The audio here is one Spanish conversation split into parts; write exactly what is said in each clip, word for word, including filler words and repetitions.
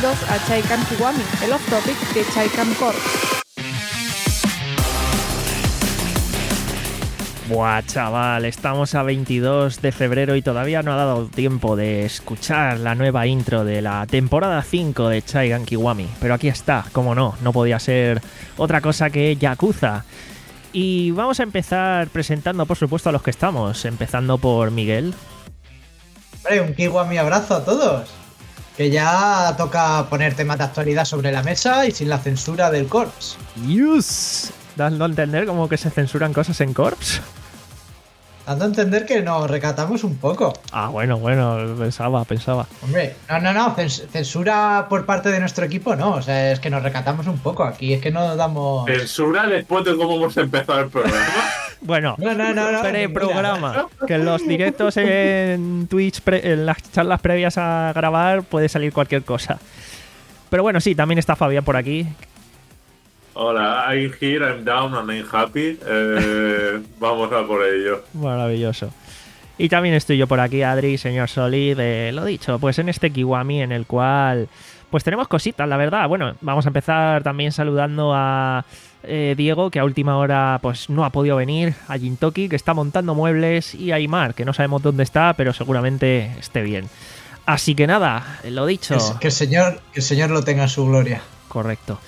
bienvenidos a Chaikan Kiwami, el off-topic de Chaikan Corps. Buah, chaval, estamos a veintidós de febrero y todavía no ha dado tiempo de escuchar la nueva intro de la temporada cinco de Chaikan Kiwami. Pero aquí está, como no, no podía ser otra cosa que Yakuza. Y vamos a empezar presentando, por supuesto, a los que estamos, empezando por Miguel. Hombre, un Kiwami abrazo a todos. Que ya toca poner temas de actualidad sobre la mesa y sin la censura del Corps. Yes. Dando a entender como que se censuran cosas en Corps. Dando a entender que nos recatamos un poco. Ah, bueno, bueno, pensaba, pensaba. Hombre, no, no, no, censura por parte de nuestro equipo no, o sea, es que nos recatamos un poco, aquí es que no damos... ¿Censura después de cómo hemos empezado el programa? Bueno, no, no, no, no, pre-programa, que en los directos en Twitch, pre, en las charlas previas a grabar, puede salir cualquier cosa. Pero bueno, sí, también está Fabián por aquí. Hola, I'm here, I'm down and I'm happy. Eh, vamos a por ello. Maravilloso. Y también estoy yo por aquí, Adri, señor Solid. Eh, lo dicho, pues en este Kiwami en el cual pues tenemos cositas, la verdad. Bueno, vamos a empezar también saludando a eh, Diego, que a última hora pues no ha podido venir, a Jintoki, que está montando muebles, y a Aymar, que no sabemos dónde está, pero seguramente esté bien. Así que nada, lo dicho. Que, que, el, señor, que el señor lo tenga en su gloria. Correcto.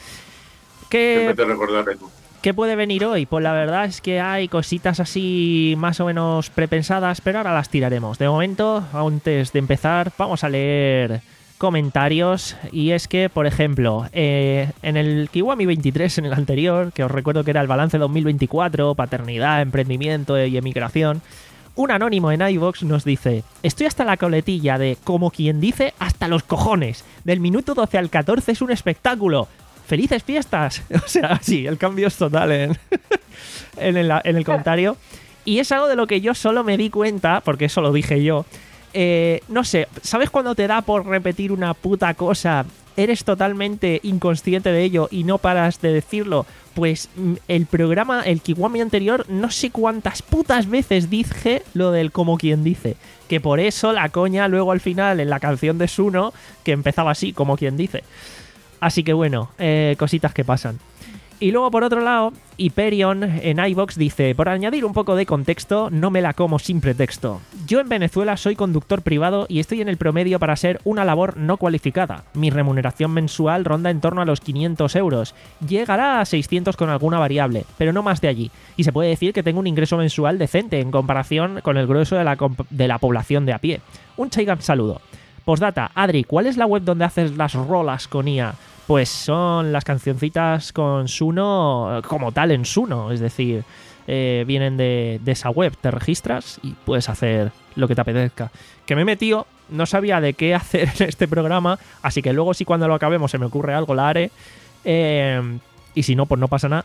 ¿Qué, te ¿Qué puede venir hoy? Pues la verdad es que hay cositas así más o menos prepensadas, pero ahora las tiraremos. De momento, antes de empezar, vamos a leer comentarios. Y es que, por ejemplo, eh, en el Kiwami veintitrés, en el anterior, que os recuerdo que era el balance dos mil veinticuatro, paternidad, emprendimiento y emigración, un anónimo en iVoox nos dice: estoy hasta la coletilla de, como quien dice, hasta los cojones. Del minuto doce al catorce es un espectáculo. ¡Felices fiestas! O sea, sí, el cambio es total en, en, el, en el comentario. Y es algo de lo que yo solo me di cuenta, porque eso lo dije yo. Eh, no sé, ¿sabes cuando te da por repetir una puta cosa? Eres totalmente inconsciente de ello y no paras de decirlo. Pues el programa, el Kiwami anterior, no sé cuántas putas veces dije lo del como quien dice. Que por eso la coña luego al final en la canción de Suno, que empezaba así, como quien dice. Así que bueno, eh, cositas que pasan. Y luego por otro lado, Hyperion en iVoox dice: por añadir un poco de contexto, no me la como sin pretexto. Yo en Venezuela soy conductor privado y estoy en el promedio para ser una labor no cualificada. Mi remuneración mensual ronda en torno a los quinientos euros. Llegará a seiscientos con alguna variable, pero no más de allí. Y se puede decir que tengo un ingreso mensual decente en comparación con el grueso de la, de la población de a pie. Un Chaikan saludo. Postdata, Adri, ¿cuál es la web donde haces las rolas con I A? Pues son las cancioncitas con Suno como tal en Suno, es decir, eh, vienen de, de esa web, te registras y puedes hacer lo que te apetezca. Que me he metido, no sabía de qué hacer en este programa, así que luego si cuando lo acabemos se me ocurre algo la haré, eh, y si no, pues no pasa nada.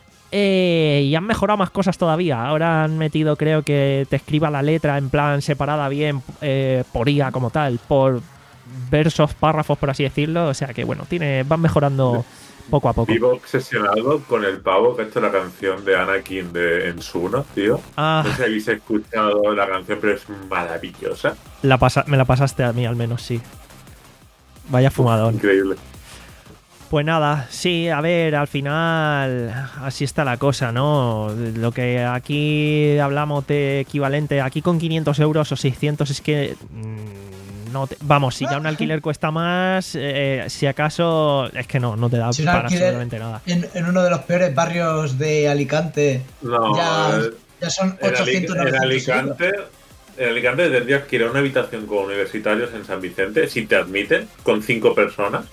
Eh, y han mejorado más cosas todavía. Ahora han metido, creo que te escriba la letra en plan separada bien, eh, por I A como tal, por versos, párrafos, por así decirlo. O sea que bueno, tiene, van mejorando poco a poco. Vivo obsesionado con el pavo que ha hecho la canción de Anakin de Ensuno, tío. Ah, no sé si habéis escuchado la canción, pero es maravillosa. La pasa, me la pasaste a mí al menos, sí. Vaya fumadón. Increíble. Pues nada, sí, a ver, al final así está la cosa, ¿no? Lo que aquí hablamos de equivalente, aquí con quinientos euros o seiscientos es que... Mmm, no te, vamos, si ya un alquiler cuesta más, eh, si acaso es que no, no te da si para absolutamente nada. En, en uno de los peores barrios de Alicante, no, ya, eh, ya son ochocientos, en, Ali, en novecientos Alicante, euros. En Alicante tendrías que ir a una habitación con universitarios en San Vicente, si te admiten, con cinco personas.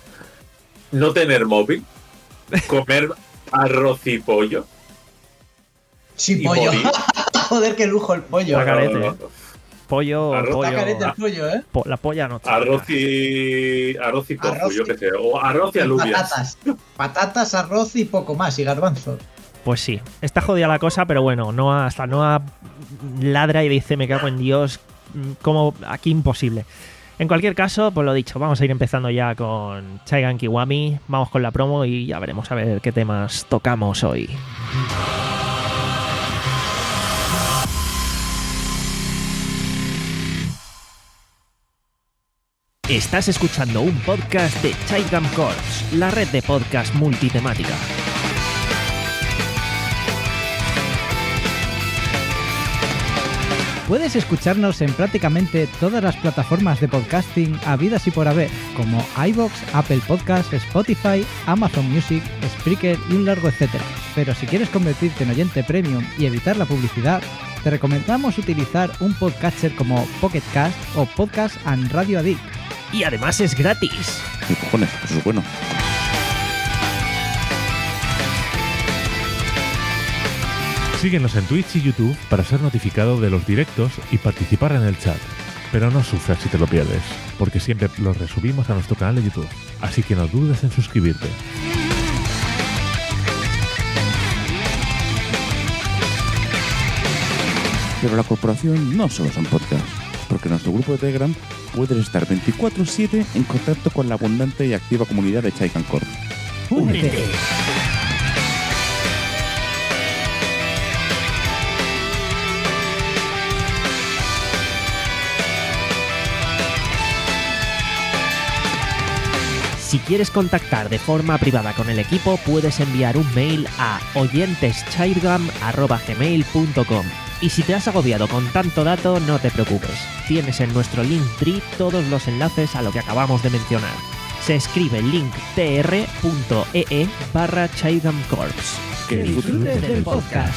No tener móvil, comer arroz y pollo. Sí, pollo. Joder, qué lujo el pollo. La carete, ¿eh? Pollo, arroz, pollo. La carete el pollo, ¿eh? Po la polla no. Arroz y arroz y tofu, arroz yo qué sé, o arroz y, y alubias. Patatas, patatas, arroz y poco más, y garbanzos. Pues sí, está jodida la cosa, pero bueno, Noah, hasta Noah ladra y dice: me cago en Dios, como aquí imposible. En cualquier caso, pues lo dicho, vamos a ir empezando ya con Chaikan Kiwami, vamos con la promo y ya veremos a ver qué temas tocamos hoy. Estás escuchando un podcast de Chaigam Corps, la red de podcast multitemática. Puedes escucharnos en prácticamente todas las plataformas de podcasting habidas y por haber, como iVoox, Apple Podcasts, Spotify, Amazon Music, Spreaker y un largo etcétera. Pero si quieres convertirte en oyente premium y evitar la publicidad, te recomendamos utilizar un podcatcher como Pocket Cast o Podcast and Radio Addict. Y además es gratis. ¿Qué cojones? Eso es bueno. Síguenos en Twitch y YouTube para ser notificado de los directos y participar en el chat. Pero no sufras si te lo pierdes, porque siempre los resubimos a nuestro canal de YouTube. Así que no dudes en suscribirte. Pero la corporación no solo son podcasts, porque en nuestro grupo de Telegram puedes estar veinticuatro siete en contacto con la abundante y activa comunidad de Chaigam Corps. ¡Únete! Si quieres contactar de forma privada con el equipo, puedes enviar un mail a oyenteschaigam arroba gmail punto com. Y si te has agobiado con tanto dato, no te preocupes. Tienes en nuestro Linktree todos los enlaces a lo que acabamos de mencionar. Se escribe linktr punto ee barra Chaigam Corps. Que disfrutes del podcast.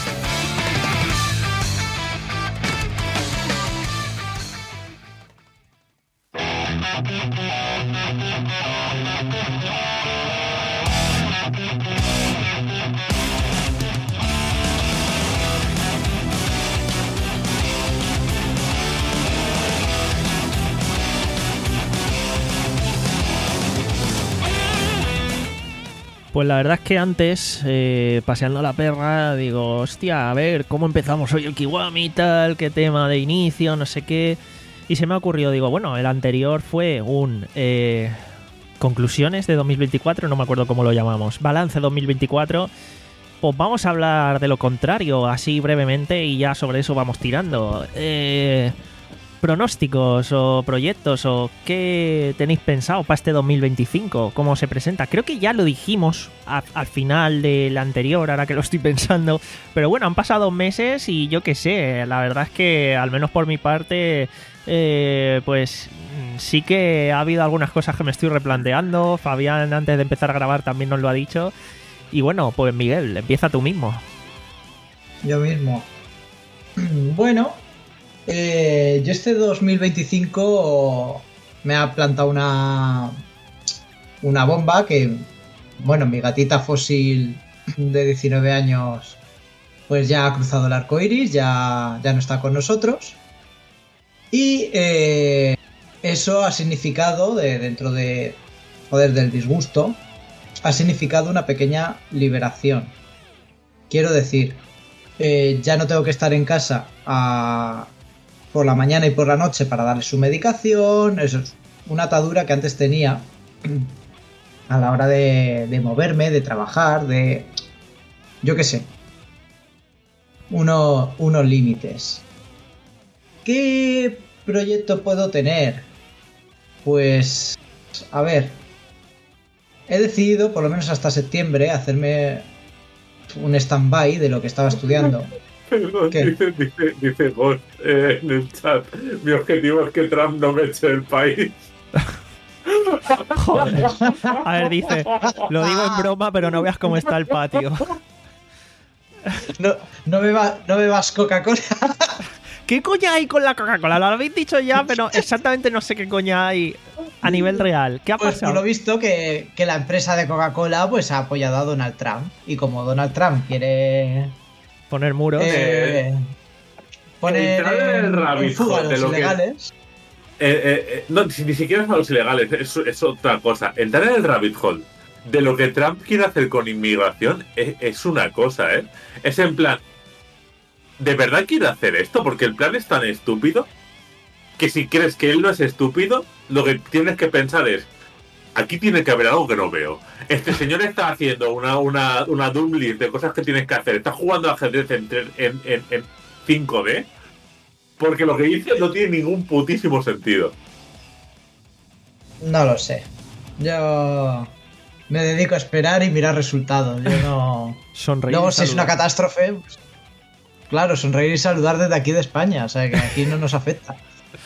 Pues la verdad es que antes, eh, paseando la perra, digo, hostia, a ver, ¿cómo empezamos hoy el Kiwami y tal? ¿Qué tema de inicio? No sé qué. Y se me ha ocurrido, digo, bueno, el anterior fue un... Eh, conclusiones de dos mil veinticuatro, no me acuerdo cómo lo llamamos. Balance dos mil veinticuatro. Pues vamos a hablar de lo contrario, así brevemente, y ya sobre eso vamos tirando. Eh... pronósticos o proyectos o qué tenéis pensado para este dos mil veinticinco, cómo se presenta. Creo que ya lo dijimos a, al final del anterior, ahora que lo estoy pensando, pero bueno, han pasado meses y yo qué sé, la verdad es que al menos por mi parte eh, pues sí que ha habido algunas cosas que me estoy replanteando. Fabián antes de empezar a grabar también nos lo ha dicho y bueno, pues Miguel, empieza tú mismo. Yo mismo. Bueno, Eh, yo este dos mil veinticinco me ha plantado una una bomba que, bueno, mi gatita fósil de diecinueve años pues ya ha cruzado el arco iris, ya, ya no está con nosotros y eh, eso ha significado, de, dentro de joder, del disgusto, ha significado una pequeña liberación. Quiero decir, eh, ya no tengo que estar en casa a por la mañana y por la noche para darle su medicación. Eso es una atadura que antes tenía a la hora de, de moverme, de trabajar, de... yo qué sé. Uno, unos límites. ¿Qué proyecto puedo tener? Pues... a ver. He decidido, por lo menos hasta septiembre, hacerme un stand-by de lo que estaba estudiando. Perdón, dice, dice, dice Ghost eh, en el chat. Mi objetivo es que Trump no me eche del país. Joder. A ver, dice, lo digo en broma, pero no veas cómo está el patio. No, no, beba, no bebas Coca-Cola. ¿Qué coña hay con la Coca-Cola? Lo habéis dicho ya, pero exactamente no sé qué coña hay a nivel real. ¿Qué ha Pues pasado? por lo visto que, que la empresa de Coca-Cola pues ha apoyado a Donald Trump. Y como Donald Trump quiere... poner muros. Eh, poner Entrar en el rabbit en fuga a hole de los lo que- ilegales. Eh, eh, eh, no, si- ni siquiera es a los ilegales, es, es otra cosa. Entrar en el rabbit hole de lo que Trump quiere hacer con inmigración es, es una cosa, ¿eh? Es en plan, ¿de verdad quiere hacer esto? Porque el plan es tan estúpido que si crees que él no es estúpido, lo que tienes que pensar es, aquí tiene que haber algo que no veo. Este señor está haciendo una, una, una dumb list de cosas que tienes que hacer. Está jugando ajedrez en, en, en, en cinco D. Porque lo que dice no tiene ningún putísimo sentido. No lo sé. Yo me dedico a esperar y mirar resultados. Yo no. Sonreír. Luego, y si es una saludar. catástrofe, pues, claro, sonreír y saludar desde aquí de España. O sea, que aquí no nos afecta.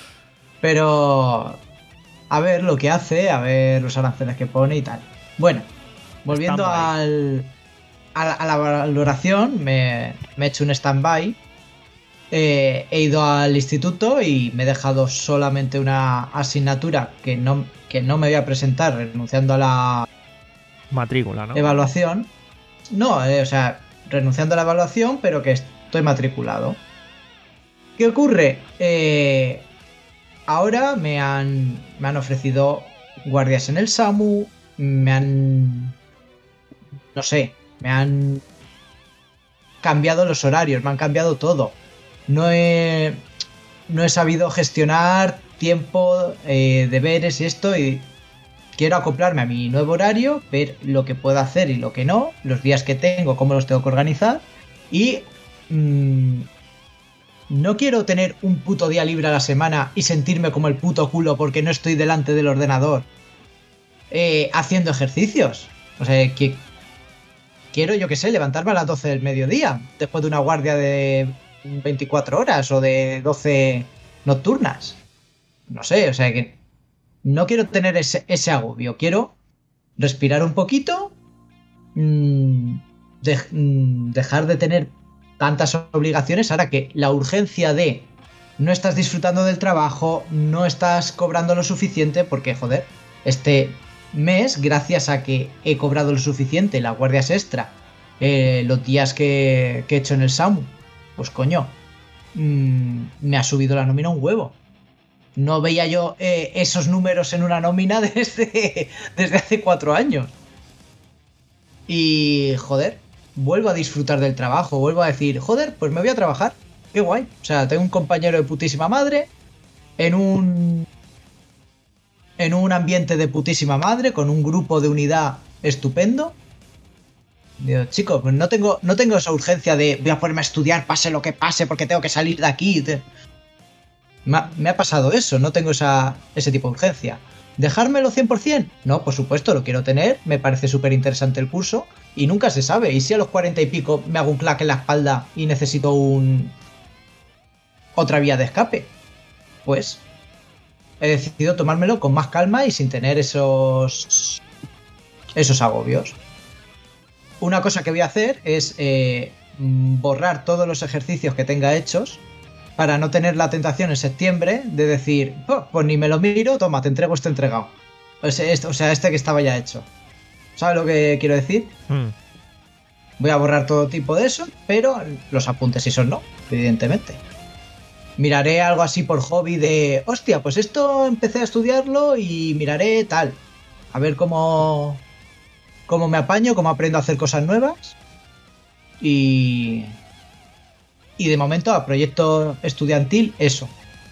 Pero a ver lo que hace, a ver los aranceles que pone y tal. Bueno, volviendo Stand-by. al, a, la, a la valoración, me, me he hecho un stand-by. Eh, he ido al instituto y me he dejado solamente una asignatura que no, que no me voy a presentar, renunciando a la Matrícula, ¿no? evaluación. No, eh, o sea, renunciando a la evaluación, pero que estoy matriculado. ¿Qué ocurre? Eh, ahora me han, me han ofrecido guardias en el SAMU, me han... no sé, me han cambiado los horarios, me han cambiado todo. No he, no he sabido gestionar tiempo, eh, deberes y esto, y quiero acoplarme a mi nuevo horario, ver lo que puedo hacer y lo que no, los días que tengo, cómo los tengo que organizar, y mmm, no quiero tener un puto día libre a la semana y sentirme como el puto culo porque no estoy delante del ordenador eh, haciendo ejercicios. O sea, que quiero, yo que sé, levantarme a las doce del mediodía después de una guardia de veinticuatro horas o de doce nocturnas. No sé, o sea que no quiero tener ese, ese agobio. Quiero respirar un poquito, mmm, de, mmm, dejar de tener tantas obligaciones, ahora que la urgencia de no estás disfrutando del trabajo, no estás cobrando lo suficiente, porque joder, este mes, gracias a que he cobrado lo suficiente, las guardias extra, eh, los días que, que he hecho en el SAMU, pues coño, mmm, me ha subido la nómina un huevo. No veía yo eh, esos números en una nómina desde, desde hace cuatro años. Y joder, vuelvo a disfrutar del trabajo, vuelvo a decir, joder, pues me voy a trabajar, qué guay. O sea, tengo un compañero de putísima madre, en un en un ambiente de putísima madre, con un grupo de unidad estupendo. Digo, chicos, pues no tengo, no tengo esa urgencia de voy a ponerme a estudiar, pase lo que pase, porque tengo que salir de aquí. Me ha, me ha pasado eso, no tengo esa, ese tipo de urgencia. ¿Dejármelo cien por ciento? No, por supuesto, lo quiero tener, me parece súper interesante el curso y nunca se sabe. ¿Y si a los cuarenta y pico me hago un clac en la espalda y necesito un otra vía de escape? Pues he decidido tomármelo con más calma y sin tener esos esos agobios. Una cosa que voy a hacer es eh, borrar todos los ejercicios que tenga hechos para no tener la tentación en septiembre de decir, oh, pues ni me lo miro, toma, te entrego este entregado. O sea, este, o sea, este que estaba ya hecho. ¿Sabes lo que quiero decir? Mm. Voy a borrar todo tipo de eso, pero los apuntes sí son no, evidentemente. Miraré algo así por hobby de, hostia, pues esto empecé a estudiarlo y miraré tal. A ver cómo, cómo me apaño, cómo aprendo a hacer cosas nuevas. Y... Y de momento a proyecto estudiantil, eso.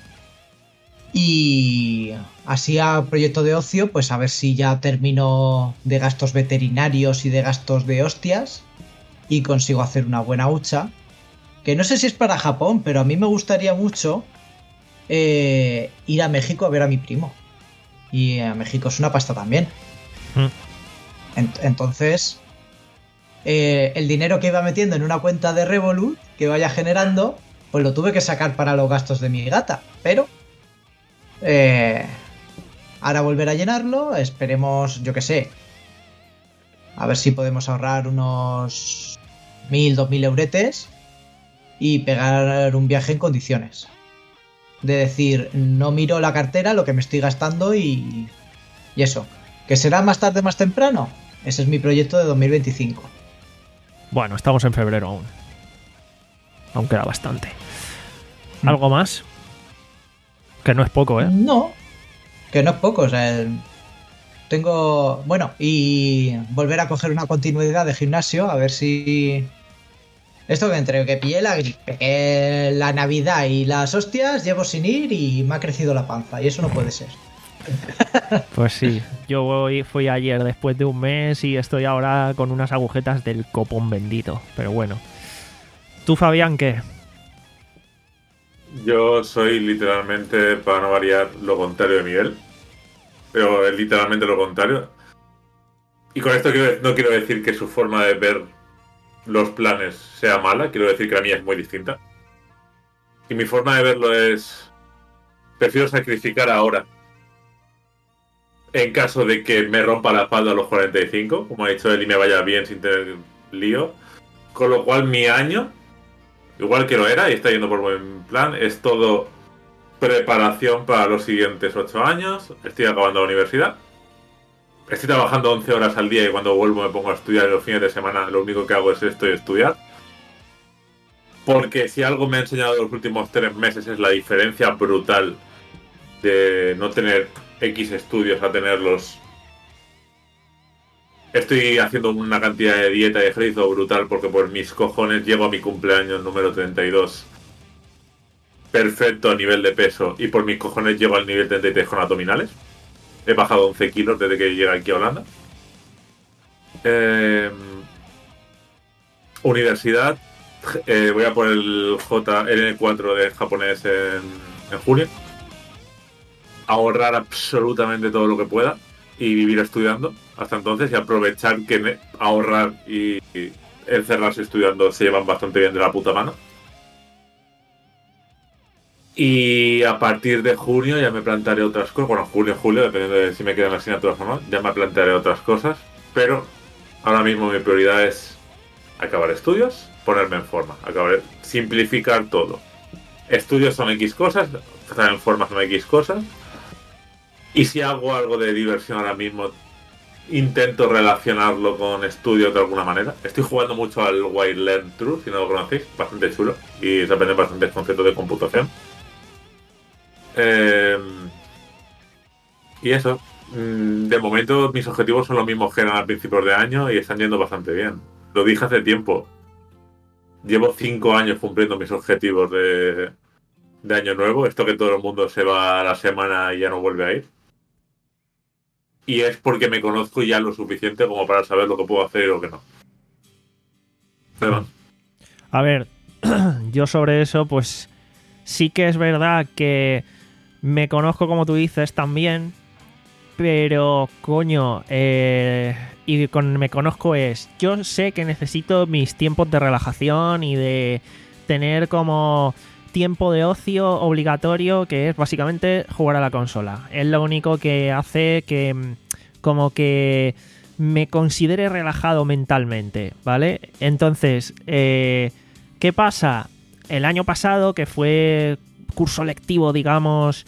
Y así a proyecto de ocio, pues a ver si ya termino de gastos veterinarios y de gastos de hostias y consigo hacer una buena hucha. Que no sé si es para Japón, pero a mí me gustaría mucho eh, ir a México a ver a mi primo. Y a México es una pasta también. Mm. Ent- entonces... Eh, el dinero que iba metiendo en una cuenta de Revolut que vaya generando, pues lo tuve que sacar para los gastos de mi gata. Pero eh, ahora volver a llenarlo, esperemos, yo que sé, a ver si podemos ahorrar unos mil, dos mil euretes y pegar un viaje en condiciones. De decir, no miro la cartera, lo que me estoy gastando y, y eso. ¿Que será más tarde, más temprano? Ese es mi proyecto de dos mil veinticinco. Bueno, estamos en febrero aún. Aún queda bastante. ¿Algo más? Que no es poco, ¿eh? No, que no es poco. O sea, el- tengo... Bueno, y volver a coger una continuidad de gimnasio, a ver si... Esto que entre que pillé la gripe, que la Navidad y las hostias, llevo sin ir y me ha crecido la panza. Y eso no puede ser. Pues sí, yo voy- fui ayer después de un mes y estoy ahora con unas agujetas del copón bendito. Pero bueno. ¿Tú, Fabián, qué? Yo soy literalmente, para no variar, lo contrario de Miguel. pero es literalmente lo contrario. Y con esto quiero, no quiero decir que su forma de ver los planes sea mala, quiero decir que la mía es muy distinta. Y mi forma de verlo es... prefiero sacrificar ahora. En caso de que me rompa la espalda a los cuarenta y cinco, como ha dicho él, y me vaya bien sin tener lío. Con lo cual mi año, igual que lo era, y está yendo por buen plan, es todo preparación para los siguientes ocho años. Estoy acabando la universidad. Estoy trabajando once horas al día y cuando vuelvo me pongo a estudiar y los fines de semana lo único que hago es esto y estudiar. Porque si algo me ha enseñado los últimos tres meses es la diferencia brutal de no tener X estudios a tenerlos. Estoy haciendo una cantidad de dieta y ejercicio brutal porque por mis cojones llego a mi cumpleaños número treinta y dos perfecto a nivel de peso y por mis cojones llego al nivel treinta y tres con abdominales. He bajado once kilos desde que llegué aquí a Holanda. Eh, universidad. Eh, voy a por el J N cuatro de japonés en, en junio. Ahorrar absolutamente todo lo que pueda y vivir estudiando hasta entonces y aprovechar que ahorrar y, y encerrarse estudiando se llevan bastante bien de la puta mano. Y a partir de junio ya me plantearé otras cosas. Bueno, junio, julio, dependiendo de si me quedan asignaturas o no, ya me plantearé otras cosas. Pero ahora mismo mi prioridad es acabar estudios, ponerme en forma, acabar, simplificar todo. Estudios son X cosas, estar en forma son X cosas. Y si hago algo de diversión ahora mismo, intento relacionarlo con estudios de alguna manera. Estoy jugando mucho al Wild Learn True, si no lo conocéis, bastante chulo. Y se aprenden bastantes conceptos de computación. Eh, y eso, de momento mis objetivos son los mismos que eran al principio de año y están yendo bastante bien. Lo dije hace tiempo. Llevo cinco años cumpliendo mis objetivos de, de año nuevo. Esto que todo el mundo se va a la semana y ya no vuelve a ir. Y es porque me conozco ya lo suficiente como para saber lo que puedo hacer y lo que no. Además. A ver, yo sobre eso, pues sí que es verdad que me conozco, como tú dices, también, pero, coño, eh, y con me conozco es, yo sé que necesito mis tiempos de relajación y de tener como tiempo de ocio obligatorio, que es básicamente jugar a la consola. Es lo único que hace que como que me considere relajado mentalmente, ¿vale? Entonces, eh, ¿qué pasa? El año pasado, que fue curso lectivo, digamos,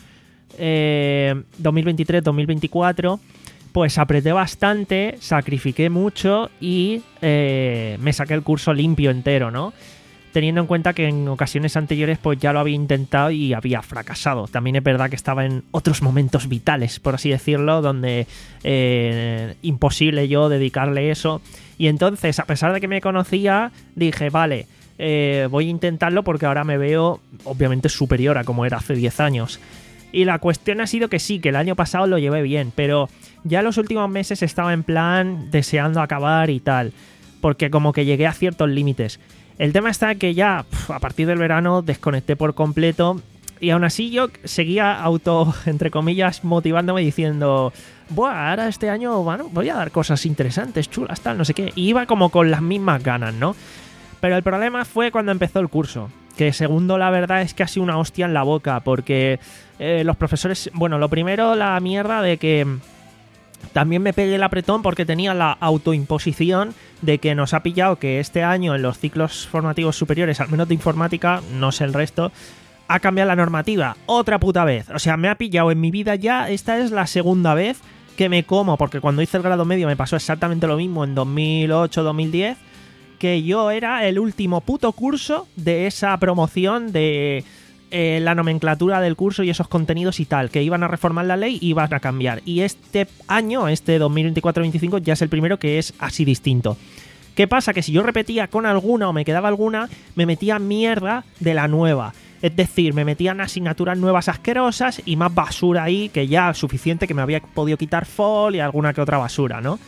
eh, dos mil veintitrés dos mil veinticuatro, pues apreté bastante, sacrifiqué mucho y eh, me saqué el curso limpio entero, ¿no? Teniendo en cuenta que en ocasiones anteriores pues ya lo había intentado y había fracasado. También es verdad que estaba en otros momentos vitales, por así decirlo, donde eh, imposible yo dedicarle eso. Y entonces, a pesar de que me conocía, dije, vale, eh, voy a intentarlo porque ahora me veo obviamente superior a como era hace diez años. Y la cuestión ha sido que sí, que el año pasado lo llevé bien, pero ya los últimos meses estaba en plan deseando acabar y tal, porque como que llegué a ciertos límites. El tema está que ya, pf, a partir del verano, desconecté por completo y aún así yo seguía auto, entre comillas, motivándome diciendo, buah, ahora este año, bueno, voy a dar cosas interesantes, chulas, tal, no sé qué. Y iba como con las mismas ganas, ¿no? Pero el problema fue cuando empezó el curso, que segundo la verdad es que ha sido una hostia en la boca, porque eh, los profesores, bueno, lo primero, la mierda de que también me pegué el apretón porque tenía la autoimposición de que nos ha pillado que este año en los ciclos formativos superiores, al menos de informática, no sé el resto, ha cambiado la normativa otra puta vez. O sea, me ha pillado en mi vida ya, esta es la segunda vez que me como, porque cuando hice el grado medio me pasó exactamente lo mismo en dos mil ocho dos mil diez, que yo era el último puto curso de esa promoción de eh, la nomenclatura del curso y esos contenidos y tal, que iban a reformar la ley y iban a cambiar. Y este año, este dos mil veinticuatro veinticinco, ya es el primero que es así distinto. ¿Qué pasa? Que si yo repetía con alguna o me quedaba alguna, me metía mierda de la nueva. Es decir, me metían asignaturas nuevas asquerosas y más basura ahí, que ya suficiente que me había podido quitar F O L y alguna que otra basura, ¿no?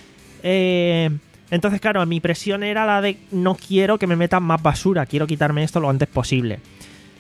Eh... Entonces, claro, mi presión era la de no quiero que me metan más basura, quiero quitarme esto lo antes posible.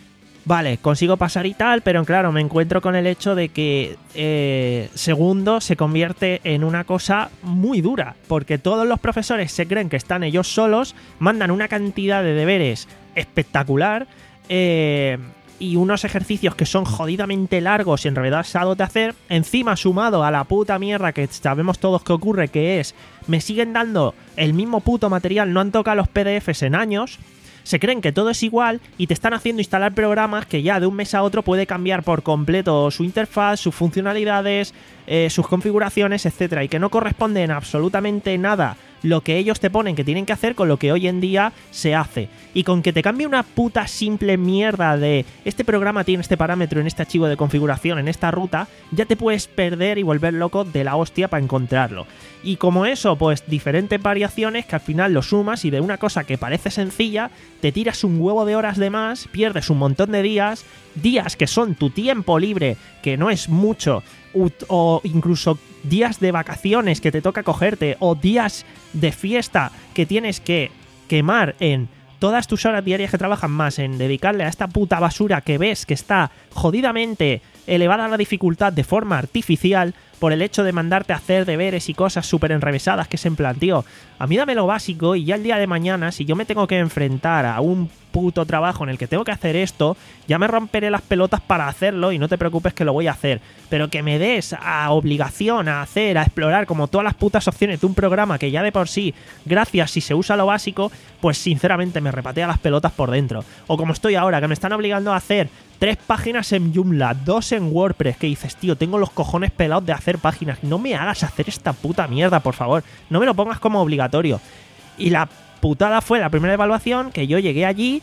vale, consigo pasar y tal, pero claro, me encuentro con el hecho de que eh, segundo se convierte en una cosa muy dura, porque todos los profesores se creen que están ellos solos, mandan una cantidad de deberes espectacular, eh, y unos ejercicios que son jodidamente largos y enrevesados de hacer, encima sumado a la puta mierda que sabemos todos que ocurre, que es, me siguen dando el mismo puto material, no han tocado los P D Fs en años, se creen que todo es igual y te están haciendo instalar programas que ya de un mes a otro puede cambiar por completo su interfaz, sus funcionalidades, eh, sus configuraciones, etcétera, y que no corresponden absolutamente nada lo que ellos te ponen que tienen que hacer con lo que hoy en día se hace. Y con que te cambie una puta simple mierda de este programa tiene este parámetro en este archivo de configuración, en esta ruta, ya te puedes perder y volver loco de la hostia para encontrarlo. Y como eso, pues diferentes variaciones que al final lo sumas y de una cosa que parece sencilla, te tiras un huevo de horas de más, pierdes un montón de días, días que son tu tiempo libre, que no es mucho, o incluso días de vacaciones que te toca cogerte, o días de fiesta que tienes que quemar en todas tus horas diarias que trabajan más en dedicarle a esta puta basura que ves que está jodidamente elevada la dificultad de forma artificial por el hecho de mandarte a hacer deberes y cosas súper enrevesadas, que es en plan, tío, a mí dame lo básico y ya el día de mañana, si yo me tengo que enfrentar a un puto trabajo en el que tengo que hacer esto, ya me romperé las pelotas para hacerlo y no te preocupes que lo voy a hacer. Pero que me des a obligación a hacer, a explorar como todas las putas opciones de un programa que ya de por sí, gracias si se usa lo básico, pues sinceramente me repatea las pelotas por dentro. O como estoy ahora, que me están obligando a hacer tres páginas en Joomla, dos en WordPress, que dices, tío, tengo los cojones pelados de hacer páginas. No me hagas hacer esta puta mierda, por favor. No me lo pongas como obligatorio. Y la putada fue la primera evaluación, que yo llegué allí,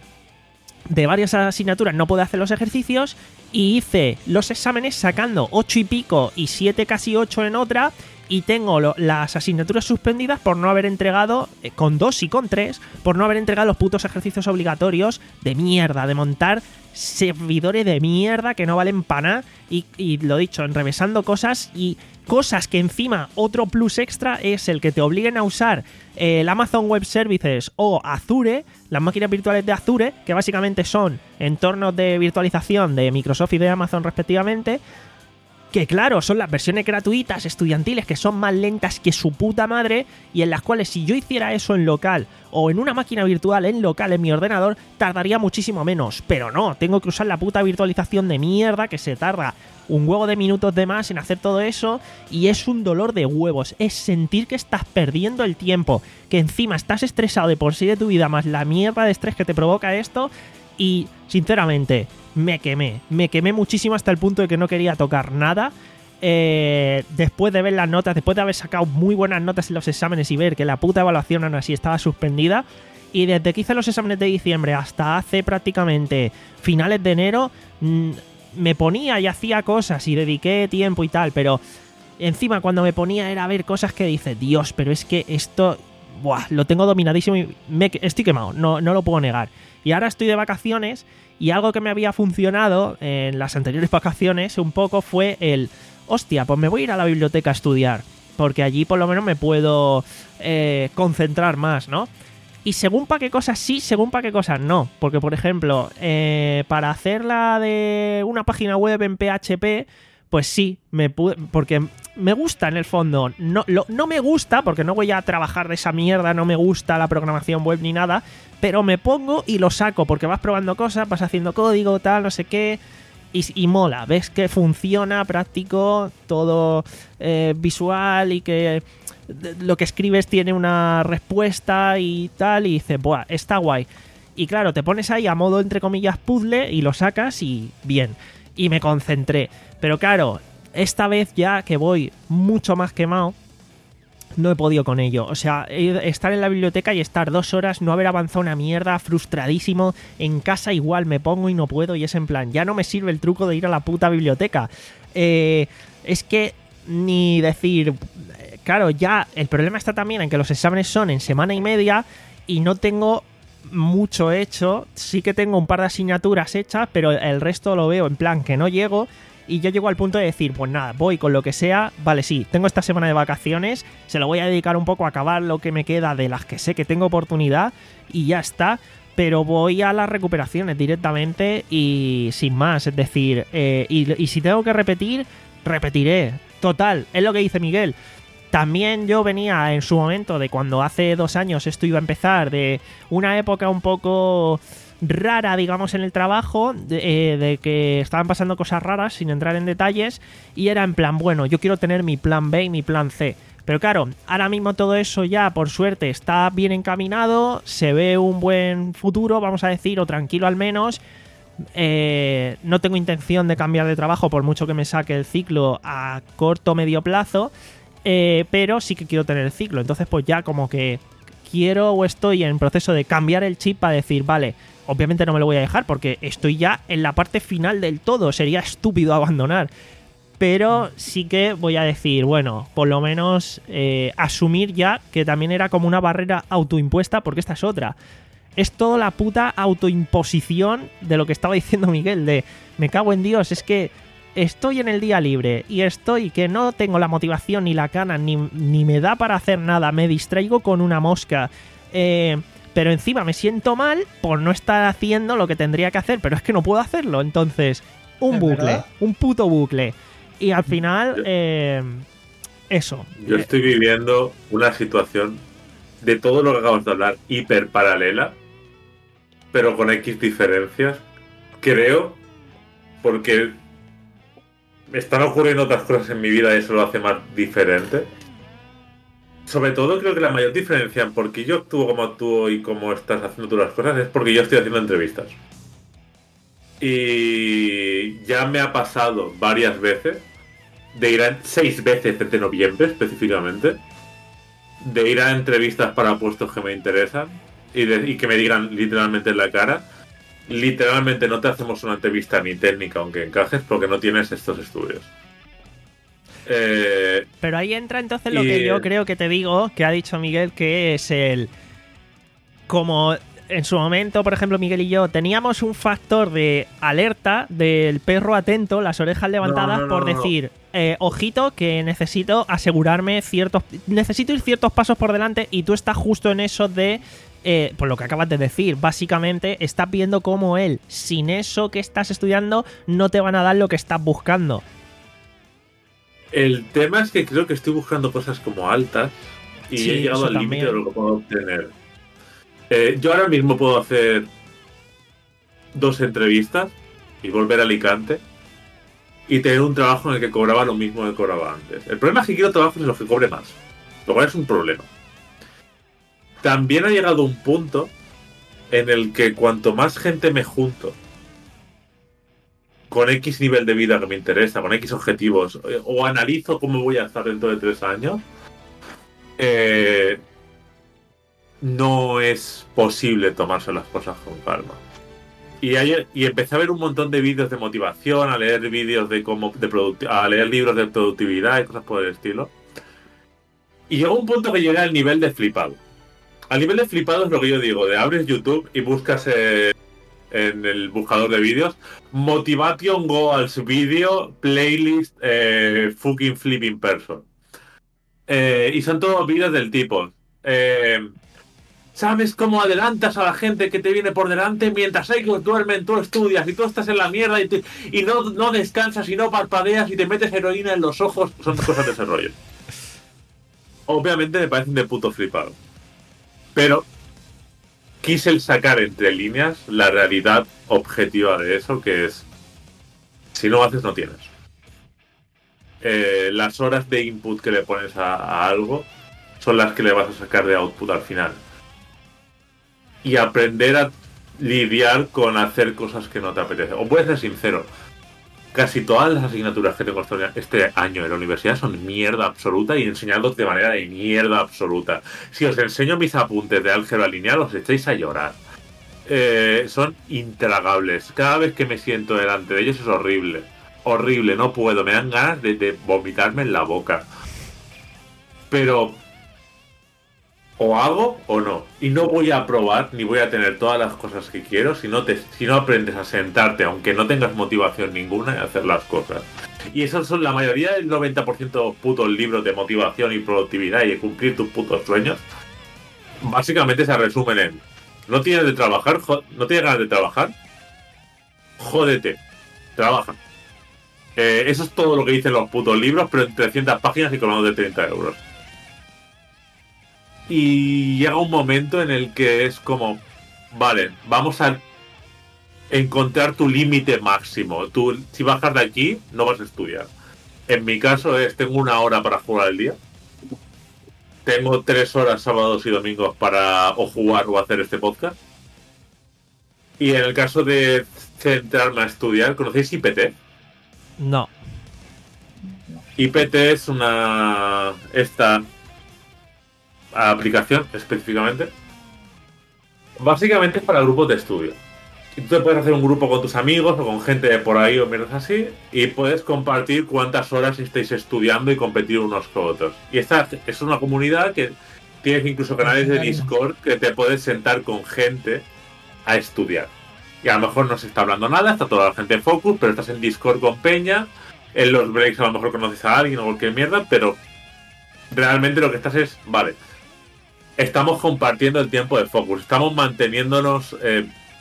de varias asignaturas no pude hacer los ejercicios, y hice los exámenes sacando ocho y pico y siete casi ocho en otra, y tengo lo, las asignaturas suspendidas por no haber entregado, eh, con dos y con tres, por no haber entregado los putos ejercicios obligatorios de mierda, de montar servidores de mierda que no valen para nada, y, y lo dicho, enrevesando cosas, y cosas que encima otro plus extra es el que te obliguen a usar eh, el Amazon Web Services o Azure, las máquinas virtuales de Azure, que básicamente son entornos de virtualización de Microsoft y de Amazon respectivamente, que claro, son las versiones gratuitas estudiantiles que son más lentas que su puta madre, y en las cuales si yo hiciera eso en local o en una máquina virtual en local en mi ordenador tardaría muchísimo menos, pero no, tengo que usar la puta virtualización de mierda que se tarda un huevo de minutos de más en hacer todo eso, y es un dolor de huevos, es sentir que estás perdiendo el tiempo, que encima estás estresado de por sí de tu vida más la mierda de estrés que te provoca esto. Y sinceramente me quemé, me quemé muchísimo hasta el punto de que no quería tocar nada. Eh, después de ver las notas, después de haber sacado muy buenas notas en los exámenes y ver que la puta evaluación aún así estaba suspendida, y desde que hice los exámenes de diciembre hasta hace prácticamente finales de enero, mmm, me ponía y hacía cosas y dediqué tiempo y tal, pero encima cuando me ponía era a ver cosas que dice, Dios, pero es que esto, buah, lo tengo dominadísimo y me, estoy quemado, no, no lo puedo negar. Y ahora estoy de vacaciones, y algo que me había funcionado en las anteriores vacaciones un poco fue el, hostia, pues me voy a ir a la biblioteca a estudiar, porque allí por lo menos me puedo eh, concentrar más, ¿no? Y según para qué cosas sí, según para qué cosas no. Porque, por ejemplo, eh, para hacerla de una página web en P H P, pues sí, me pude, porque me gusta en el fondo. No, lo, no me gusta, porque no voy a trabajar de esa mierda, no me gusta la programación web ni nada, pero me pongo y lo saco, porque vas probando cosas, vas haciendo código, tal, no sé qué, y, y mola. Ves que funciona, práctico, todo eh, visual, y que lo que escribes tiene una respuesta y tal, y dices, buah, está guay. Y claro, te pones ahí a modo, entre comillas, puzzle, y lo sacas y bien. Y me concentré. Pero claro, esta vez ya que voy mucho más quemado, no he podido con ello. O sea, estar en la biblioteca y estar dos horas, no haber avanzado una mierda, frustradísimo. En casa igual me pongo y no puedo, y es en plan, ya no me sirve el truco de ir a la puta biblioteca. Eh, es que ni decir... Claro, ya el problema está también en que los exámenes son en semana y media y no tengo mucho hecho. Sí que tengo un par de asignaturas hechas, pero el resto lo veo en plan que no llego, y yo llego al punto de decir, pues nada, voy con lo que sea. Vale, sí, tengo esta semana de vacaciones, se lo voy a dedicar un poco a acabar lo que me queda de las que sé que tengo oportunidad, y ya está. pero voy a las recuperaciones directamente y sin más. Es decir, eh, y, y si tengo que repetir, repetiré. Total, es lo que dice Miguel. También yo venía en su momento de cuando hace dos años esto iba a empezar, de una época un poco rara, digamos, en el trabajo, de, eh, de que estaban pasando cosas raras sin entrar en detalles, y era en plan, bueno, yo quiero tener mi plan B y mi plan C. Pero claro, ahora mismo todo eso ya, por suerte, está bien encaminado, se ve un buen futuro, vamos a decir, o tranquilo al menos. Eh, no tengo intención de cambiar de trabajo por mucho que me saque el ciclo a corto o medio plazo, eh, pero sí que quiero tener el ciclo. Entonces pues ya como que quiero o estoy en proceso de cambiar el chip para decir, vale, obviamente no me lo voy a dejar porque estoy ya en la parte final del todo, sería estúpido abandonar. Pero sí que voy a decir, bueno, por lo menos eh, asumir ya que también era como una barrera autoimpuesta, porque esta es otra. Es toda la puta autoimposición de lo que estaba diciendo Miguel, de me cago en Dios, es que estoy en el día libre y estoy que no tengo la motivación ni la gana, ni, ni me da para hacer nada, me distraigo con una mosca. Eh, pero encima me siento mal por no estar haciendo lo que tendría que hacer, pero es que no puedo hacerlo, entonces un bucle, ¿verdad? Un puto bucle. Y al final, eh, eso. Yo estoy viviendo una situación de todo lo que acabamos de hablar hiper paralela, pero con X diferencias, creo, porque me están ocurriendo otras cosas en mi vida y eso lo hace más diferente. Sobre todo creo que la mayor diferencia en por qué yo actúo como actúo y cómo estás haciendo tú las cosas es porque yo estoy haciendo entrevistas. Y ya me ha pasado varias veces de ir a seis veces desde noviembre específicamente, de ir a entrevistas para puestos que me interesan y, de, y que me digan literalmente en la cara, literalmente no te hacemos una entrevista ni técnica aunque encajes porque no tienes estos estudios. Eh, Pero ahí entra entonces lo y, que yo creo que te digo, que ha dicho Miguel, que es el... Como en su momento, por ejemplo, Miguel y yo teníamos un factor de alerta del perro atento, las orejas levantadas, no, no, no, por decir, eh, ojito, que necesito asegurarme ciertos... Necesito ir ciertos pasos por delante y tú estás justo en eso de... Eh, por lo que acabas de decir, básicamente estás viendo cómo él, sin eso que estás estudiando, no te van a dar lo que estás buscando. El tema es que creo que estoy buscando cosas como altas y sí, he llegado al límite de lo que puedo obtener. Eh, yo ahora mismo puedo hacer dos entrevistas y volver a Alicante y tener un trabajo en el que cobraba lo mismo que cobraba antes. El problema es que quiero trabajos en los que cobre más, lo cual es un problema. También ha llegado un punto en el que cuanto más gente me junto con X nivel de vida que me interesa, con X objetivos, o analizo cómo voy a estar dentro de tres años, eh, no es posible tomarse las cosas con calma. Y, hay, y empecé a ver un montón de vídeos de motivación, a leer vídeos de cómo, de producti- a leer libros de productividad y cosas por el estilo. Y llegó un punto que llegué al nivel de flipado. Al nivel de flipado es lo que yo digo, de abres YouTube y buscas eh, en el buscador de vídeos Motivation Goals Video Playlist eh, Fucking Flipping Person. Eh, y son todos vídeos del tipo... Eh, ¿Sabes cómo adelantas a la gente que te viene por delante mientras ellos duermen, tú estudias y tú estás en la mierda y, te, y no, no descansas y no parpadeas y te metes heroína en los ojos? Son cosas de ese rollo. Obviamente me parecen de puto flipado. Pero quise sacar entre líneas la realidad objetiva de eso, que es si no haces, no tienes. Eh, las horas de input que le pones a, a algo son las que le vas a sacar de output al final. Y aprender a lidiar con hacer cosas que no te apetece. O puedes ser sincero, casi todas las asignaturas que tengo este año en la universidad son mierda absoluta y enseñados de manera de mierda absoluta. Si os enseño mis apuntes de álgebra lineal os echáis a llorar. Eh, son intragables. Cada vez que me siento delante de ellos es horrible. Horrible, no puedo. Me dan ganas de, de vomitarme en la boca. Pero... o hago o no. Y no voy a probar ni voy a tener todas las cosas que quiero si no, te, si no aprendes a sentarte, aunque no tengas motivación ninguna, y hacer las cosas. Y esos son la mayoría del noventa por ciento putos libros de motivación y productividad y de cumplir tus putos sueños. Básicamente se resumen en ¿No tienes de trabajar? ¿No tienes ganas de trabajar? Jódete. Trabaja. Eh, eso es todo lo que dicen los putos libros, pero en trescientas páginas y cobrando de treinta euros. Y llega un momento en el que es como, vale, vamos a encontrar tu límite máximo. Tú, si bajas de aquí, no vas a estudiar. En mi caso es, tengo una hora para jugar al día. Tengo tres horas sábados y domingos para o jugar o hacer este podcast. Y en el caso de centrarme a estudiar, ¿conocéis I P T? No. I P T es una... esta aplicación específicamente. Básicamente es para grupos de estudio. Y tú te puedes hacer un grupo con tus amigos o con gente de por ahí o mierdas así y puedes compartir cuántas horas estáis estudiando y competir unos con otros. Y esta es una comunidad que tienes incluso canales de Discord que te puedes sentar con gente a estudiar. Y a lo mejor no se está hablando nada, está toda la gente en focus, pero estás en Discord con peña, en los breaks a lo mejor conoces a alguien o cualquier mierda, pero realmente lo que estás es, vale, estamos compartiendo el tiempo de focus, estamos manteniéndonos... Eh,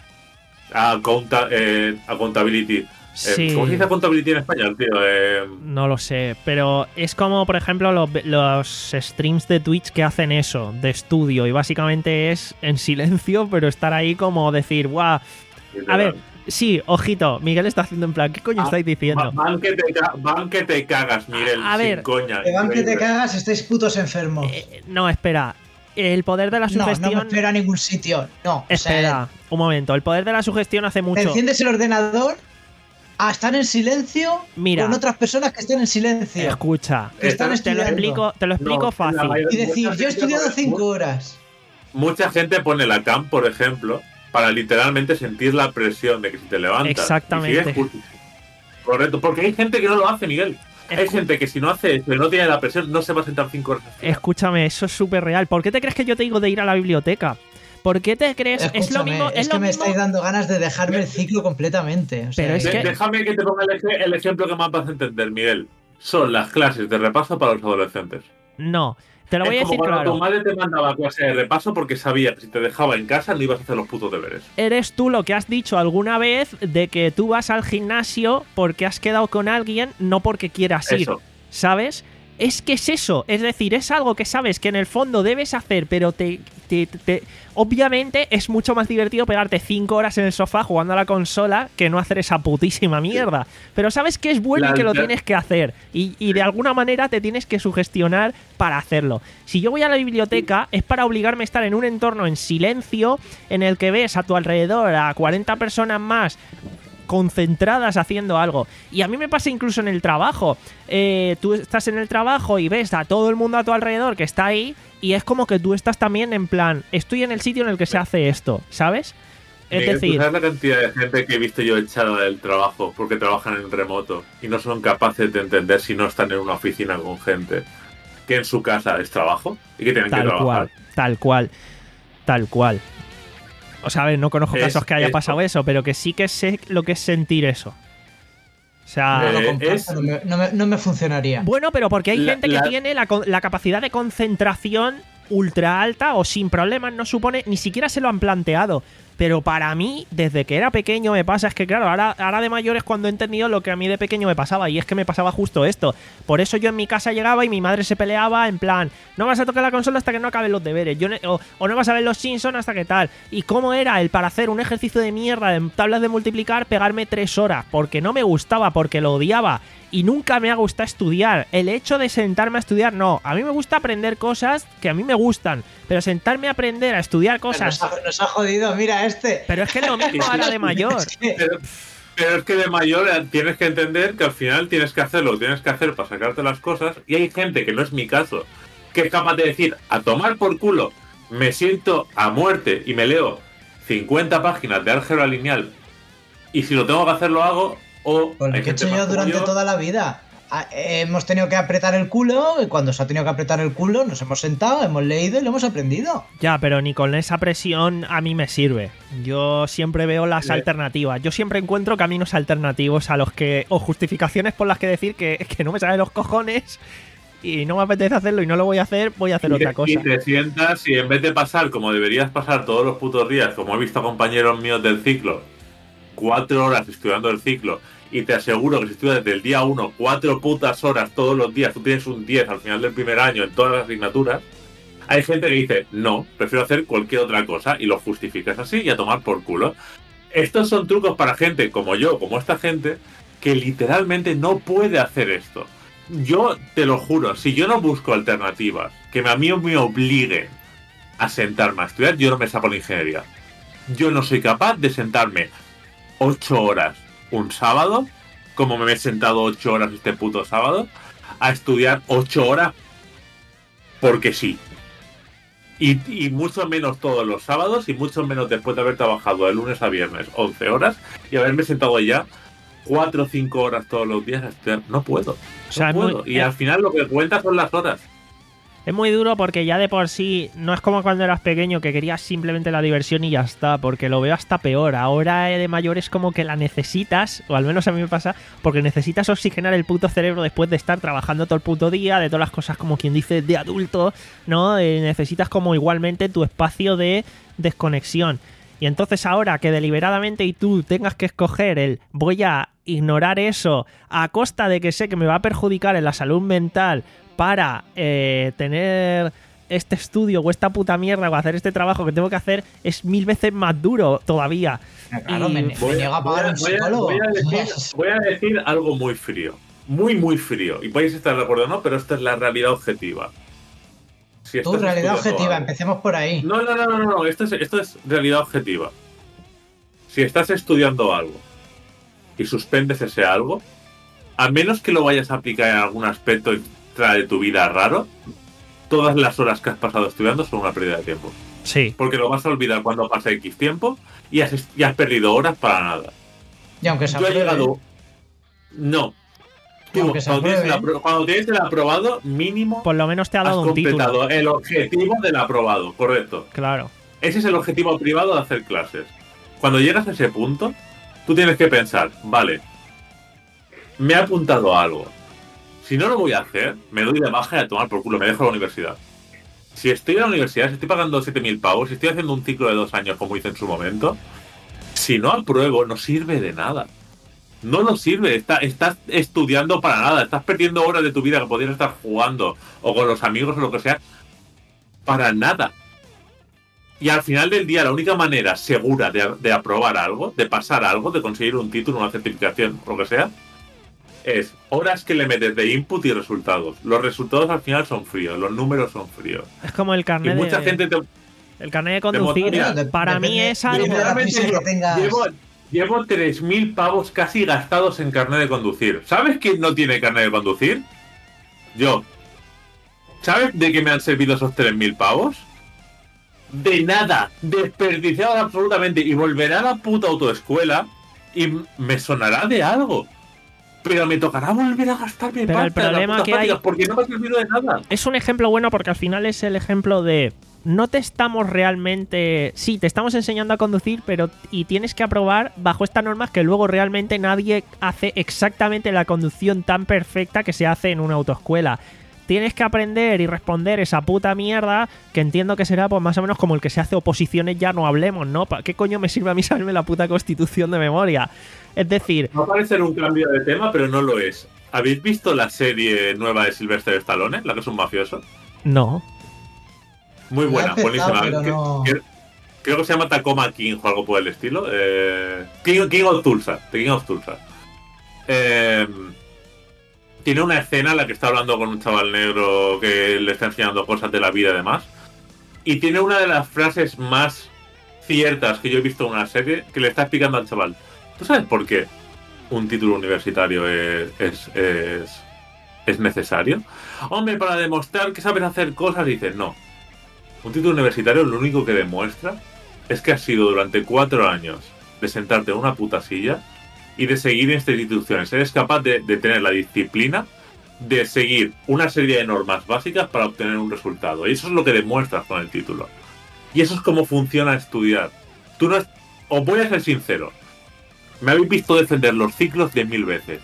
Accounta, eh, accountability. Sí. Eh, ¿Cómo se dice accountability en español, tío? Eh, No lo sé, pero es como, por ejemplo, los, los streams de Twitch que hacen eso, de estudio, y básicamente es en silencio, pero estar ahí como decir, guau. A ver, sí, ojito, Miguel está haciendo en plan, ¿qué coño ah, estáis diciendo? Van que, te, van que te cagas, Miguel, A ver, sin coña. Que van que te cagas, estáis putos enfermos. Eh, no, espera. El poder de la No, sugestión... no me espero a ningún sitio. No, Espera, o sea, un momento. El poder de la sugestión hace te mucho... enciendes el ordenador a estar en silencio Mira. con otras personas que estén en silencio. Escucha, Que están te lo estudiando. explico, te lo explico No, fácil. la mayoría- Y decir, Mucha yo he gente estudiado pone- cinco horas. Mucha gente pone la cam, por ejemplo, para literalmente sentir la presión de que si te levantas... Exactamente. y sigues justo- Correcto, porque hay gente que no lo hace, Miguel. Hay Escu- gente que si no hace eso y no tiene la presión, no se va a sentar cinco horas. a estudiar. Escúchame, eso es súper real. ¿Por qué te crees que yo te digo de ir a la biblioteca? ¿Por qué te crees? Es lo Escúchame, mismo. es Es que lo me mismo. estáis dando ganas de dejarme el ciclo completamente. O sea, Pero es De- que- Déjame que te ponga el, ej- el ejemplo que más vas a entender, Miguel. Son las clases de repaso para los adolescentes. No, te lo voy a es como decir cuando claro. tu madre te mandaba a clase de repaso porque sabía que si te dejaba en casa no ibas a hacer los putos deberes. Eres tú lo que has dicho alguna vez de que tú vas al gimnasio porque has quedado con alguien, no porque quieras ir. Eso. ¿Sabes? Es que es eso, es decir, es algo que sabes que en el fondo debes hacer, pero te, te, te- obviamente es mucho más divertido pegarte cinco horas en el sofá jugando a la consola que no hacer esa putísima mierda. Pero sabes que es bueno La y que lo alter- tienes que hacer, y, y de alguna manera te tienes que sugestionar para hacerlo. Si yo voy a la biblioteca es para obligarme a estar en un entorno en silencio en el que ves a tu alrededor a cuarenta personas más concentradas haciendo algo. Y a mí me pasa incluso en el trabajo. Eh, tú estás en el trabajo y ves a todo el mundo a tu alrededor que está ahí y es como que tú estás también en plan, estoy en el sitio en el que se hace esto, ¿sabes? Es Miguel, ¿tú decir, ¿sabes la cantidad de gente que he visto yo echada del trabajo porque trabajan en remoto y no son capaces de entender si no están en una oficina con gente que en su casa es trabajo y que tienen que tal trabajar? cual, tal cual, tal cual. O sea, a ver, no conozco Es- casos que haya es- pasado eso, pero que sí que sé lo que es sentir eso. O sea, no lo Eh, comparto, es- no, me, no me- no me funcionaría. bueno, pero porque hay La- gente que la- tiene la, con- la capacidad de concentración ultra alta o sin problemas, no supone, ni siquiera se lo han planteado. Pero para mí, desde que era pequeño me pasa, es que claro, ahora, ahora de mayor es cuando he entendido lo que a mí de pequeño me pasaba, y es que me pasaba justo esto. Por eso yo en mi casa llegaba y mi madre se peleaba en plan, no vas a tocar la consola hasta que no acaben los deberes, yo ne- o, o no vas a ver los Simpsons hasta que tal. Y cómo era el para hacer un ejercicio de mierda de tablas de multiplicar, pegarme tres horas, porque no me gustaba, porque lo odiaba. Y nunca me ha gustado estudiar. El hecho de sentarme a estudiar, no. A mí me gusta aprender cosas que a mí me gustan. Pero sentarme a aprender a estudiar cosas... Nos ha, nos ha jodido, mira este. Pero es que es lo mismo ahora de mayor. Es que- Pero, pero es que de mayor eh, tienes que entender que al final tienes que hacer lo que tienes que hacer para sacarte las cosas. Y hay gente, que no es mi caso, que es capaz de decir, a tomar por culo, me siento a muerte y me leo cincuenta páginas de álgebra lineal. Y si lo tengo que hacer, lo hago. O Con lo hay que he gente hecho más yo como durante yo. toda la vida. Ah, eh, Hemos tenido que apretar el culo y cuando se ha tenido que apretar el culo nos hemos sentado, hemos leído y lo hemos aprendido. Ya, pero ni con esa presión a mí me sirve. Yo siempre veo las Le- alternativas. Yo siempre encuentro caminos alternativos a los que... o justificaciones por las que decir que, que no me salen los cojones y no me apetece hacerlo y no lo voy a hacer, voy a hacer y otra te, cosa. Y te sientas y en vez de pasar como deberías pasar todos los putos días, como he visto a compañeros míos del ciclo, cuatro horas estudiando el ciclo, y te aseguro que si estudias desde el día uno, cuatro putas horas todos los días, tú tienes un diez al final del primer año en todas las asignaturas, hay gente que dice, no, prefiero hacer cualquier otra cosa y lo justificas así y a tomar por culo. Estos son trucos para gente como yo, como esta gente, que literalmente no puede hacer esto. Yo te lo juro, si yo no busco alternativas que a mí me obliguen a sentarme a estudiar, yo no me saco la ingeniería. Yo no soy capaz de sentarme ocho horas un sábado, como me he sentado ocho horas este puto sábado, a estudiar ocho horas porque sí. Y, y mucho menos todos los sábados y mucho menos después de haber trabajado de lunes a viernes once horas y haberme sentado ya cuatro o cinco horas todos los días a estudiar. No puedo. O sea, no es puedo. muy- Y al final lo que cuenta son las horas. Es muy duro porque ya de por sí no es como cuando eras pequeño que querías simplemente la diversión y ya está, porque lo veo hasta peor. Ahora eh, de mayor es como que la necesitas, o al menos a mí me pasa, porque necesitas oxigenar el puto cerebro después de estar trabajando todo el puto día, de todas las cosas como quien dice de adulto, ¿no? Eh, necesitas como igualmente tu espacio de desconexión. Y entonces ahora que deliberadamente y tú tengas que escoger el voy a ignorar eso a costa de que sé que me va a perjudicar en la salud mental para eh, tener este estudio o esta puta mierda o hacer este trabajo que tengo que hacer, es mil veces más duro todavía. Claro, Y- me, me Voy, niego a pagar voy a- un voy a- psicólogo. voy a decir, voy a decir algo muy frío. Muy, muy frío. Y podéis estar de acuerdo o no, pero esta es la realidad objetiva. Si Tu estás realidad estudiando objetiva, algo- empecemos por ahí. No, no, no, no, no, no. Esto es, esto es realidad objetiva. Si estás estudiando algo y suspendes ese algo, a menos que lo vayas a aplicar en algún aspecto extra de tu vida raro, todas las horas que has pasado estudiando son una pérdida de tiempo. Sí. Porque lo vas a olvidar cuando pase X tiempo y has, y has perdido horas para nada. Y aunque se Yo he apruebe, llegado... No. Y Tú, aunque se cuando, tienes el apruebe- apro- cuando tienes el aprobado, mínimo Por lo menos te ha has dado un completado título. el objetivo del aprobado, correcto. Claro. Ese es el objetivo privado de hacer clases. Cuando llegas a ese punto, tú tienes que pensar, vale, me he apuntado a algo. Si no lo voy a hacer, me doy de baja y a tomar por culo, me dejo la universidad. Si estoy en la universidad, si estoy pagando siete mil pavos, si estoy haciendo un ciclo de dos años, como hice en su momento, si no apruebo, no sirve de nada. No nos sirve, está, estás estudiando para nada, estás perdiendo horas de tu vida que podrías estar jugando o con los amigos o lo que sea, para nada. Y al final del día, la única manera segura de, de aprobar algo, de pasar algo, de conseguir un título, una certificación, lo que sea, es horas que le metes de input y resultados. Los resultados al final son fríos, los números son fríos. Es como el Y carnet mucha de, gente te, el carnet de de conducir. motor, de- Para mí depende- es algo... depende de la Literalmente prisa que tengas. Llevo, llevo tres mil pavos casi gastados en carnet de conducir. ¿Sabes quién no tiene carnet de conducir? Yo. ¿Sabes de qué me han servido esos tres mil pavos? De nada. Desperdiciado absolutamente. Y volveré a la puta autoescuela y me sonará de algo. Pero me tocará volver a gastar mi Pero el pasta en las problema putas que hay- prácticas porque no me ha servido de nada. Es un ejemplo bueno porque al final es el ejemplo de no te estamos realmente, sí, te estamos enseñando a conducir, pero y tienes que aprobar bajo estas normas que luego realmente nadie hace exactamente la conducción tan perfecta que se hace en una autoescuela. Tienes que aprender y responder esa puta mierda que entiendo que será pues más o menos como el que se hace oposiciones, ya no hablemos, ¿no? ¿Para qué coño me sirve a mí saberme la puta constitución de memoria? Es decir, Va a parecer un cambio de tema, pero no lo es. ¿Habéis visto la serie nueva de Sylvester Stallone, la que es un mafioso? no. Muy La he buena, empezado, buenísima. pero Que- no- que- creo que se llama Tacoma King o algo por el estilo. Eh, King, King of Tulsa. The King of Tulsa. Eh, tiene una escena en la que está hablando con un chaval negro que le está enseñando cosas de la vida y demás. Y tiene una de las frases más ciertas que yo he visto en una serie que le está explicando al chaval. ¿Tú sabes por qué un título universitario es, es, es, es necesario? Hombre, para demostrar que sabes hacer cosas, dices, no. Un título universitario lo único que demuestra es que has sido durante cuatro años de sentarte en una puta silla y de seguir estas instituciones. Eres capaz de, de tener la disciplina de seguir una serie de normas básicas para obtener un resultado. Y eso es lo que demuestras con el título. Y eso es cómo funciona estudiar. Tú no es... Os voy a ser sincero. Me habéis visto defender los ciclos de mil veces.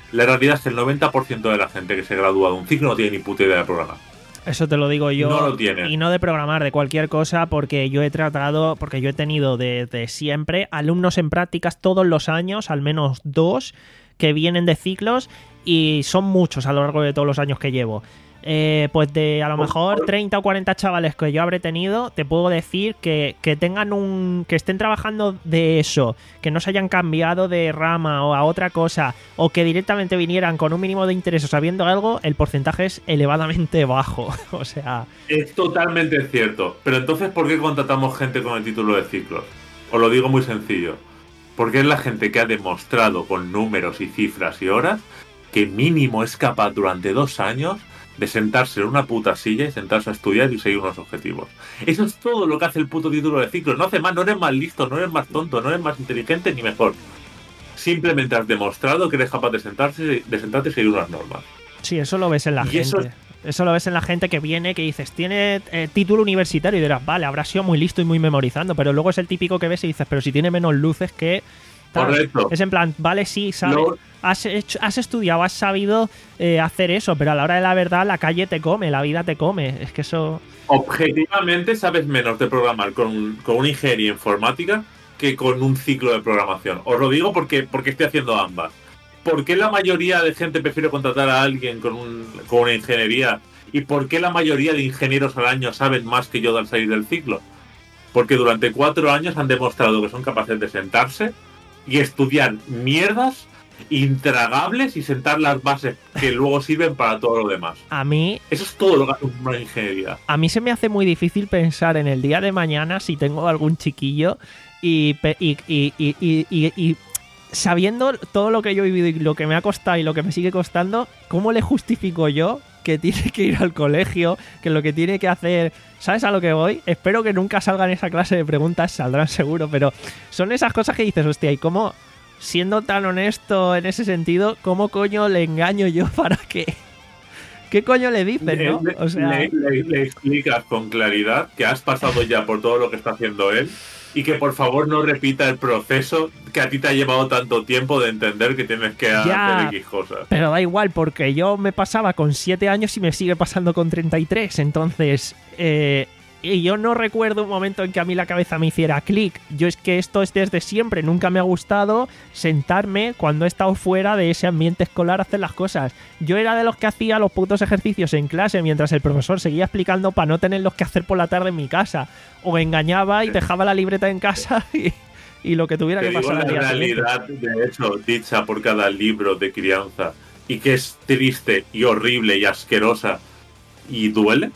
La realidad es que el noventa por ciento de la gente que se gradúa de un ciclo no tiene ni puta idea de programar. Eso te lo digo yo. No lo tiene. Y no de programar, de cualquier cosa, porque yo he tratado, porque yo he tenido desde siempre alumnos en prácticas todos los años, al menos dos, que vienen de ciclos, y son muchos a lo largo de todos los años que llevo. Eh, pues de a lo mejor treinta o cuarenta chavales que yo habré tenido, te puedo decir que, que tengan un. que estén trabajando de eso, que no se hayan cambiado de rama o a otra cosa, o que directamente vinieran con un mínimo de interés o sabiendo algo, el porcentaje es elevadamente bajo. O sea. Es totalmente cierto. Pero entonces, ¿por qué contratamos gente con el título de ciclos? Os lo digo muy sencillo. Porque es la gente que ha demostrado con números y cifras y horas que mínimo es capaz durante dos años de sentarse en una puta silla y sentarse a estudiar y seguir unos objetivos. Eso es todo lo que hace el puto título de ciclos. No hace más, no eres más listo, no eres más tonto, no eres más inteligente ni mejor. Simplemente has demostrado que eres capaz de sentarse, de sentarte y seguir unas normas. Sí, eso lo ves en la y gente. Eso, eso lo ves en la gente que viene, que dices, tiene eh, título universitario, y dirás, vale, habrá sido muy listo y muy memorizando, pero luego es el típico que ves y dices, pero si tiene menos luces que... Tal. Correcto. Es en plan, vale, sí, sabes, Lo... has, hecho, has estudiado, has sabido eh, hacer eso, pero a la hora de la verdad la calle te come, la vida te come. Es que eso... Objetivamente sabes menos de programar con, con una ingeniería informática que con un ciclo de programación. Os lo digo porque, porque estoy haciendo ambas. ¿Por qué la mayoría de gente prefiere contratar a alguien con, un, con una ingeniería? ¿Y por qué la mayoría de ingenieros al año saben más que yo al salir del ciclo? Porque durante cuatro años han demostrado que son capaces de sentarse y estudiar mierdas intragables y sentar las bases que luego sirven para todo lo demás. A mí... Eso es todo lo que hace una ingeniería. A mí se me hace muy difícil pensar en el día de mañana si tengo algún chiquillo y, y, y, y, y, y, y sabiendo todo lo que yo he vivido y lo que me ha costado y lo que me sigue costando, ¿cómo le justifico yo que tiene que ir al colegio, que lo que tiene que hacer... ¿Sabes a lo que voy? Espero que nunca salgan esa clase de preguntas, saldrán seguro, pero son esas cosas que dices, hostia, ¿y cómo, siendo tan honesto en ese sentido, cómo coño le engaño yo para que... ¿Qué coño le dices, no? Le, o sea... le, le, le explicas con claridad que has pasado ya por todo lo que está haciendo él y que por favor no repita el proceso que a ti te ha llevado tanto tiempo de entender que tienes que ya, hacer X cosas. Pero da igual, porque yo me pasaba con siete años y me sigue pasando con treinta y tres, entonces... Eh, y yo no recuerdo un momento en que a mí la cabeza me hiciera clic. Yo es que esto es desde siempre. Nunca me ha gustado sentarme cuando he estado fuera de ese ambiente escolar a hacer las cosas. Yo era de los que hacía los putos ejercicios en clase mientras el profesor seguía explicando para no tenerlos que hacer por la tarde en mi casa. O engañaba y dejaba la libreta en casa y, y lo que tuviera Te que pasar digo al día la realidad de eso, dicha por cada libro de crianza, y que es triste y horrible y asquerosa y duele.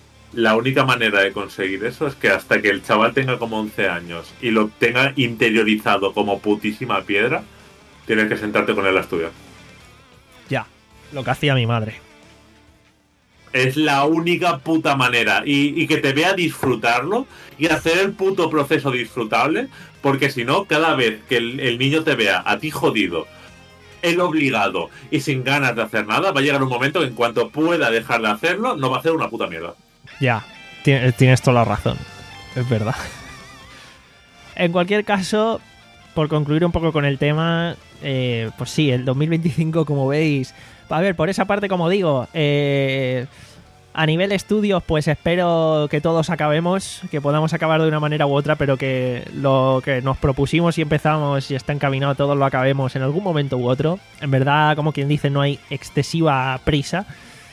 La única manera de conseguir eso es que hasta que el chaval tenga como once años y lo tenga interiorizado como putísima piedra, tienes que sentarte con él a estudiar. Ya, lo que hacía mi madre. Es la única puta manera. Y, y que te vea disfrutarlo y hacer el puto proceso disfrutable, porque si no, cada vez que el, el niño te vea a ti jodido, él obligado y sin ganas de hacer nada, va a llegar un momento que en cuanto pueda dejar de hacerlo, no va a hacer una puta mierda. Ya, tienes toda la razón. Es verdad. En cualquier caso, por concluir un poco con el tema, eh, pues sí, el dos mil veinticinco, como veis... A ver, por esa parte, como digo, eh, a nivel estudios, pues espero que todos acabemos, que podamos acabar de una manera u otra, pero que lo que nos propusimos y empezamos y está encaminado, todos lo acabemos en algún momento u otro. En verdad, como quien dice, no hay excesiva prisa.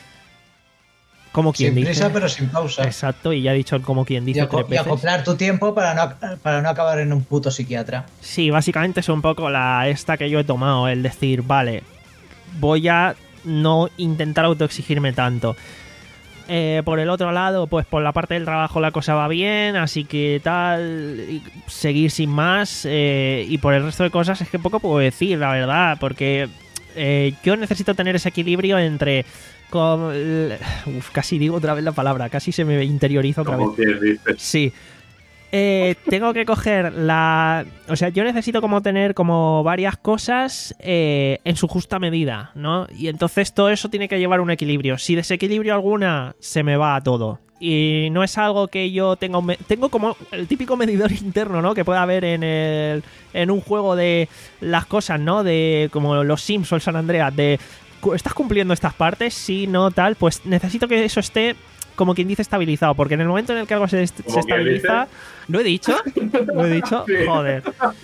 Como quien sin dice. prisa, pero sin pausa. Exacto, y ya he dicho como quien dice y, aco- tres veces. y acoplar tu tiempo para no, para no acabar en un puto psiquiatra. Sí, básicamente es un poco la esta que yo he tomado, el decir, vale, voy a no intentar autoexigirme tanto. Eh, por el otro lado, pues por la parte del trabajo la cosa va bien, así que tal, y seguir sin más. Eh, y por el resto de cosas es que poco puedo decir, la verdad, porque eh, yo necesito tener ese equilibrio entre... Con, uf, casi digo otra vez la palabra, casi se me interioriza otra vez. Como quien dice. Sí. Eh, tengo que coger la... O sea, yo necesito como tener como varias cosas eh, en su justa medida, ¿no? Y entonces todo eso tiene que llevar un equilibrio. Si desequilibrio alguna, se me va a todo. Y no es algo que yo tenga... Un me- tengo como el típico medidor interno, ¿no? Que puede haber en, el, en un juego de las cosas, ¿no? De como los Sims o el San Andreas, de... ¿Estás cumpliendo estas partes? Sí, no, tal. Pues necesito que eso esté... como quien dice estabilizado, porque en el momento en el que algo se, se estabiliza... ¿Lo he dicho? ¿Lo he dicho? Sí. Joder.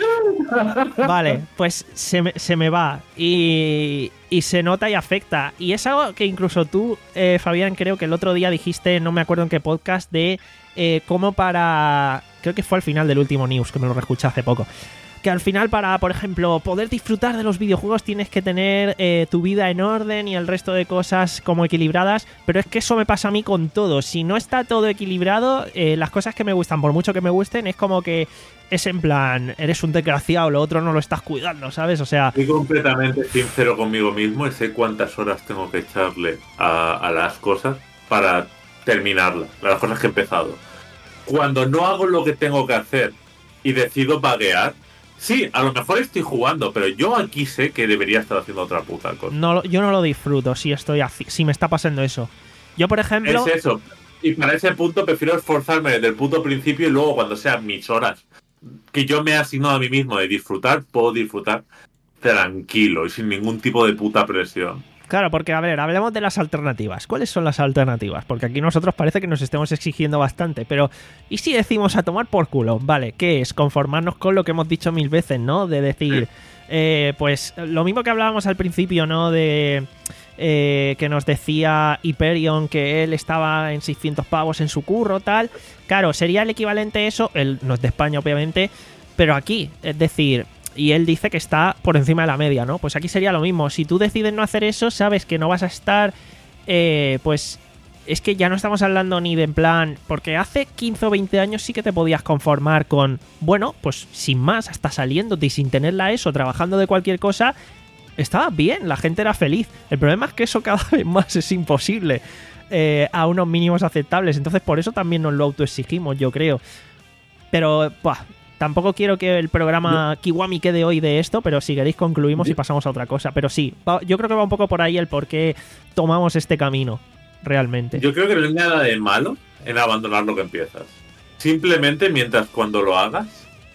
Vale, pues se me, se me va y, y se nota y afecta. Y es algo que incluso tú, eh, Fabián, creo que el otro día dijiste, no me acuerdo en qué podcast, de eh, cómo para... Creo que fue al final del último news, que me lo reescuché hace poco. Que al final para, por ejemplo, poder disfrutar de los videojuegos tienes que tener eh, tu vida en orden y el resto de cosas como equilibradas, pero es que eso me pasa a mí con todo. Si no está todo equilibrado, eh, las cosas que me gustan, por mucho que me gusten, es como que es en plan, eres un desgraciado, lo otro no lo estás cuidando, ¿sabes? O sea... Soy completamente sincero conmigo mismo y sé cuántas horas tengo que echarle a, a las cosas para terminarlas, las cosas que he empezado. Cuando no hago lo que tengo que hacer y decido vaguear, sí, a lo mejor estoy jugando, pero yo aquí sé que debería estar haciendo otra puta cosa. No, lo- yo no lo disfruto si estoy así- si me está pasando eso. Yo, por ejemplo... Es eso. Y para ese punto prefiero esforzarme desde el punto principio y luego cuando sean mis horas que yo me he asignado a mí mismo de disfrutar, puedo disfrutar tranquilo y sin ningún tipo de puta presión. Claro, porque a ver, hablemos de las alternativas. ¿Cuáles son las alternativas? Porque aquí nosotros parece que nos estemos exigiendo bastante, pero ¿y si decimos a tomar por culo? Vale, ¿qué es? Conformarnos con lo que hemos dicho mil veces, ¿no? De decir, eh, pues lo mismo que hablábamos al principio, ¿no? De eh, que nos decía Hyperion que él estaba en seiscientos pavos en su curro, tal. Claro, sería el equivalente a eso, él no es de España, obviamente, pero aquí, es decir... Y él dice que está por encima de la media, ¿no? Pues aquí sería lo mismo. Si tú decides no hacer eso, sabes que no vas a estar... Eh, pues es que ya no estamos hablando ni de en plan... Porque hace quince o veinte años sí que te podías conformar con... Bueno, pues sin más, hasta saliéndote y sin tenerla eso, trabajando de cualquier cosa... Estaba bien, la gente era feliz. El problema es que eso cada vez más es imposible eh, a unos mínimos aceptables. Entonces por eso también nos lo autoexigimos, yo creo. Pero, buah... Tampoco quiero que el programa Kiwami quede hoy de esto, pero si queréis concluimos y pasamos a otra cosa. Pero sí, va, yo creo que va un poco por ahí el por qué tomamos este camino, realmente. Yo creo que no hay nada de malo en abandonar lo que empiezas. Simplemente mientras cuando lo hagas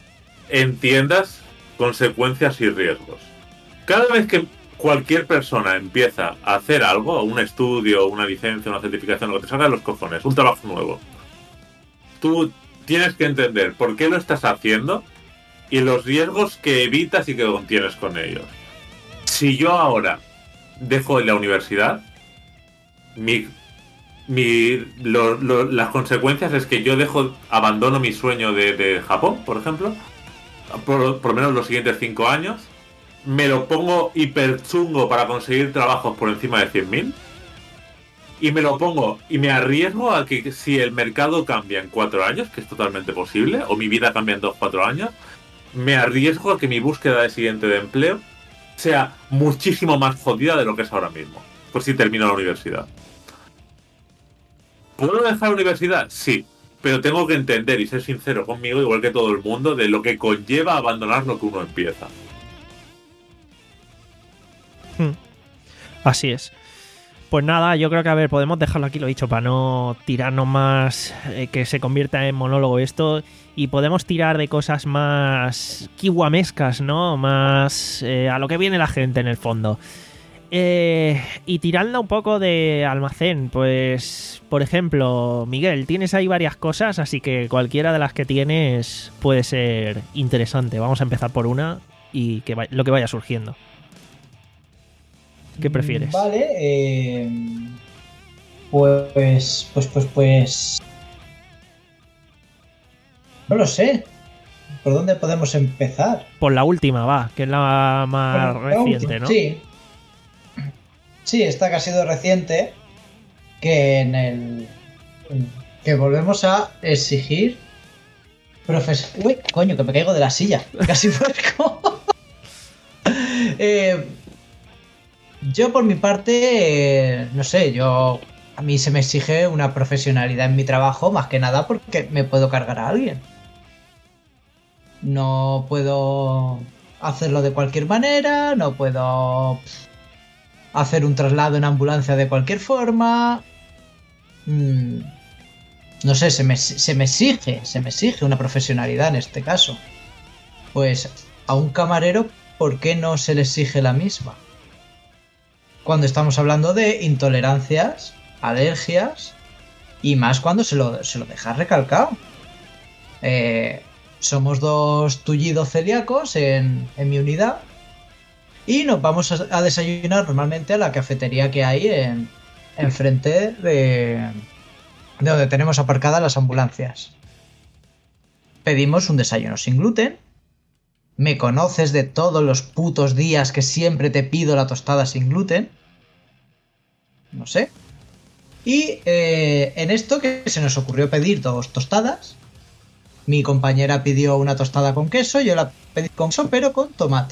entiendas consecuencias y riesgos. Cada vez que cualquier persona empieza a hacer algo, un estudio, una licencia, una certificación, lo que te salga de los cojones, un trabajo nuevo, tú tienes que entender por qué lo estás haciendo y los riesgos que evitas y que contienes con ellos. Si yo ahora dejo la universidad, mi, mi, lo, lo, las consecuencias es que yo dejo, abandono mi sueño de, de Japón, por ejemplo, por, por lo menos los siguientes cinco años, me lo pongo hiper chungo para conseguir trabajos por encima de cien mil. Y me lo pongo y me arriesgo a que si el mercado cambia en cuatro años, que es totalmente posible, o mi vida cambia en dos, cuatro años, me arriesgo a que mi búsqueda de siguiente de empleo sea muchísimo más jodida de lo que es ahora mismo, por si termino la universidad. ¿Puedo dejar la universidad? Sí, pero tengo que entender y ser sincero conmigo, igual que todo el mundo, de lo que conlleva abandonar lo que uno empieza. Hmm. Así es. Pues nada, yo creo que, a ver, podemos dejarlo aquí, lo dicho, para no tirarnos más, eh, que se convierta en monólogo esto, y podemos tirar de cosas más kiwamescas, ¿no? Más eh, a lo que viene la gente, en el fondo. Eh, y tirando un poco de almacén, pues, por ejemplo, Miguel, tienes ahí varias cosas, así que cualquiera de las que tienes puede ser interesante. Vamos a empezar por una y que vaya, lo que vaya surgiendo. ¿Qué prefieres? Vale, eh, pues, pues, pues, pues... No lo sé. ¿Por dónde podemos empezar? Por la última, va, que es la más Bueno, la reciente, última, ¿no? Sí. Sí, esta que ha sido reciente, que en el... que volvemos a exigir... Profes... Uy, coño, que me caigo de la silla. Casi fresco. eh... Yo por mi parte, eh, no sé, yo a mí se me exige una profesionalidad en mi trabajo, más que nada porque me puedo cargar a alguien. no puedo hacerlo de cualquier manera, no puedo hacer un traslado en ambulancia de cualquier forma. Mm, no sé, se me, se me exige, se me exige una profesionalidad en este caso. Pues a un camarero, ¿por qué no se le exige la misma? Cuando estamos hablando de intolerancias, alergias, y más cuando se lo, se lo dejas recalcado. Eh, somos dos tullidos celíacos en, en mi unidad y nos vamos a, a desayunar normalmente a la cafetería que hay en enfrente de, de donde tenemos aparcadas las ambulancias. Pedimos un desayuno sin gluten. Me conoces de todos los putos días que siempre te pido la tostada sin gluten. No sé. Y eh, en esto que se nos ocurrió pedir dos tostadas. Mi compañera pidió una tostada con queso, yo la pedí con queso pero con tomate.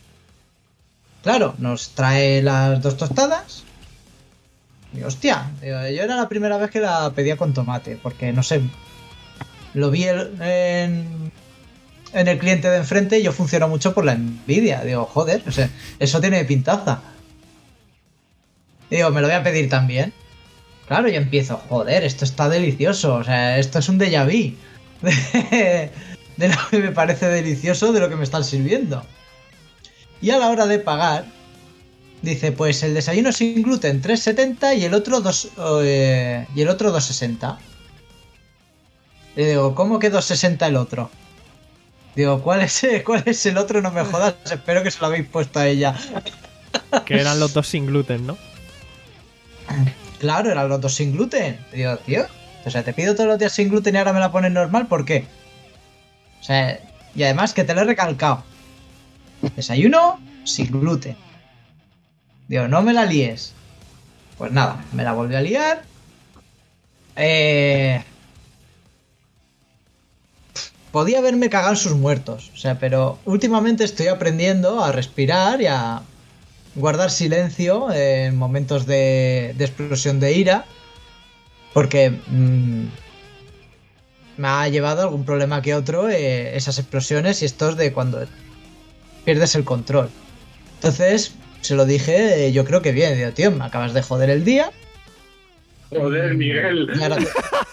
Claro, nos trae las dos tostadas. Y hostia, yo era la primera vez que la pedía con tomate, porque no sé, lo vi en, en el cliente de enfrente y yo funciono mucho por la envidia. Digo, joder, o sea, eso tiene pintaza. Digo, me lo voy a pedir también. Claro, yo empiezo, joder, esto está delicioso, o sea, esto es un déjà vu de, de lo que me parece delicioso de lo que me están sirviendo. Y a la hora de pagar, dice, pues el desayuno sin gluten tres setenta y el otro dos eh, y el otro dos sesenta. Le digo, ¿cómo que dos sesenta el otro? Digo, ¿cuál es, ¿cuál es el otro? No me jodas, espero que se lo habéis puesto a ella. Que eran los dos sin gluten, ¿no? Claro, eran los dos sin gluten. Digo, tío, o sea, te pido todos los días sin gluten y ahora me la pones normal, ¿por qué? O sea, y además que te lo he recalcado. Desayuno sin gluten. Digo, no me la líes. Pues nada, me la volví a liar. Eh... Podía haberme cagado en sus muertos. O sea, pero últimamente estoy aprendiendo a respirar y a guardar silencio en momentos de, de explosión de ira. Porque mmm, me ha llevado a algún problema que otro eh, esas explosiones y estos de cuando pierdes el control. Entonces, se lo dije, eh, yo creo que bien. Digo, tío, me acabas de joder el día. Joder, Miguel. Y ahora te...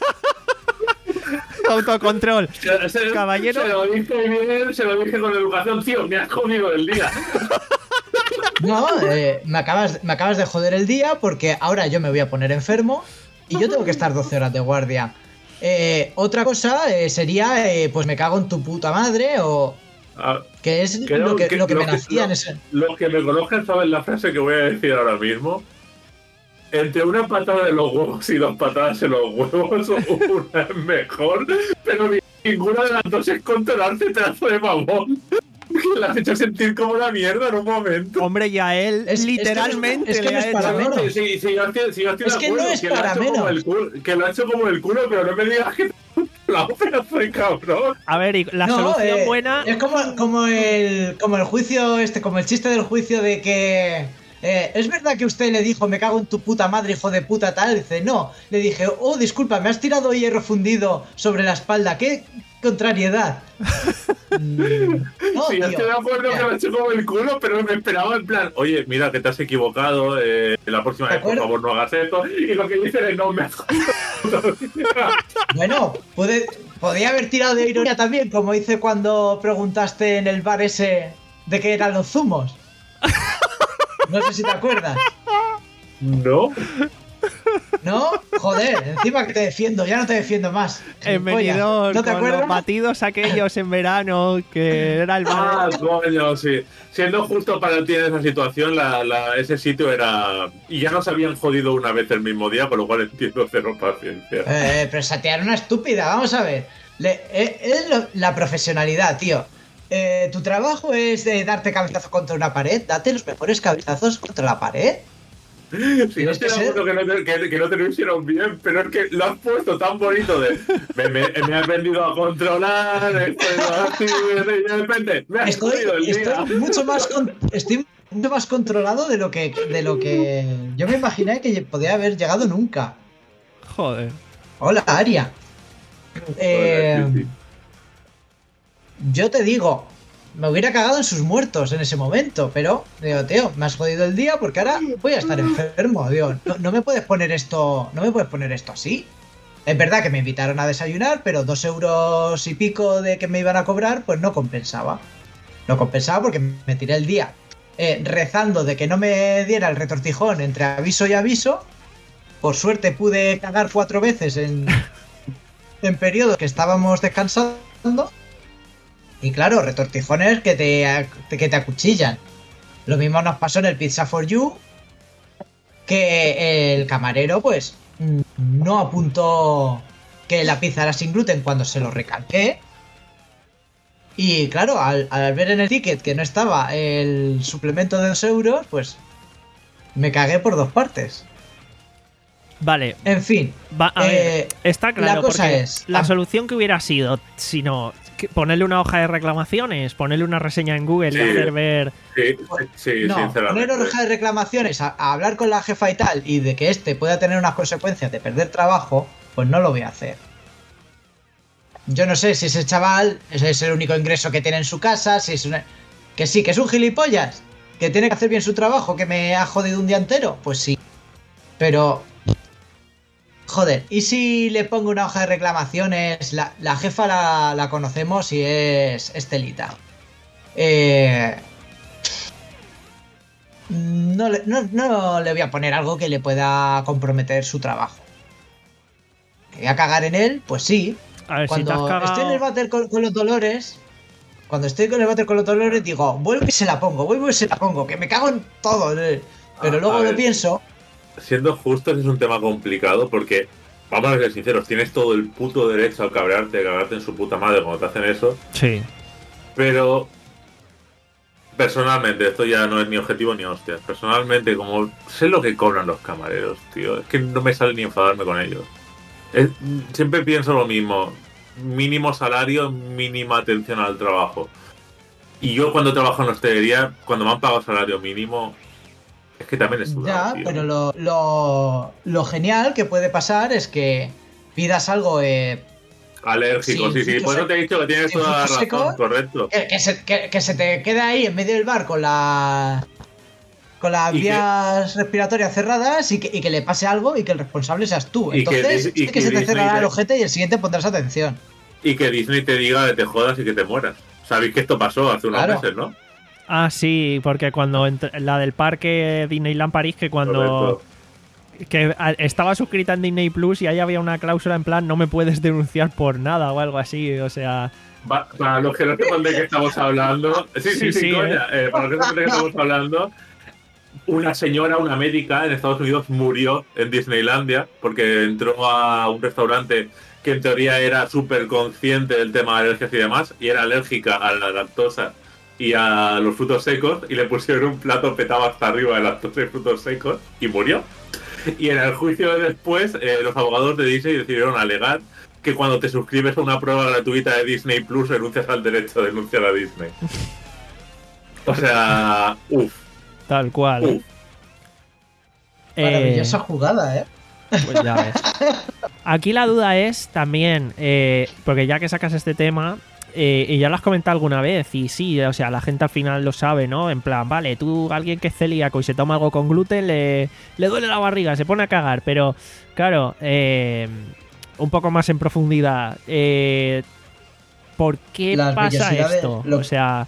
Autocontrol. Se, se, Caballero. Se lo dije bien, se lo dije con educación, tío, me has jodido el día. No, eh, me, acabas, me acabas de joder el día porque ahora yo me voy a poner enfermo y yo tengo que estar doce horas de guardia. Eh, otra cosa eh, sería, eh, pues me cago en tu puta madre o... Ah, que es creo, lo que, que, lo que lo me nacía en ese... Los que me conozcan saben la frase que voy a decir ahora mismo. Entre una patada de los huevos y dos patadas en los huevos, una es mejor, pero ninguna de las dos es controlarte pedazo de mamón. Que la has hecho sentir como una mierda en un momento. Hombre, y a él es, literalmente es que no es, es que no es para menos. Sí, sí, yo estoy, sí, yo estoy es de que acuerdo, no es que para menos. Culo, que lo ha hecho como el culo, pero no me digas que la pedazo de cabrón. A ver, y la no, solución eh, buena... Es como, como, el, como el juicio, este, como el chiste del juicio de que... Eh, ¿es verdad que usted le dijo, me cago en tu puta madre, hijo de puta tal? Dice, no. Le dije, oh, disculpa, me has tirado hierro fundido sobre la espalda. ¡Qué contrariedad! mm, no, sí, tío, estoy de acuerdo ya. Que lo he hecho como el culo, pero me esperaba en plan, oye, mira que te has equivocado, eh, la próxima vez, por favor, no hagas esto. Y lo que dice es, no, me has Bueno, puede, podía haber tirado de ironía también, como hice cuando preguntaste en el bar ese de qué eran los zumos. No sé si te acuerdas. No. ¿No? Joder, encima que te defiendo, ya no te defiendo más. En venidor, ¿no te con acuerdas? Los batidos aquellos en verano, que era el... Ah, coño, sí. Siendo justo para ti en esa situación, la, la, ese sitio era... Y ya nos habían jodido una vez el mismo día, por lo cual entiendo cero paciencia. Eh, pero satear una estúpida, vamos a ver. Le, eh, es lo, la profesionalidad, tío. Eh, tu trabajo es eh, darte cabezazo contra una pared. Date los mejores cabezazos contra la pared. Sí, yo estoy de acuerdo que no, te, que, que no te lo hicieron bien, pero es que lo has puesto tan bonito de me, me, me has aprendido a controlar, estoy así, y de repente me has estoy, jodido el estoy día. mucho más con, estoy mucho más controlado de lo que de lo que yo me imaginé que podía haber llegado nunca. Joder. Hola, Aria. Eh, Hola, sí, sí. yo te digo, me hubiera cagado en sus muertos en ese momento, pero digo, tío, me has jodido el día porque ahora voy a estar enfermo, digo, no, no me puedes poner esto, no me puedes poner esto así. Es verdad que me invitaron a desayunar, pero dos euros y pico de que me iban a cobrar, pues no compensaba. No compensaba porque me tiré el día eh, rezando de que no me diera el retortijón entre aviso y aviso. Por suerte pude cagar cuatro veces en, en periodos que estábamos descansando. Y claro, retortijones que te, que te acuchillan. Lo mismo nos pasó en el Pizza for You, que el camarero pues no apuntó que la pizza era sin gluten cuando se lo recalqué. Y claro, al, al ver en el ticket que no estaba el suplemento de dos euros, pues me cagué por dos partes. Vale. En fin. Va, a eh, ver, está claro. La cosa porque es... La ah, solución que hubiera sido, si no, que ponerle una hoja de reclamaciones, ponerle una reseña en Google Sí. y hacer ver... Sí, sí, no, sinceramente. poner hoja de reclamaciones, a, a hablar con la jefa y tal, y de que este pueda tener unas consecuencias de perder trabajo, pues no lo voy a hacer. Yo no sé si ese chaval ese es el único ingreso que tiene en su casa, si es una... que sí, que es un gilipollas, que tiene que hacer bien su trabajo, que me ha jodido un día entero, pues sí. Pero... joder, ¿y si le pongo una hoja de reclamaciones? La, la jefa la, la conocemos y es Estelita. Eh... No le, no, no le voy a poner algo que le pueda comprometer su trabajo. ¿Que voy a cagar en él? Pues sí. A ver, si te has Cuando cagado... estoy en el váter con, con los dolores, cuando estoy con el váter con los dolores, digo, vuelvo y se la pongo, vuelvo y se la pongo, que me cago en todo. Pero A- luego a lo ver. pienso. Siendo justos, es un tema complicado porque, vamos a ser sinceros, tienes todo el puto derecho a cabrearte, a cagarte en su puta madre cuando te hacen eso. Sí. Pero, personalmente, esto ya no es ni objetivo ni hostias. Personalmente, como sé lo que cobran los camareros, tío, es que no me sale ni enfadarme con ellos. Es- siempre pienso lo mismo. Mínimo salario, mínima atención al trabajo. Y yo cuando trabajo en hostelería, cuando me han pagado salario mínimo, es que también es sudado, Ya, tío. pero lo, lo, lo genial que puede pasar es que pidas algo eh, Alérgico, Sí, sí, sí. frutos Por eso secos. te he dicho que tienes Sí, toda la frutos razón, secos. correcto. que, que se, que, que se te quede ahí en medio del bar con la con las Y que- vías respiratorias cerradas y que, y que le pase algo y que el responsable seas tú. Y que Entonces, Dis- y sí que que se te Disney cerrará te- el ojete y el siguiente pondrás atención. Y que Disney te diga que te jodas y que te mueras. Sabéis que esto pasó hace unos Claro. meses, ¿no? Ah, sí, porque cuando... ent- la del parque Disneyland París, que cuando... Correcto. que a- estaba suscrita en Disney Plus y ahí había una cláusula en plan no me puedes denunciar por nada o algo así, o sea... Va- para los que no sepan de qué estamos hablando. Sí, sí, Sí, sí, sí, coña. Eh, para los que no sepan de qué estamos hablando. Una señora, una médica en Estados Unidos murió en Disneylandia porque entró a un restaurante que en teoría era súper consciente del tema de alergias y demás y era alérgica a la lactosa y a los frutos secos y le pusieron un plato petado hasta arriba de lactosa y frutos secos y murió. Y en el juicio de después, eh, los abogados de Disney decidieron alegar que cuando te suscribes a una prueba gratuita de Disney Plus renuncias al derecho de denunciar a Disney. O sea, uff, Tal cual. uff. Eh, Maravillosa jugada, ¿eh? pues ya ves. Aquí la duda es también, eh, porque ya que sacas este tema, eh, y ya lo has comentado alguna vez, y sí, o sea, la gente al final lo sabe, ¿no? En plan, vale, tú, alguien que es celíaco y se toma algo con gluten, le, le duele la barriga, se pone a cagar, pero claro, eh, un poco más en profundidad, eh, ¿por qué Las pasa vellosidades, esto? lo- O sea,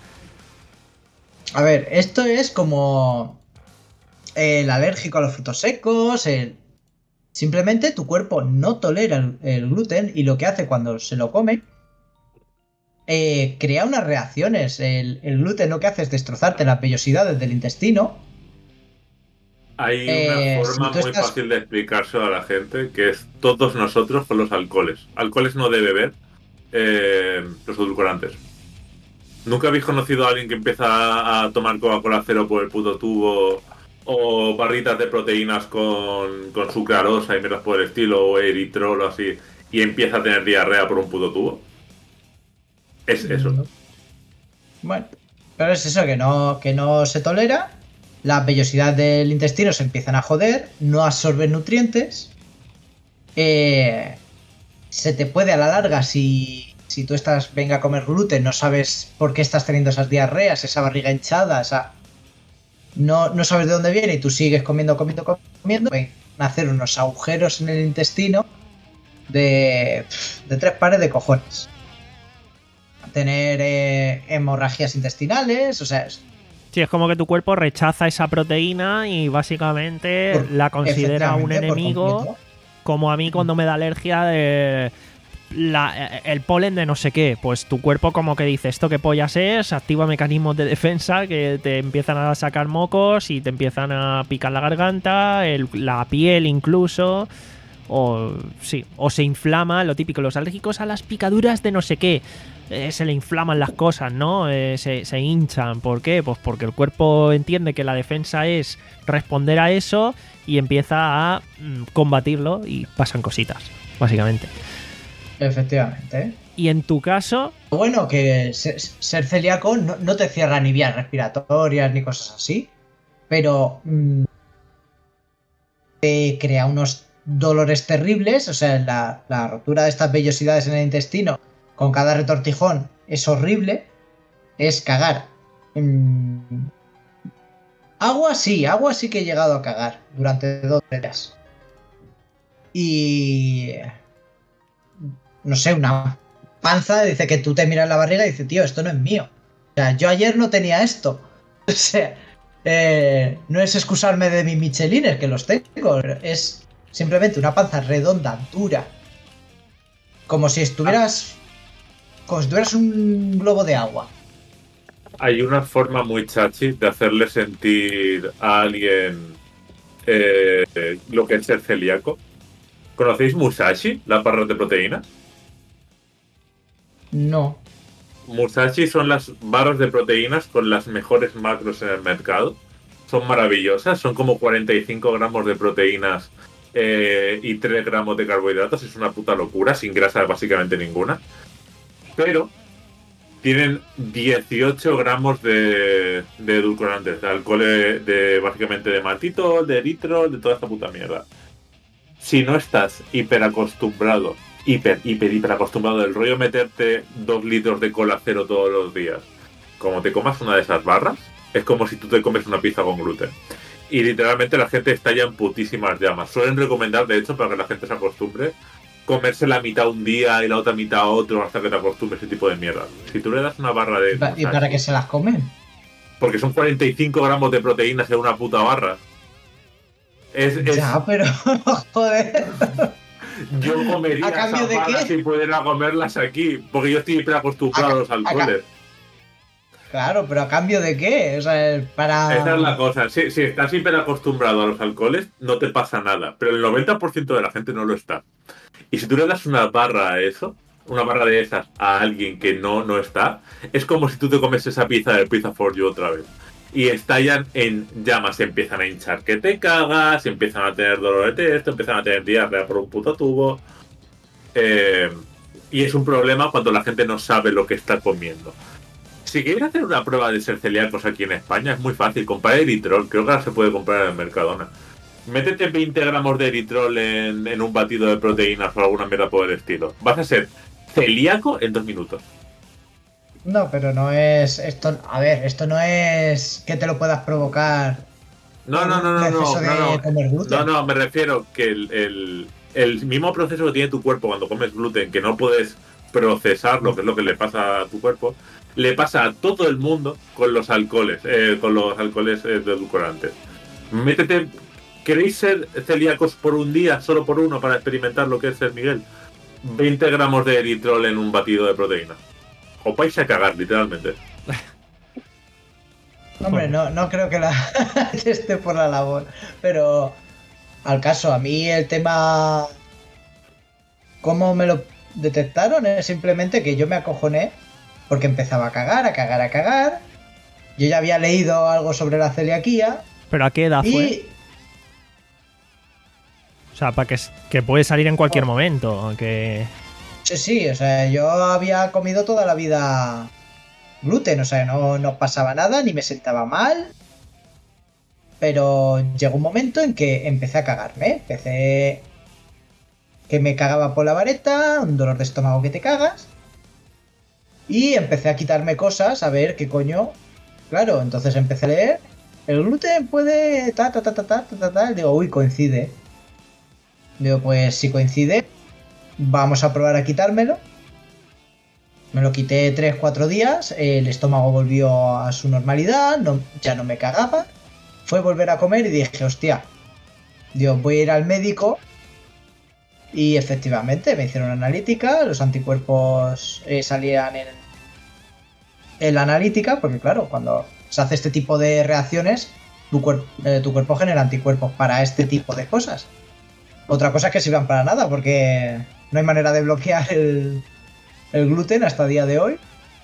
A ver, esto es como el alérgico a los frutos secos, el... simplemente tu cuerpo no tolera el, el gluten y lo que hace cuando se lo come, eh, crea unas reacciones. El, el gluten lo que hace es destrozarte las vellosidades del intestino. Hay Eh, una si forma tú muy estás- fácil de explicárselo a la gente, que es todos nosotros con los alcoholes. Alcoholes no de beber, eh, los edulcorantes. ¿Nunca habéis conocido a alguien que empieza a tomar Coca-Cola cero por el puto tubo? O barritas de proteínas con, con sucrarosa y mierdas por el estilo, o eritrol o así, y empieza a tener diarrea por un puto tubo. Es eso. No. Bueno, pero es eso, que no, que no se tolera. Las vellosidades del intestino se empiezan a joder, no absorben nutrientes. eh, se te puede a la larga, si, si tú estás, venga a comer gluten, no sabes por qué estás teniendo esas diarreas, esa barriga hinchada, esa... No, no sabes de dónde viene y tú sigues comiendo, comiendo, comiendo, ven a hacer unos agujeros en el intestino de, de tres pares de cojones. A tener eh, hemorragias intestinales, o sea... Es, sí, es como que tu cuerpo rechaza esa proteína y básicamente por, la considera un enemigo, como a mí cuando me da alergia de... La, el polen de no sé qué, pues tu cuerpo como que dice esto que pollas es, activa mecanismos de defensa que te empiezan a sacar mocos y te empiezan a picar la garganta, el, la piel incluso, o sí, o se inflama, lo típico, los alérgicos a las picaduras de no sé qué, eh, se le inflaman las cosas, ¿no? Eh, se, se hinchan, ¿por qué? Pues porque el cuerpo entiende que la defensa es responder a eso y empieza a mm, combatirlo y pasan cositas, básicamente. Efectivamente. Y en tu caso... Bueno, que ser, ser celíaco no, no te cierra ni vías respiratorias ni cosas así, pero mmm, te crea unos dolores terribles, o sea, la, la rotura de estas vellosidades en el intestino con cada retortijón es horrible, es cagar. Mm, agua sí, agua sí que he llegado a cagar durante dos días. Y... no sé, una panza, dice que tú te miras la barriga y dices, tío, esto no es mío. O sea, yo ayer no tenía esto. O sea, eh, no es excusarme de mis michelines, que los tengo. Es simplemente una panza redonda, dura. Como si estuvieras... como si tuvieras un globo de agua. Hay una forma muy chachi de hacerle sentir a alguien eh, lo que es ser celíaco. ¿Conocéis Musashi, las barras de proteínas? No. Musashi son las barras de proteínas con las mejores macros en el mercado. Son maravillosas, son como cuarenta y cinco gramos de proteínas eh, y tres gramos de carbohidratos. Es una puta locura, sin grasa básicamente ninguna. Pero tienen dieciocho gramos de, de edulcorantes, de alcohol, de, de básicamente de maltitol, de eritrol, de toda esta puta mierda. Si no estás hiperacostumbrado, hiper, hiper, hiper acostumbrado del rollo meterte dos litros de cola cero todos los días, como te comas una de esas barras, es como si tú te comes una pizza con gluten. Y literalmente la gente está ya en putísimas llamas. Suelen recomendar, de hecho, para que la gente se acostumbre, comerse la mitad un día y la otra mitad otro hasta que te acostumbres, ese tipo de mierda. Si tú le das una barra de... ¿Y para qué se las comen? Porque son cuarenta y cinco gramos de proteínas en una puta barra. Es, es... Ya, pero... joder... Yo comería ¿A cambio esas de barras qué? si pudiera comerlas aquí, porque yo estoy hiperacostumbrado a, a los alcoholes. Claro, pero ¿a cambio de qué? O sea, para... Esa es la cosa. Si, si estás hiperacostumbrado a los alcoholes, no te pasa nada. Pero el noventa por ciento de la gente no lo está. Y si tú le das una barra a eso, una barra de esas a alguien que no, no está, es como si tú te comes esa pizza del Pizza for You otra vez. Y estallan en llamas, se empiezan a hinchar que te cagas, empiezan a tener dolor de esto, empiezan a tener diarrea por un puto tubo. Eh, y es un problema cuando la gente no sabe lo que está comiendo. Si queréis hacer una prueba de ser celíacos aquí en España, es muy fácil. Comprar eritrol, creo que ahora se puede comprar en el Mercadona. Métete veinte gramos de eritrol en, en un batido de proteínas o alguna mierda por el estilo. Vas a ser celíaco en dos minutos. No, pero no es... esto, a ver, esto no es que te lo puedas provocar. No, no, no, no, no, exceso de no, comer gluten. no, no, me refiero que el, el, el mismo proceso que tiene tu cuerpo cuando comes gluten, que no puedes procesarlo, que es lo que le pasa a tu cuerpo, le pasa a todo el mundo con los alcoholes, eh, con los alcoholes eh, edulcorantes. Métete... ¿Queréis ser celíacos por un día, solo por uno, para experimentar lo que es ser Miguel? veinte gramos de eritrol en un batido de proteína. Os vais a cagar, literalmente. Hombre, no, no creo que la esté por la labor. Pero al caso, a mí el tema... ¿Cómo me lo detectaron? Es simplemente que yo me acojoné porque empezaba a cagar, a cagar, a cagar. Yo ya había leído algo sobre la celiaquía. ¿Pero a qué edad y... fue? O sea, para que, que puede salir en cualquier momento. Que... Sí, sí, o sea, yo había comido toda la vida gluten, o sea, no, no pasaba nada, ni me sentaba mal. Pero llegó un momento en que empecé a cagarme. Empecé que me cagaba por la vareta, un dolor de estómago que te cagas. Y empecé a quitarme cosas, a ver qué coño. Claro, entonces empecé a leer. El gluten puede... Ta, ta, ta, ta, ta, ta, ta, ta. Digo, uy, coincide. Digo, pues si coincide, vamos a probar a quitármelo. Me lo quité tres cuatro días. El estómago volvió a su normalidad. No, ya no me cagaba. Fue volver a comer y dije, hostia. Digo, voy a ir al médico. Y efectivamente me hicieron analítica, los anticuerpos eh, salían en, en la analítica, porque claro, cuando se hace este tipo de reacciones, tu, cuerp eh, tu cuerpo genera anticuerpos para este tipo de cosas. Otra cosa es que sirvan para nada, porque no hay manera de bloquear el, el gluten hasta el día de hoy.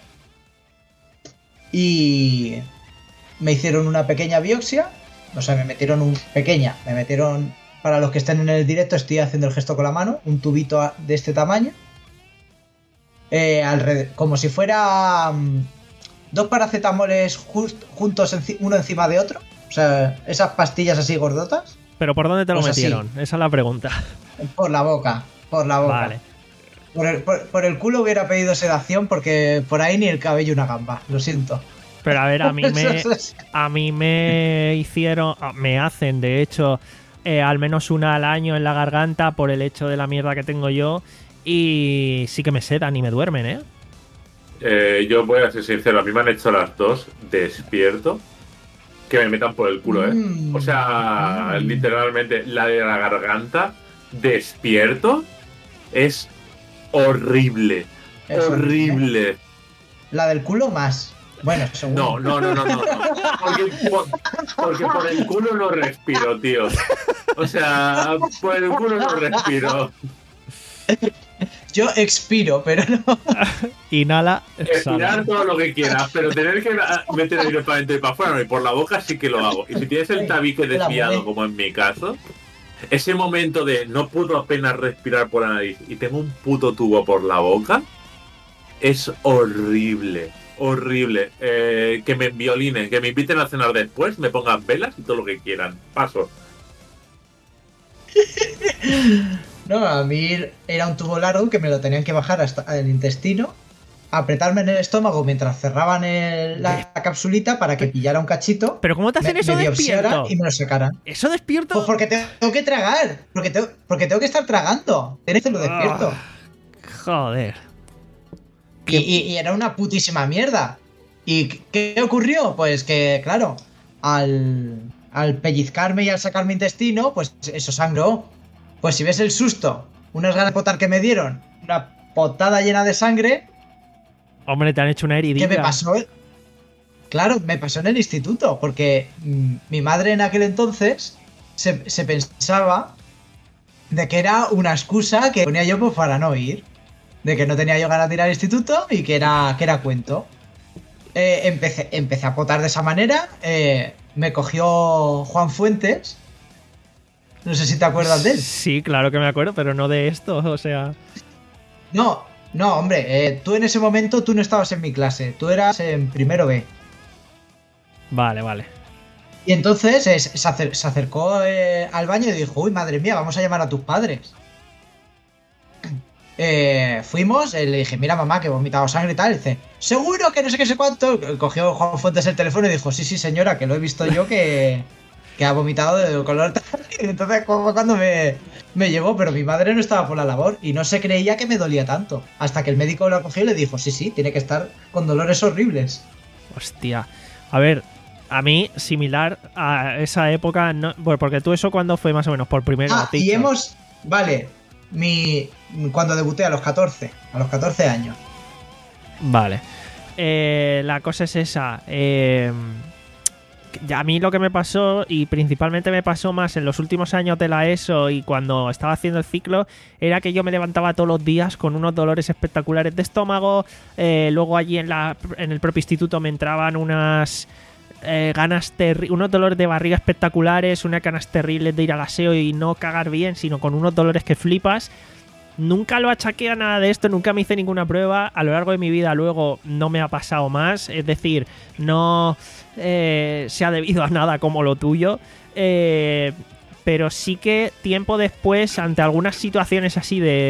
Y me hicieron una pequeña biopsia, o sea, me metieron un pequeña, me metieron... Para los que estén en el directo, estoy haciendo el gesto con la mano. Un tubito de este tamaño. Eh, alrededor, como si fuera um, dos paracetamoles just, juntos enci uno encima de otro. O sea, esas pastillas así gordotas. ¿Pero por dónde te lo pues metieron? Así. Esa es la pregunta. Por la boca. Por la boca. Vale. Por el, por, por el culo hubiera pedido sedación porque por ahí ni el cabello una gamba. Lo siento. Pero a ver, a mí me, a mí me hicieron... Me hacen, de hecho... Eh, al menos una al año en la garganta por el hecho de la mierda que tengo yo y sí que me sedan y me duermen, ¿eh? eh yo voy a ser sincero, a mí me han hecho las dos despierto que me metan por el culo, ¿eh? Mm. O sea, mm. literalmente la de la garganta despierto es horrible, es horrible. horrible. La del culo más. Bueno, seguro. No, no, no, no, no. Porque, por, porque por el culo no respiro, tío. O sea, por el culo no respiro. Yo expiro, pero no. Inhala, expirar todo lo que quieras, pero tener que meter aire para adentro y para afuera, no, y por la boca sí que lo hago. Y si tienes el tabique desviado, como en mi caso, ese momento de no puedo apenas respirar por la nariz y tengo un puto tubo por la boca, es horrible. Horrible. Eh, que me enviolinen, que me inviten a cenar después, me pongan velas y todo lo que quieran. Paso. No, a mí era un tubo largo que me lo tenían que bajar hasta el intestino, apretarme en el estómago mientras cerraban el, la, la capsulita para que pillara un cachito. ¿Pero cómo te hacen me, eso me despierto? Y me lo sacaran. ¿Eso despierto? Pues porque tengo que tragar. Porque tengo, porque tengo que estar tragando. Tienes que lo despierto. Oh, joder. Y, y, y era una putísima mierda. ¿Y qué ocurrió? Pues que, claro, al, al pellizcarme y al sacarme intestino, pues eso sangró. Pues si ves el susto, unas ganas de potar que me dieron, una potada llena de sangre. Hombre, te han hecho una heridita. ¿Qué me pasó? Claro, me pasó en el instituto, porque mmm, mi madre en aquel entonces se, se pensaba de que era una excusa que ponía yo pues, para no ir. De que no tenía yo ganas de ir al instituto y que era, que era cuento. Eh, empecé, empecé a potar de esa manera. Eh, me cogió Juan Fuentes. No sé si te acuerdas de él. Sí, claro que me acuerdo, pero no de esto, o sea... No, no, hombre. Eh, tú en ese momento tú no estabas en mi clase. Tú eras en primero B. Vale, vale. Y entonces eh, se, acer se acercó eh, al baño y dijo, uy, madre mía, vamos a llamar a tus padres. Eh, fuimos, eh, le dije, mira mamá que he vomitado sangre y tal, y dice, seguro que no sé qué sé cuánto. Cogió Juan Fuentes el teléfono y dijo, sí, sí señora, que lo he visto yo que, que ha vomitado de color tal. Y entonces cuando me, me llevó, pero mi madre no estaba por la labor y no se creía que me dolía tanto, hasta que el médico lo cogió y le dijo, sí, sí, tiene que estar con dolores horribles. Hostia, a ver, a mí similar a esa época, no, bueno, porque tú eso cuando fue más o menos por primera ah, y hemos, vale, mi cuando debuté a los catorce, a los catorce años. Vale. Eh, la cosa es esa. Eh, a mí lo que me pasó, y principalmente me pasó más en los últimos años de la ESO y cuando estaba haciendo el ciclo, era que yo me levantaba todos los días con unos dolores espectaculares de estómago. Eh, luego allí en, la, en el propio instituto me entraban unas... Eh, ganas unos dolores de barriga espectaculares, unas ganas terribles de ir al aseo y no cagar bien, sino con unos dolores que flipas. Nunca lo achaqué a nada de esto, nunca me hice ninguna prueba. A lo largo de mi vida luego no me ha pasado más, es decir, no eh, se ha debido a nada como lo tuyo. Eh, pero sí que tiempo después, ante algunas situaciones así de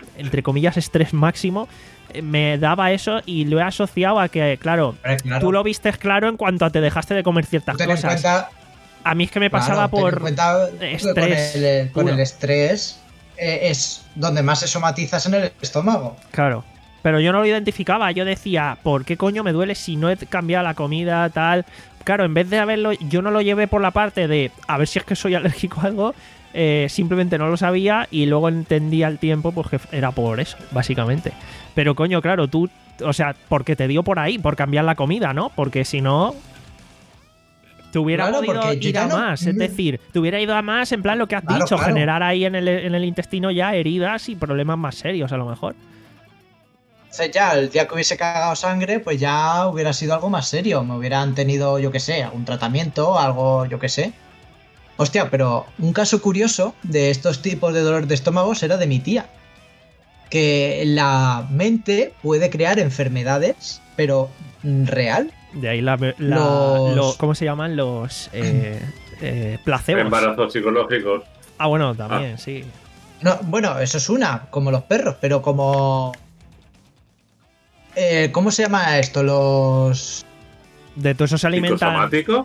entre comillas, estrés máximo, eh, me daba eso y lo he asociado a que, claro, claro. tú lo vistes claro en cuanto a te dejaste de comer ciertas Ten en cosas. cuenta, A mí es que me pasaba claro, ten en por cuenta estrés. Con el, con puro. el estrés eh, es donde más se somatizas en el estómago. Claro. Pero yo no lo identificaba. Yo decía, ¿por qué coño me duele si no he cambiado la comida, tal? Claro, en vez de haberlo... Yo no lo llevé por la parte de a ver si es que soy alérgico a algo. Eh, simplemente no lo sabía y luego entendí al tiempo pues que era por eso, básicamente. Pero coño, claro, tú... O sea, porque te dio por ahí, por cambiar la comida, ¿no? Porque si no... Te hubiera Claro, podido porque yo ir ya a no- más, es decir, te hubiera ido a más en plan lo que has Claro, dicho, claro. generar ahí en el, en el intestino ya heridas y problemas más serios a lo mejor. O sea, ya el día que hubiese cagado sangre, pues ya hubiera sido algo más serio. Me hubieran tenido, yo qué sé, algún tratamiento, algo, yo qué sé. Hostia, pero un caso curioso de estos tipos de dolor de estómago era de mi tía. Que la mente puede crear enfermedades, pero mm, real. De ahí la, la- Los- lo- ¿cómo se llaman? Los eh, eh, placebos. Embarazos psicológicos. Ah, bueno, también, sí. No, bueno, eso es una, como los perros, pero como... Eh, ¿Cómo se llama esto? Los... De todo eso se alimentan. ¿Psicosomático?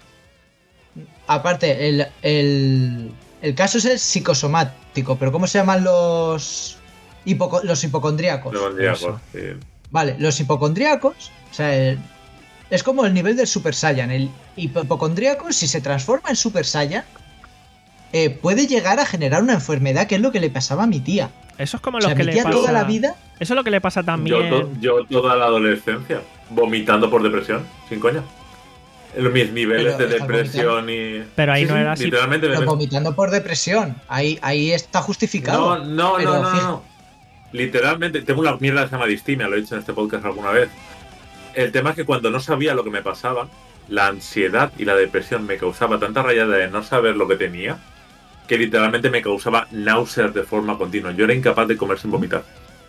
Aparte, el, el, el caso es el psicosomático, pero ¿cómo se llaman los, hipoco- los hipocondríacos? Demandíacos, sí. Vale, los hipocondríacos, o sea, el- es como el nivel del Super Saiyan. El hipo- hipocondríaco, si se transforma en Super Saiyan, eh, puede llegar a generar una enfermedad, que es lo que le pasaba a mi tía. Eso es como O lo sea, que mi le tía pasa. toda la vida... Eso es lo que le pasa Yo, también. to- yo toda la adolescencia, vomitando por depresión, sin coña. Los- Mis niveles Pero de estás depresión y... Pero ahí no era así. Literalmente Pero de- vomitando por depresión. Ahí, ahí está justificado. No, no, Pero no, no, fija- no. Literalmente, tengo una mierda que se llama distimia, lo he dicho en este podcast alguna vez. El tema es que cuando no sabía lo que me pasaba, la ansiedad y la depresión me causaba tanta rayada de no saber lo que tenía, que literalmente me causaba náuseas de forma continua. Yo era incapaz de comer sin vomitar.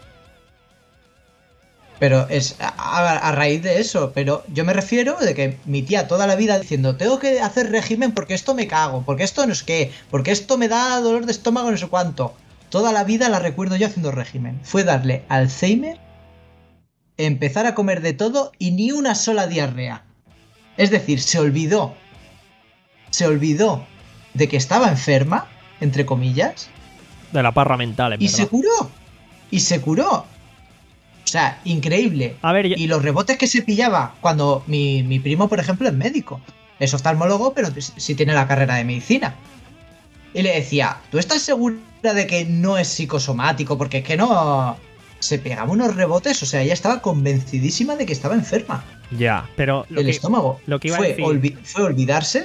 Pero es a, a raíz de eso. Pero yo me refiero de que mi tía toda la vida diciendo, tengo que hacer régimen porque esto me cago, porque esto no es qué, porque esto me da dolor de estómago no sé cuánto. Toda la vida la recuerdo yo haciendo régimen. Fue darle Alzheimer, empezar a comer de todo y ni una sola diarrea. Es decir, se olvidó. Se olvidó de que estaba enferma, entre comillas, De la parra mental, en y verdad. se curó. Y se curó. O sea, increíble. A ver, yo- Y los rebotes que se pillaba cuando mi, mi primo, por ejemplo, es médico. Es oftalmólogo, pero sí tiene la carrera de medicina. Y le decía, ¿tú estás segura de que no es psicosomático? Porque es que no... Se pegaba unos rebotes, o sea, ella estaba convencidísima de que estaba enferma. Ya, pero lo El que, estómago. lo que iba a fue, decir- olvi- fue olvidarse.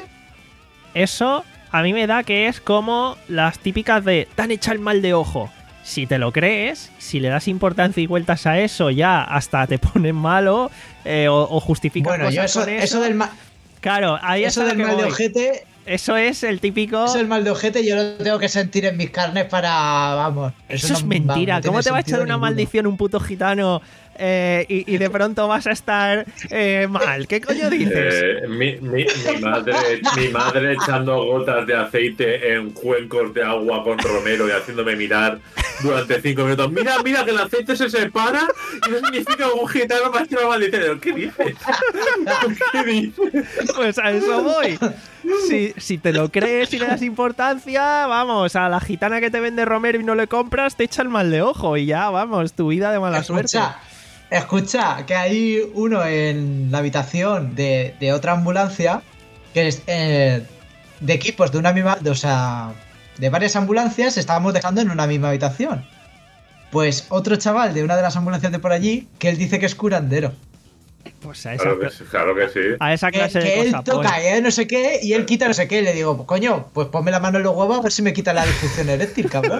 eso a mí me da que es como las típicas de te han echado el mal de ojo. Si te lo crees, si le das importancia y vueltas a eso, ya hasta te pones malo eh, o, o justificas Bueno, cosas yo eso, con eso. eso del, ma- Claro, ahí eso es a lo del que mal de voy. ojete... Eso es el típico... Eso el mal de ojete yo lo tengo que sentir en mis carnes para... Vamos. Eso, no- es mentira. vamos, no ¿Cómo tiene te va a echar sentido una ninguno. maldición un puto gitano eh, y, y de pronto vas a estar eh, mal? ¿Qué coño dices? Eh, mi, mi, mi madre, mi madre echando gotas de aceite en cuencos de agua con romero y haciéndome mirar durante cinco minutos. Mira, mira que el aceite se separa y no significa que un gitano me ha hecho una maldición. ¿Qué dices? ¿Qué dices? Pues a eso voy. Si, si te lo crees y le das importancia, vamos, a la gitana que te vende romero y no le compras, te echa el mal de ojo y ya, vamos, tu vida de mala suerte. Escucha, escucha, que hay uno en la habitación de, de otra ambulancia que es eh, de equipos de una misma, de, o sea, de varias ambulancias estábamos dejando en una misma habitación. Pues otro chaval de una de las ambulancias de por allí que él dice que es curandero. Pues a esa, Claro que sí. Claro que sí. a esa Que, clase que de él cosas. toca pues. y él no sé qué y él quita no sé qué. Y le digo, pues, coño, pues ponme la mano en los huevos a ver si me quita la disfunción eréctil, cabrón.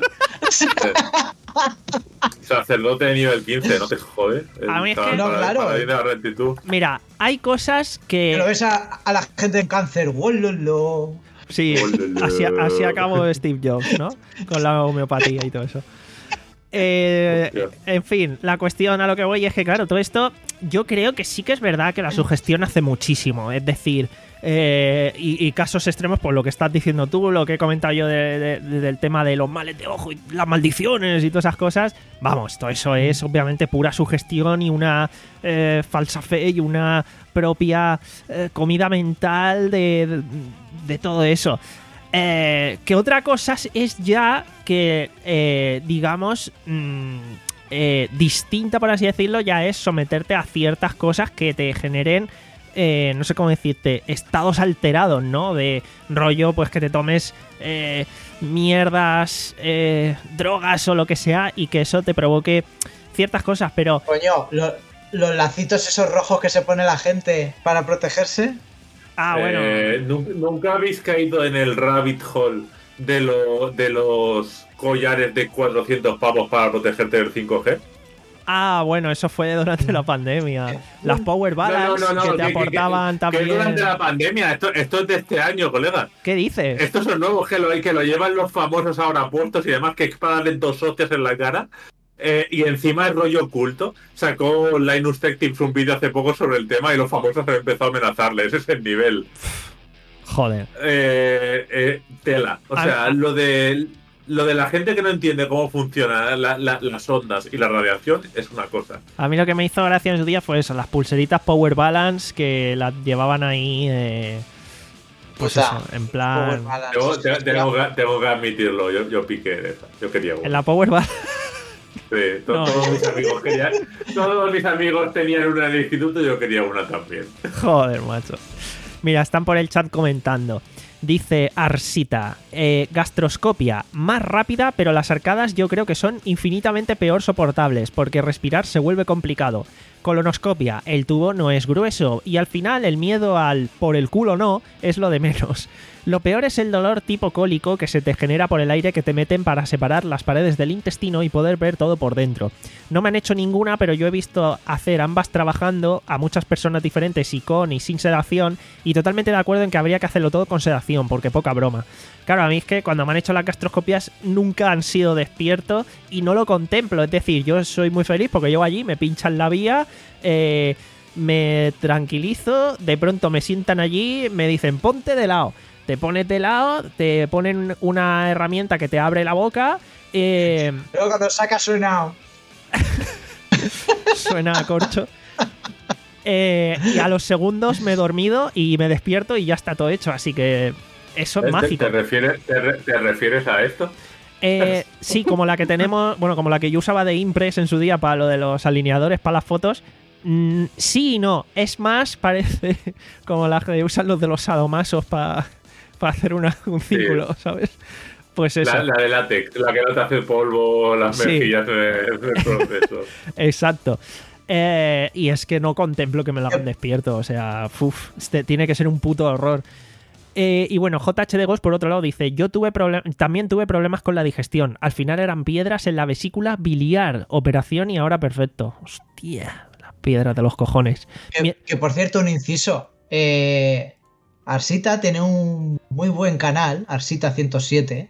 Sacerdote de nivel quince, no te jodes. A mí es Para- que- No, para- claro. para ir a la rectitud. Mira, hay cosas Que lo que... ves a, a la gente en cáncer. ¡Wololo! Sí, Olele. así, así acabó Steve Jobs, ¿no? Con la homeopatía y todo eso. Eh, Hostia. en fin, la cuestión a lo que voy es que, claro, todo esto yo creo que sí que es verdad que la sugestión hace muchísimo. Es decir, Eh, y, y casos extremos, pues lo que estás diciendo tú, lo que he comentado yo de, de, de, del tema de los males de ojo y las maldiciones y todas esas cosas. Vamos, todo eso es obviamente pura sugestión y una eh, falsa fe y una propia eh, comida mental de, de, de todo eso. Eh, que otra cosa es ya que, eh, digamos, mmm, eh, distinta, por así decirlo, ya es someterte a ciertas cosas que te generen, eh, no sé cómo decirte, estados alterados, ¿no? De rollo, pues que te tomes eh, mierdas, eh, drogas o lo que sea y que eso te provoque ciertas cosas, pero... Coño, lo, los lacitos esos rojos que se pone la gente para protegerse... Ah, bueno. Eh, ¿Nunca habéis caído en el rabbit hole de, lo, de los collares de cuatrocientos pavos para protegerte del cinco G? Ah, bueno, eso fue durante la pandemia. Las Power Balance no, no, no, que no, te que, aportaban que, también. Que durante la pandemia, esto, esto es de este año, colega. ¿Qué dices? Estos son nuevos que lo, que lo llevan los famosos ahora puestos y demás, que es para darle dos hostias en la cara. Eh, y encima el rollo oculto. Sacó Linus Tech Tips un vídeo hace poco sobre el tema y los famosos han empezado a amenazarle. Ese es el nivel. Joder. Eh, eh, tela. O sea, ah, lo de lo de la gente que no entiende cómo funcionan la, la, las ondas y la radiación es una cosa. A mí lo que me hizo gracia en su día fue eso, las pulseritas Power Balance que las llevaban ahí. Eh, pues o sea, eso, en plan. Tengo, tengo, tengo, que, tengo que admitirlo, yo, yo piqué en esa. Yo quería una. En la Power Balance. Sí, to, no. todos, mis amigos querían, todos mis amigos tenían una en el instituto y yo quería una también. Joder, macho. Mira, están por el chat comentando. Dice Arsita, eh, gastroscopia, más rápida, pero las arcadas yo creo que son infinitamente peor soportables, porque respirar se vuelve complicado. Colonoscopia, el tubo no es grueso, y al final el miedo al por el culo no es lo de menos. Lo peor es el dolor tipo cólico que se te genera por el aire que te meten para separar las paredes del intestino y poder ver todo por dentro. No me han hecho ninguna, pero yo he visto hacer ambas trabajando a muchas personas diferentes y con y sin sedación, y totalmente de acuerdo en que habría que hacerlo todo con sedación, porque poca broma. Claro, a mí es que cuando me han hecho las gastroscopias nunca han sido despierto y no lo contemplo, es decir, yo soy muy feliz porque llego allí, me pinchan la vía, eh, me tranquilizo, de pronto me sientan allí, me dicen ponte de lado. Te pones de lado, te ponen una herramienta que te abre la boca. Eh... Luego cuando sacas suena... suena a corcho. Eh, y a los segundos me he dormido y me despierto y ya está todo hecho. Así que eso es ¿Te, mágico. ¿Te refieres, te, re, ¿Te refieres a esto? Eh, sí, como la que tenemos, bueno, como la que yo usaba de Impress en su día para lo de los alineadores para las fotos. Mm, sí y no. Es más, parece como la que usan los de los sadomasos para... para hacer una, un círculo, sí. ¿Sabes? Pues eso. La, la de látex, la que no te hace polvo, las sí. mejillas del de proceso. Exacto. Eh, y es que no contemplo que me lo hagan despierto, o sea, uf, este tiene que ser un puto horror. Eh, y bueno, J H D Ghost, por otro lado, dice: Yo tuve también tuve problemas con la digestión. Al final eran piedras en la vesícula biliar. Operación y ahora perfecto. Hostia, las piedras de los cojones. Que, que por cierto, un inciso. Eh... Arsita tiene un muy buen canal, Arsita ciento siete,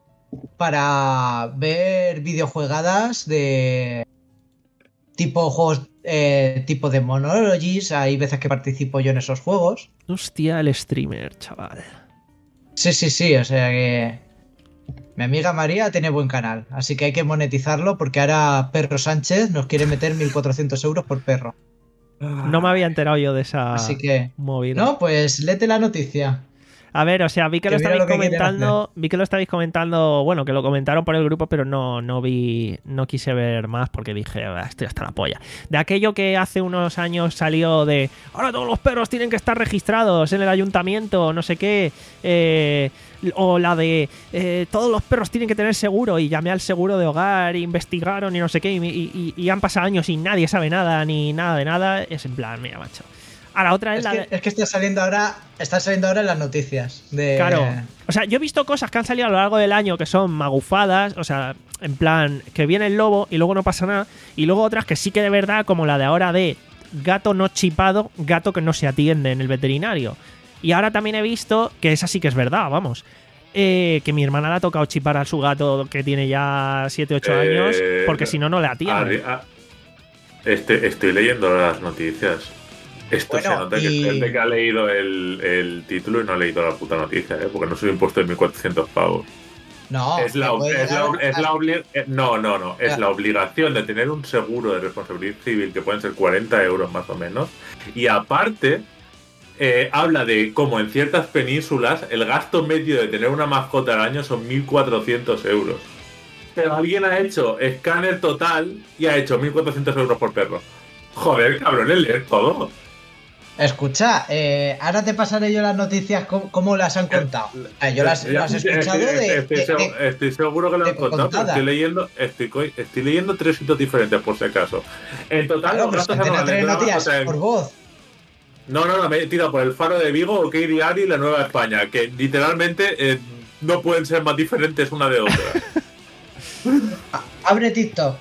para ver videojuegadas de tipo juegos, eh, tipo de Monologies. Hay veces que participo yo en esos juegos. Hostia, el streamer, chaval. Sí, sí, sí, o sea que mi amiga María tiene buen canal, así que hay que monetizarlo porque ahora Perro Sánchez nos quiere meter mil cuatrocientos euros por perro. No me había enterado yo de esa Así que, movida. No, pues léete la noticia. A ver, o sea, vi que, que lo estabais lo que comentando, vi que lo estabais comentando, bueno, que lo comentaron por el grupo, pero no, no vi, no quise ver más porque dije, estoy hasta la polla. De aquello que hace unos años salió de, ahora todos los perros tienen que estar registrados en el ayuntamiento, no sé qué, eh, o la de, eh, todos los perros tienen que tener seguro, y llamé al seguro de hogar, investigaron y no sé qué, y, y, y han pasado años y nadie sabe nada, ni nada de nada, es en plan, mira, macho. A la otra es, es, la que, de... es que está saliendo ahora está saliendo ahora en las noticias de... Claro, o sea, yo he visto cosas que han salido a lo largo del año que son magufadas, o sea, en plan que viene el lobo y luego no pasa nada, y luego otras que sí que de verdad, como la de ahora de gato no chipado, gato que no se atiende en el veterinario. Y ahora también he visto que esa sí que es verdad, vamos, eh, que mi hermana le ha tocado chipar a su gato que tiene ya siete ocho eh, años, porque si no, no le atiende. Este, estoy leyendo las noticias. Esto Bueno, se nota que y- es gente que ha leído el, el título y no ha leído la puta noticia, ¿eh? Porque no es un impuesto de mil cuatrocientos pavos. No, es la, te puede es la, llegar es a- la obli- eh, no, no, no. Es Ya. la obligación de tener un seguro de responsabilidad civil que pueden ser cuarenta euros más o menos. Y aparte, eh, habla de cómo en ciertas penínsulas el gasto medio de tener una mascota al año son mil cuatrocientos euros. Pero alguien ha hecho escáner total y ha hecho mil cuatrocientos euros por perro. Joder, cabrones, leer todo. Escucha, eh, ahora te pasaré yo las noticias cómo, cómo las han contado. Eh, yo las, Ya las he estoy- escuchado estoy, de, estoy de- seg- de- estoy seguro que lo de han contado, pero contada. estoy leyendo, estoy, co- estoy leyendo tres sitios diferentes por si acaso. En total, Claro, los pero gastos Antena anuales tres de una noticias mascota en- por voz. No, no, no, me he tirado por el Faro de Vigo, OK Diario y la Nueva España, que literalmente eh, no pueden ser más diferentes una de otra. Abre TikTok.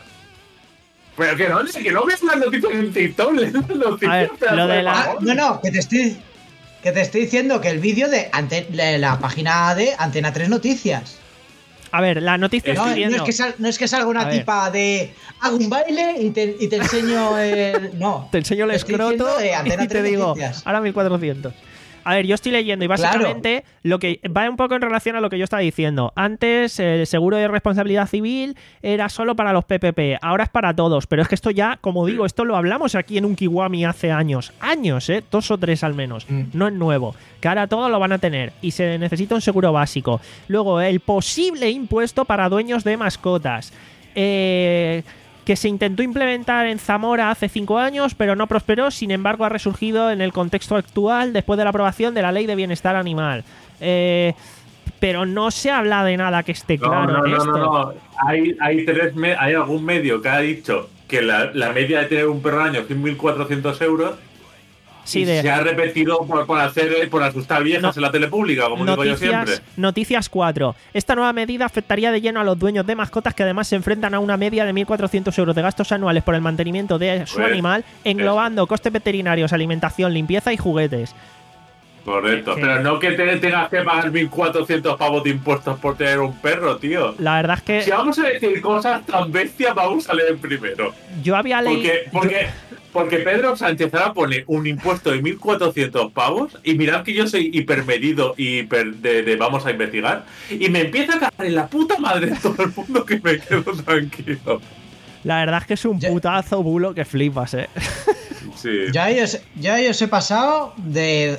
Pero que no, que no veas las noticias en TikTok, lee las noticias. A ver, lo de la- Ah, no, no, que te estoy que te estoy diciendo que el vídeo de, ante- de la página de Antena tres Noticias. A ver, la noticia No, estoy no viendo. es que sal- no es que salga A una ver. tipa de hago un baile y te, y te enseño el. No. Te enseño el Te estoy escroto diciendo de Antena y te tres digo, Noticias. ahora mil cuatrocientos. A ver, yo estoy leyendo y básicamente lo que va un poco en relación a lo que yo estaba diciendo. Antes el seguro de responsabilidad civil era solo para los P P P, ahora es para todos, pero es que esto ya, como digo, esto lo hablamos aquí en un Kiwami hace años, años, ¿eh? Dos o tres al menos, Mm. no es nuevo, que ahora todos lo van a tener y se necesita un seguro básico. Luego, el posible impuesto para dueños de mascotas. Eh... que se intentó implementar en Zamora hace cinco años, pero no prosperó, sin embargo ha resurgido en el contexto actual después de la aprobación de la Ley de Bienestar Animal. Eh, pero no se habla de nada que esté No, claro no, en no, esto. no, no. Hay, hay, tres me- hay algún medio que ha dicho que la, la media de tener un perro al año es mil cuatrocientos euros. Sí, y de se ha repetido por, por hacer por asustar viejas No- en la tele pública, como digo yo siempre. noticias, noticias cuatro. Esta nueva medida afectaría de lleno a los dueños de mascotas que además se enfrentan a una media de mil cuatrocientos euros de gastos anuales por el mantenimiento de su Pues, animal, englobando costes veterinarios, alimentación, limpieza y juguetes. Correcto, que- pero no que te tengas que pagar mil cuatrocientos pavos de impuestos por tener un perro, tío. La verdad es que Si vamos a decir cosas tan bestias, vamos a leer primero. yo había leído... Porque, porque, porque Pedro Sánchez ahora pone un impuesto de mil cuatrocientos pavos y mirad que yo soy hipermedido y hiper de, de vamos a investigar y me empieza a cagar en la puta madre todo el mundo que me quedo tranquilo. La verdad es que es un Ya- putazo bulo que flipas, eh. Sí. Ya ahí os, ya ahí os he pasado de.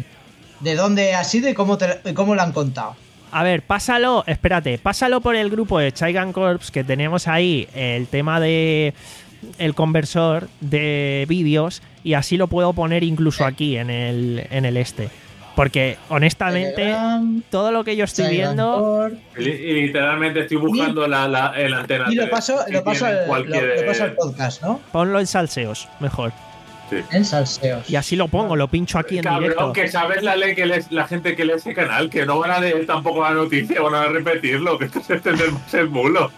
de dónde ha sido y cómo, te, y cómo lo han contado. A ver, pásalo, espérate, pásalo por el grupo de Chaigan Corps que tenemos ahí, el tema de el conversor de vídeos, y así lo puedo poner incluso aquí en el, en el este. Porque, honestamente, Telegram, todo lo que yo estoy Chaigan viendo... Corp. Y, y literalmente estoy buscando la, la, el antena. Y lo tres, paso, si lo, paso tienen al, lo, cualquier- lo paso al podcast, ¿no? Ponlo en salseos, mejor. Sí. En salseos. Y así lo pongo, lo pincho aquí en Cabrón, directo. que sabes la ley que lees, la gente que lee ese canal, que no van a leer tampoco la noticia, van a repetirlo, que esto es extender más el bulo.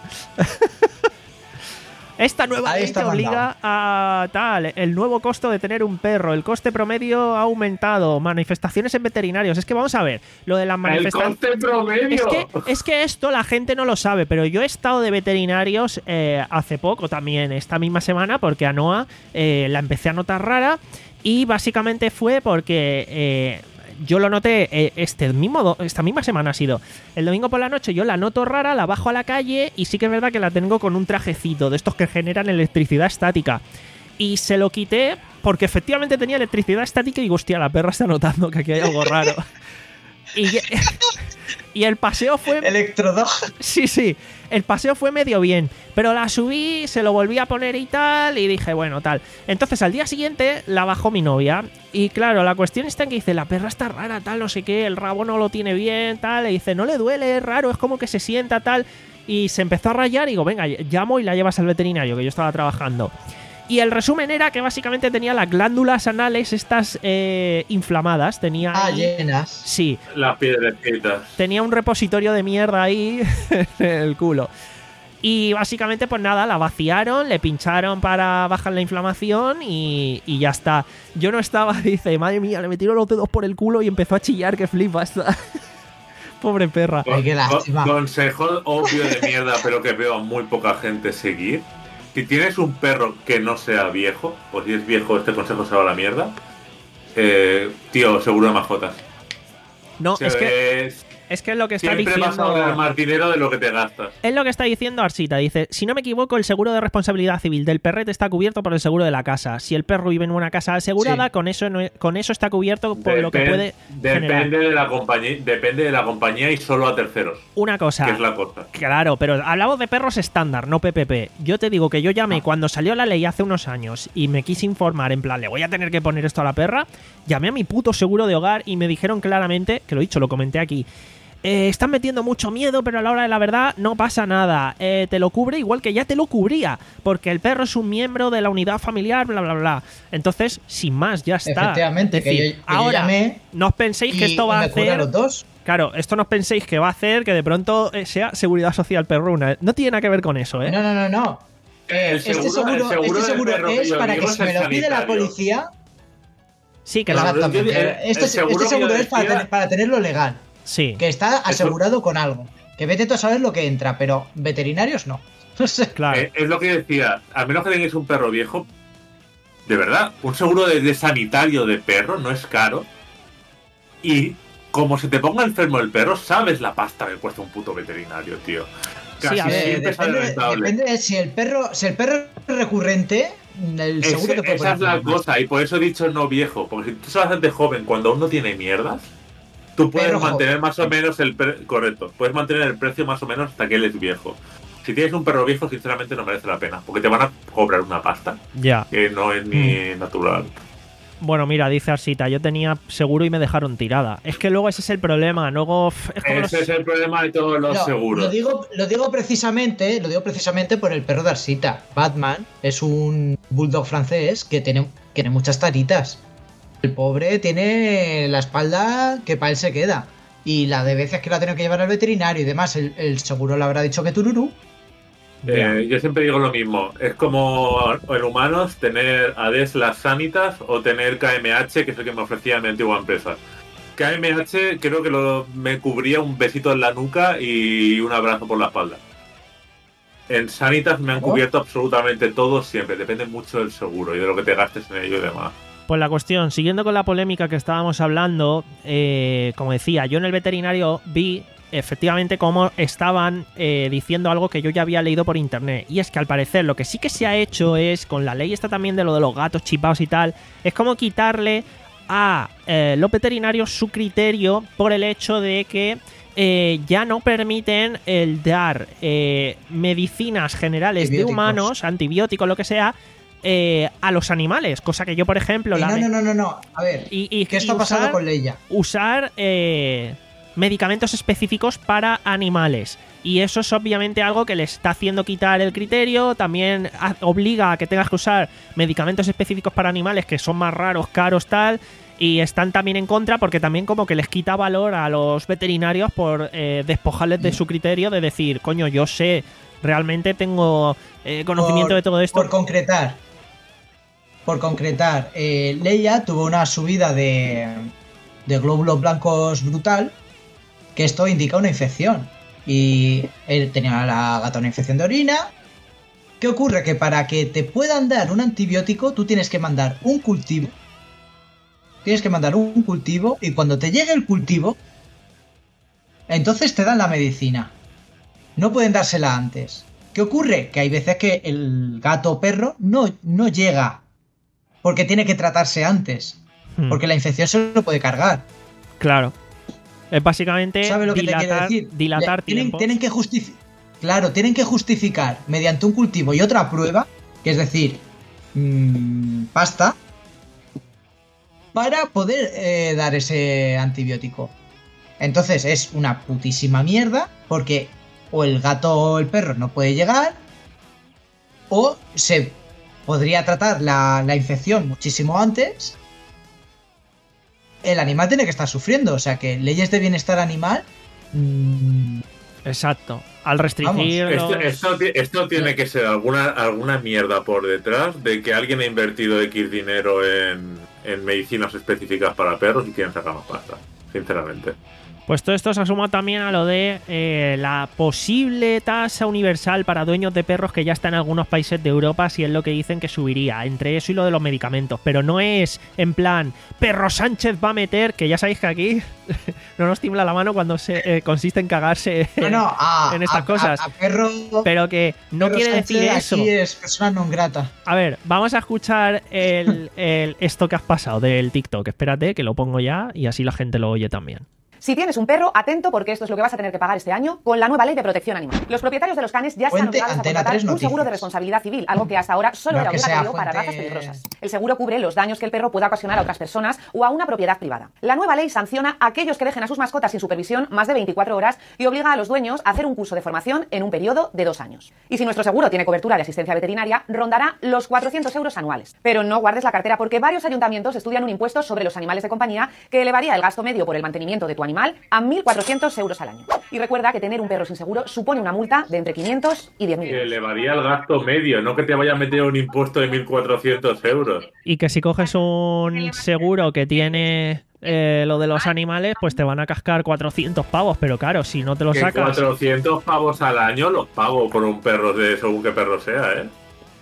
Esta nueva Ahí ley te está obliga a tal, el nuevo costo de tener un perro, el coste promedio ha aumentado, manifestaciones en veterinarios. Es que vamos a ver, lo de las El manifestaciones... coste promedio. Es que, es que esto la gente no lo sabe, pero yo he estado de veterinarios eh, hace poco también, esta misma semana, porque a Noa eh, la empecé a notar rara y básicamente fue porque eh, yo lo noté eh, este mismo do- esta misma semana ha sido. El domingo por la noche yo la noto rara, la bajo a la calle y sí que es verdad que la tengo con un trajecito de estos que generan electricidad estática. Y se lo quité porque efectivamente tenía electricidad estática y hostia, la perra está notando que aquí hay algo raro. Y, y el paseo fue... Electrodog. Sí, sí, el paseo fue medio bien, pero la subí, se lo volví a poner y tal, y dije, bueno, tal. Entonces al día siguiente la bajó mi novia, y claro, la cuestión está en que dice, la perra está rara, tal, no sé qué, el rabo no lo tiene bien, tal, y dice, no le duele, es raro, es como que se sienta, tal, y se empezó a rayar, y digo, venga, llamo y la llevas al veterinario, que yo estaba trabajando. Y el resumen era que básicamente tenía las glándulas anales estas eh, inflamadas, tenía... Ah, ahí- llenas. Sí, Las piedrecitas. tenía un repositorio de mierda ahí en el culo. Y básicamente, pues nada, la vaciaron, le pincharon para bajar la inflamación y, y ya está. Yo no estaba, dice, madre mía, le metieron los dedos por el culo y empezó a chillar, que flipas. Pobre perra. Ay, qué lástima. Con- Consejo obvio de mierda, pero que veo a muy poca gente seguir. Si tienes un perro que no sea viejo, o si es viejo, este consejo se va a la mierda. Eh, tío, seguro de mascotas. No, O sea, es que es- es que es lo que está siempre vas a ganar diciendo. más dinero de lo que te gastas. Es lo que está diciendo Arsita. Dice, si no me equivoco, el seguro de responsabilidad civil del perrete está cubierto por el seguro de la casa. Si el perro vive en una casa asegurada, Sí. con eso no- con eso está cubierto por lo que Depen- puede generar. depende de la compañía, depende de la compañía y solo a terceros, Una cosa. que es la cosa. Claro, pero hablamos de perros estándar, no P P P. Yo te digo que yo llamé Ah. cuando salió la ley hace unos años y me quise informar en plan, le voy a tener que poner esto a la perra. Llamé a mi puto seguro de hogar y me dijeron claramente, que lo he dicho, lo comenté aquí, eh, están metiendo mucho miedo, pero a la hora de la verdad no pasa nada. Eh, te lo cubre igual que ya te lo cubría, porque el perro es un miembro de la unidad familiar, bla, bla, bla. Entonces, sin más, ya está. Efectivamente, Es decir, que yo- que yo ahora, llamé no os penséis que Y- esto y va a me cubre hacer... los dos. Claro, esto no os penséis que va a hacer que de pronto eh, sea seguridad social perruna. No tiene nada que ver con eso, ¿eh? No, no, no, no. Eh, El este seguro- seguro, el seguro este del seguro perro que es yo para digo que es si me el lo pide la sanitario. policía. Sí, que la... Claro. Exactamente. el- el Este, seguro este que seguro yo es para, decía- tener- para tenerlo legal. Sí, Que está asegurado con algo. Que vete tú a saber lo que entra, pero veterinarios no. No sé. claro. Eh, es lo que decía, a menos que tengáis un perro viejo, de verdad, un seguro de, de sanitario de perro no es caro. Y como se te ponga enfermo el perro, sabes la pasta que cuesta un puto veterinario, tío. Sí, Casi a ver, Eh, siempre sale depende, rentable. depende de si el perro, si el perro es recurrente, el Ese- seguro te puede esa poner es la problemas. cosa, y por eso he dicho no viejo. Porque si tú sos bastante joven, cuando aún no tiene mierdas, tú puedes Perro mantener joven. más o menos el pre- correcto, puedes mantener el precio más o menos hasta que él es viejo. Si tienes un perro viejo, sinceramente no merece la pena, porque te van a cobrar una pasta Ya. que no es ni natural. Bueno, mira, dice Arsita, yo tenía seguro y me dejaron tirada. Es que luego ese es el problema. Luego f- es como los- Ese es el problema de todos los No, seguros. Lo digo, lo digo precisamente, lo digo precisamente por el perro de Arsita. Batman es un bulldog francés que tiene, tiene muchas taritas. El pobre tiene la espalda que para él se queda. Y la de veces que la ha tenido que llevar al veterinario y demás, el, el seguro le habrá dicho que tururú. Eh, yo siempre digo lo mismo. Es como en humanos tener A D E S las Sanitas o tener K M H, que es el que me ofrecía mi antigua empresa. K M H creo que lo, me cubría un besito en la nuca y un abrazo por la espalda. En Sanitas me han ¿Oh? cubierto absolutamente todo siempre. Depende mucho del seguro y de lo que te gastes en ello y demás. Pues la cuestión, siguiendo con la polémica que estábamos hablando, eh, como decía, yo en el veterinario vi efectivamente cómo estaban eh, diciendo algo que yo ya había leído por internet. Y es que al parecer lo que sí que se ha hecho es, con la ley esta también de lo de los gatos chipados y tal, es como quitarle a eh, los veterinarios su criterio por el hecho de que eh, ya no permiten el dar eh, medicinas generales de Antibióticos. humanos, antibióticos, lo que sea, eh, a los animales. Cosa que yo, por ejemplo... Y la no, me- no, no, no, no. A ver, y- y- ¿qué y está pasando usar- con Leia? usar eh, medicamentos específicos para animales. Y eso es obviamente algo que le está haciendo quitar el criterio. También a- obliga a que tengas que usar medicamentos específicos para animales que son más raros, caros, tal. Y están también en contra porque también como que les quita valor a los veterinarios por eh, despojarles de su criterio de decir, coño, yo sé, realmente tengo eh, conocimiento Por- de todo esto. Por concretar, por concretar, eh, Leia tuvo una subida de, de glóbulos blancos brutal, que esto indica una infección. Y él tenía la gata una infección de orina. ¿Qué ocurre? Que para que te puedan dar un antibiótico, tú tienes que mandar un cultivo. Tienes que mandar un cultivo y cuando te llegue el cultivo, entonces te dan la medicina. No pueden dársela antes. ¿Qué ocurre? Que hay veces que el gato o perro no, no llega. Porque tiene que tratarse antes. Hmm, Porque la infección se lo puede cargar. Claro. Es básicamente ¿Sabes lo que te quiero dilatar, decir? dilatar Le- tienen, tiempos. tienen que justificar. Claro, tienen que justificar mediante un cultivo y otra prueba, que es decir, mmm, pasta, para poder eh, dar ese antibiótico. Entonces es una putísima mierda, porque o el gato o el perro no puede llegar, o se podría tratar la, la infección muchísimo antes. El animal tiene que estar sufriendo, o sea que leyes de bienestar animal. mmm, Exacto. Al restringir Esto, los- esto ti- esto tiene que ser alguna, alguna mierda por detrás de que alguien ha invertido X dinero en, en medicinas específicas para perros y quieren sacar más pasta, sinceramente. Pues todo esto se ha sumado también a lo de eh, la posible tasa universal para dueños de perros que ya está en algunos países de Europa, si es lo que dicen que subiría, entre eso y lo de los medicamentos. Pero no es en plan, Perro Sánchez va a meter, que ya sabéis que aquí no nos tiembla la mano cuando se eh, consiste en cagarse en, No, no, a, en estas a- cosas. a- a perro, Pero que no Perro quiere Sánchez decir eso. Aquí es persona non grata. A ver, vamos a escuchar el, el- esto que has pasado del TikTok. Espérate, que lo pongo ya y así la gente lo oye también. Si tienes un perro, atento porque esto es lo que vas a tener que pagar este año con la nueva ley de protección animal. Los propietarios de los canes ya están Fuente, obligados a Antena contratar tres un seguro Noticias. de responsabilidad civil, algo que hasta ahora solo No era que sea obligatorio para fuente- razas peligrosas. El seguro cubre los daños que el perro pueda ocasionar a otras personas o a una propiedad privada. La nueva ley sanciona a aquellos que dejen a sus mascotas sin supervisión más de veinticuatro horas y obliga a los dueños a hacer un curso de formación en un periodo de dos años. Y si nuestro seguro tiene cobertura de asistencia veterinaria, rondará los cuatrocientos euros anuales. Pero no guardes la cartera porque varios ayuntamientos estudian un impuesto sobre los animales de compañía que elevaría el gasto medio por el mantenimiento de tu animal a mil cuatrocientos euros al año. Y recuerda que tener un perro sin seguro supone una multa de entre quinientos y diez mil Que euros. elevaría el gasto medio, no que te vaya a meter un impuesto de mil cuatrocientos euros. Y que si coges un seguro que tiene eh, lo de los animales, pues te van a cascar cuatrocientos pavos. Pero claro, si no te lo Que sacas... cuatrocientos pavos al año los pago con un perro de según qué perro sea, ¿eh?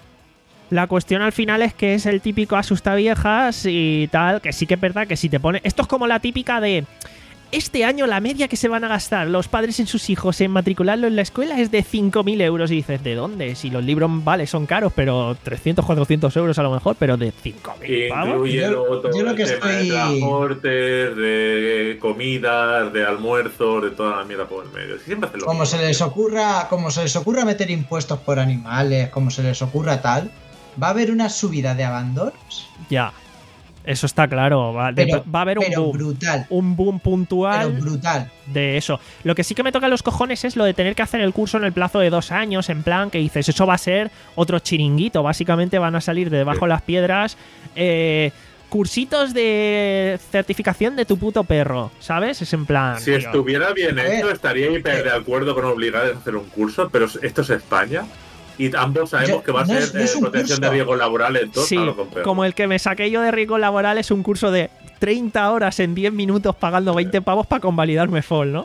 La cuestión al final es que es el típico asustaviejas y tal, que sí que es verdad que si te pone... Esto es como la típica de... Este año la media que se van a gastar los padres en sus hijos en matricularlo en la escuela es de cinco mil euros. Y dices, ¿de dónde? Si los libros, vale, son caros, pero trescientos, cuatrocientos euros a lo mejor, pero de cinco mil pavos. Incluye Yo- luego todo yo lo el que tema de estoy- transportes, de comidas, de almuerzos, de toda la mierda por el medio. Siempre hacen lo Como mismo. se les ocurra, como se les ocurra meter impuestos por animales, como se les ocurra tal, va a haber una subida de abandonos, Ya, eso está claro. Va, de- pero, va a haber un pero boom. brutal, Un boom pero puntual brutal. de eso. Lo que sí que me toca los cojones es lo de tener que hacer el curso en el plazo de dos años, en plan que dices, eso va a ser otro chiringuito. Básicamente van a salir de debajo de las piedras eh, cursitos de certificación de tu puto perro, ¿sabes? Es en plan... Si tío, estuviera bien A ver, hecho, estaría hiper de acuerdo con obligar a hacer un curso, pero esto es España y ambos sabemos Yo- que va a no ser es- no es eh, un protección de curso. riesgos laborales. Entonces, Sí, hablo con perros. como el que me saqué yo de riesgos laborales, un curso de treinta horas en diez minutos pagando veinte pavos para convalidarme F O L, ¿no?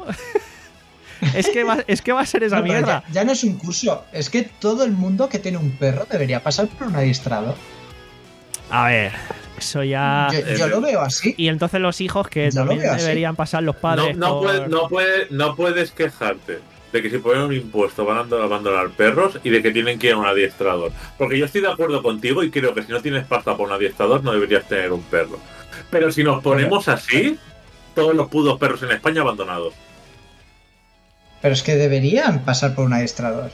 es, que va, es que va a ser esa No, pero mierda. ya, ya no es un curso, es que todo el mundo que tiene un perro debería pasar por un adiestrado. A ver, eso ya... Yo, yo lo veo así. Y entonces los hijos que Yo lo también veo así. deberían pasar los No, padres no, por- puedes, no, puedes, no puedes quejarte de que si ponen un impuesto van a abandonar perros y de que tienen que ir a un adiestrador. Porque yo estoy de acuerdo contigo y creo que si no tienes pasta por un adiestrador no deberías tener un perro. Pero si nos ponemos así, todos los putos perros en España abandonados. Pero es que deberían pasar por un adiestrador.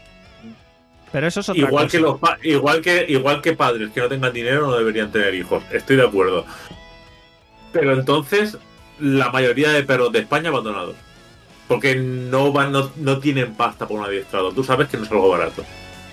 Pero eso es otra Igual cosa. que, los pa- igual, que, igual que padres que no tengan dinero no deberían tener hijos. Estoy de acuerdo. Pero entonces, la mayoría de perros de España abandonados. Porque no van, no, no tienen pasta por un adiestrador. Tú sabes que no es algo barato.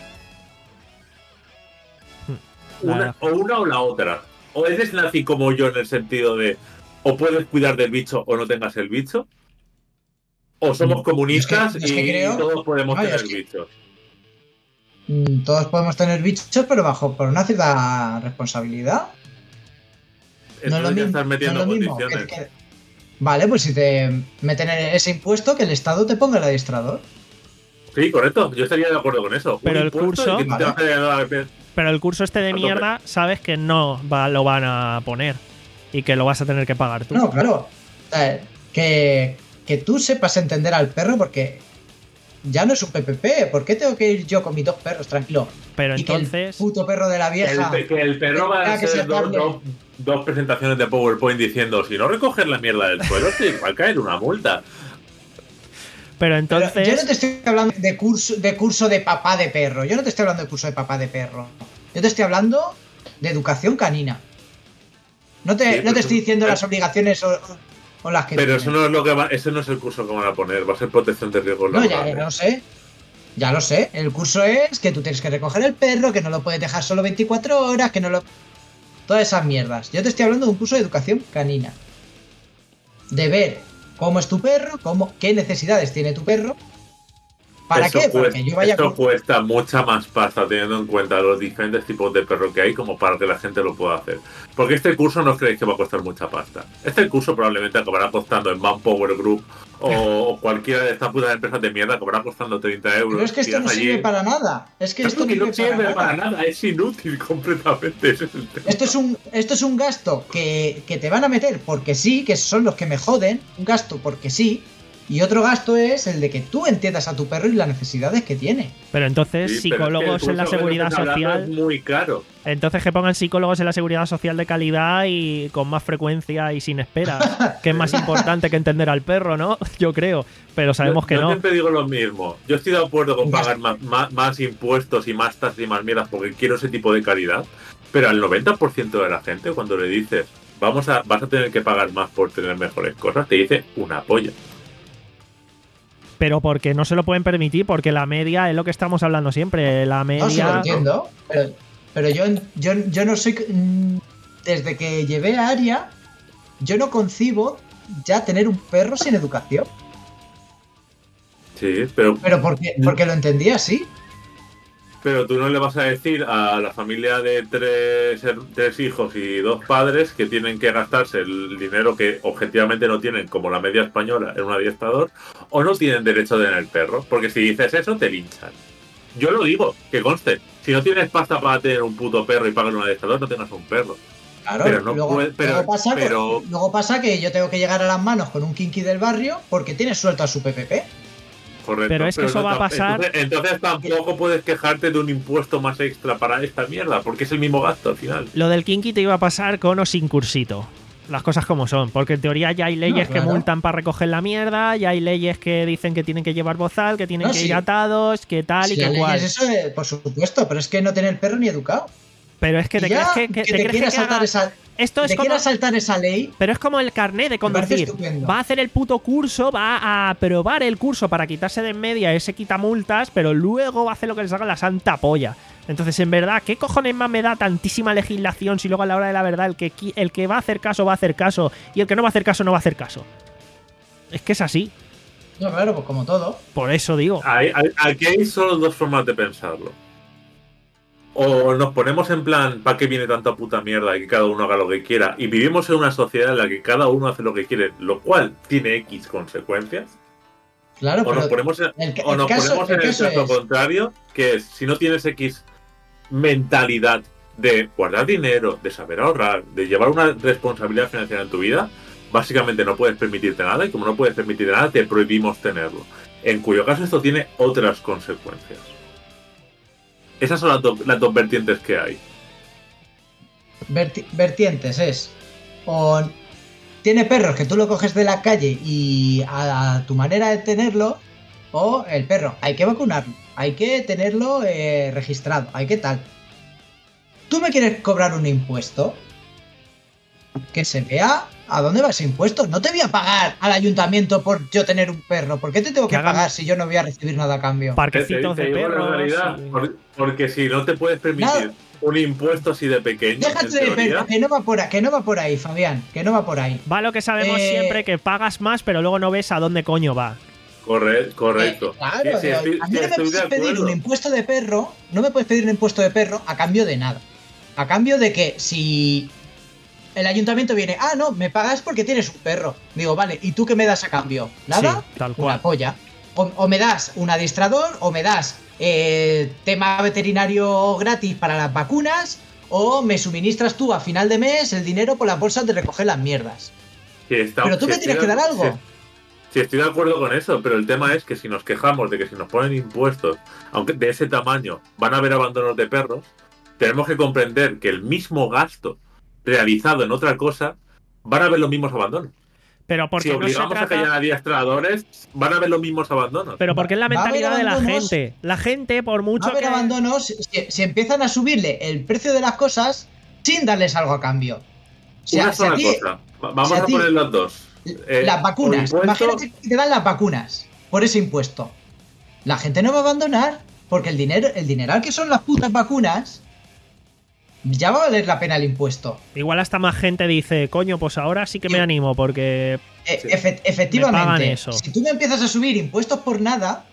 Una, Nada. o una o la otra. O eres nazi como yo en el sentido de o puedes cuidar del bicho o no tengas el bicho. O somos comunistas es que- es que y creo- todos podemos no, yo tener es que- bichos. Mm, Todos podemos tener bichos, pero bajo por una cierta responsabilidad. No es Entonces lo ya mismo. estás metiendo no es lo mismo, condiciones. que- que- Vale, pues si te meten ese impuesto, que el Estado te ponga el adiestrador. Sí, correcto. Yo estaría de acuerdo con eso. Pero Un el impuesto curso- y que te vas a- Pero el curso este de A tope. mierda, sabes que no va, lo van a poner. Y que lo vas a tener que pagar tú. No, claro. Eh, que, que tú sepas entender al perro porque ya no es un P P P. ¿Por qué tengo que ir yo con mis dos perros tranquilo? Pero y que el entonces... puto perro de la vieja... El, que el perro va a tenga que hacer ser dos, cable. dos- dos presentaciones de PowerPoint diciendo si no recoges la mierda del suelo te va a caer una multa. Pero Pero entonces... yo no te estoy hablando de curso, de curso de papá de perro. Yo no te estoy hablando de curso de papá de perro. Yo te estoy hablando de educación canina. No te, Sí, no pero te estoy tú- diciendo las obligaciones o, o las que Pero tienes. eso no es lo que va, ese no es el curso que van a poner, va a ser protección de riesgos No, ya laborales. lo sé. Ya lo sé. El curso es que tú tienes que recoger el perro, que no lo puedes dejar solo veinticuatro horas, que no lo... Todas esas mierdas. Yo te estoy hablando de un curso de educación canina. De ver cómo es tu perro, cómo, qué necesidades tiene tu perro ¿Para Eso qué? Para cuesta, que yo vaya esto con... cuesta mucha más pasta teniendo en cuenta los diferentes tipos de perro que hay como para que la gente lo pueda hacer. Porque este curso no os creéis que va a costar mucha pasta. Este curso probablemente acabará costando en Manpower Group o, o cualquiera de estas putas empresas de mierda, acabará costando treinta euros. Pero es que esto no allí. sirve para nada. Es que esto que no no sirve sirve para para nada. nada, es inútil completamente. Ese es el tema. Esto es un, esto es un gasto que, que te van a meter porque sí, que son los que me joden. Un gasto porque sí. Y otro gasto es el de que tú entiendas a tu perro y las necesidades que tiene. Pero entonces, Sí, pero es que el psicólogos en la curso que seguridad estás hablando social. es muy caro. Entonces que pongan psicólogos en la seguridad social de calidad y con más frecuencia y sin espera, que es más importante que entender al perro, ¿no? Yo creo, pero sabemos yo, que yo no. siempre digo lo mismo. Yo estoy de acuerdo con Ya pagar más, más, más impuestos y más tasas y más mierdas porque quiero ese tipo de calidad. Pero al noventa por ciento de la gente, cuando le dices vamos a, vas a tener que pagar más por tener mejores cosas, te dice una polla. Pero porque no se lo pueden permitir, porque la media es lo que estamos hablando siempre. La No, sí lo media. entiendo. Pero, pero yo, yo, yo no soy... mm, Desde que llevé a Aria, yo no concibo ya tener un perro sin educación. Sí, pero, Pero porque, porque lo entendía así. pero tú no le vas a decir a la familia de tres, tres hijos y dos padres que tienen que gastarse el dinero que objetivamente no tienen, como la media española, en un adiestrador, o no tienen derecho a tener perro. Porque si dices eso, te linchan. Yo lo digo, que conste. Si no tienes pasta para tener un puto perro y pagar un adiestrador, no tengas un perro. Claro, Pero no luego, puede- pero- luego pasa, pero- luego pasa que yo tengo que llegar a las manos con un kinky del barrio porque tiene suelto a su P P P. Correcto. Pero es que eso va a tam- pasar- Entonces, entonces tampoco puedes quejarte de un impuesto más extra para esta mierda, porque es el mismo gasto al final. Lo del kinky te iba a pasar con o sin cursito. Las cosas como son, porque en teoría ya hay leyes No, claro. que multan para recoger la mierda, ya hay leyes que dicen que tienen que llevar bozal, que tienen No, que sí. ir atados, que tal Si y la que ley cual. es eso, eh, por supuesto, pero es que no tener perro ni educado. Pero es que Y te ya crees que, que- que te te crees quiera que saltar haga- esa, Esto que es te como... quiera saltar esa ley. Pero es como el carnet de Me parece conducir. estupendo. Va a hacer el puto curso, va a aprobar el curso para quitarse de en media ese quitamultas, pero luego va a hacer lo que le salga la santa polla. Entonces, en verdad, ¿qué cojones más me da tantísima legislación si luego a la hora de la verdad el que, qui- el que va a hacer caso va a hacer caso y el que no va a hacer caso no va a hacer caso? Es que es así. No, claro, pues como todo. Por eso digo. Hay- hay- aquí hay solo dos formas de pensarlo. O nos ponemos en plan, ¿para qué viene tanta puta mierda y que cada uno haga lo que quiera? Y vivimos en una sociedad en la que cada uno hace lo que quiere, lo cual tiene X consecuencias. Claro, O nos pero ponemos en el, ca- o el nos caso, ponemos el en el caso caso es... contrario, que es, si no tienes X mentalidad de guardar dinero, de saber ahorrar, de llevar una responsabilidad financiera en tu vida, básicamente no puedes permitirte nada, y como no puedes permitirte nada, te prohibimos tenerlo. En cuyo caso esto tiene otras consecuencias. Esas son las, do- las dos vertientes que hay. verti- vertientes es o tiene perros que tú lo coges de la calle y a, a tu manera de tenerlo, o el perro hay que vacunarlo, hay que tenerlo eh, registrado, hay que tal. ¿Tú me quieres cobrar un impuesto? Que se vea a dónde va ese impuesto. No te voy a pagar al ayuntamiento por yo tener un perro. ¿Por qué te tengo Que que hagan- pagar si yo no voy a recibir nada a cambio? Parquecitos Te- te de digo la perros. realidad, y- por- porque si no te puedes permitir Nada. un impuesto así de pequeño, Déjate en de teoría, perro, que no va por ahí, que no va por ahí, Fabián, que no va por ahí. Va lo que sabemos Eh, siempre, que pagas más, pero luego no ves a dónde coño va. corre- correcto. Eh, claro, Sí, sí, estoy- a mí sí, no me estoy de puedes pedir acuerdo. un impuesto de perro, no me puedes pedir un impuesto de perro a cambio de nada. A cambio de que si el ayuntamiento viene, ah, no, me pagas porque tienes un perro. Digo, vale, ¿y tú qué me das a cambio? ¿Nada? Sí, tal Una cual. polla. O, o me das un adiestrador, o me das eh, tema veterinario gratis para las vacunas, o me suministras tú a final de mes el dinero por las bolsas de recoger las mierdas. Sí, está- Pero tú sí, me tienes estoy que de- dar algo. Sí, sí, estoy de acuerdo con eso, pero el tema es que si nos quejamos de que si nos ponen impuestos, aunque de ese tamaño, van a haber abandonos de perros, tenemos que comprender que el mismo gasto realizado en otra cosa, van a haber los mismos abandonos. Pero porque Si no se obligamos a que trata... haya adiestradores, van a haber los mismos abandonos. Pero porque es la Va a haber mentalidad de la abandonos. gente. La gente, por mucho Va a haber que... abandonos si, si empiezan a subirle el precio de las cosas sin darles algo a cambio. O sea, Una si a sola ti- cosa. Va- Vamos si a a ti- poner las dos. Eh, las vacunas. por impuesto- Imagínate que te dan las vacunas por ese impuesto. La gente no va a abandonar porque el dinero, el dineral que son las putas vacunas, ya va a valer la pena el impuesto. Igual hasta más gente dice, coño, pues ahora sí que me Sí. animo, porque... E- Sí. efe- Me pagan efectivamente, eso. si tú me empiezas a subir impuestos por nada,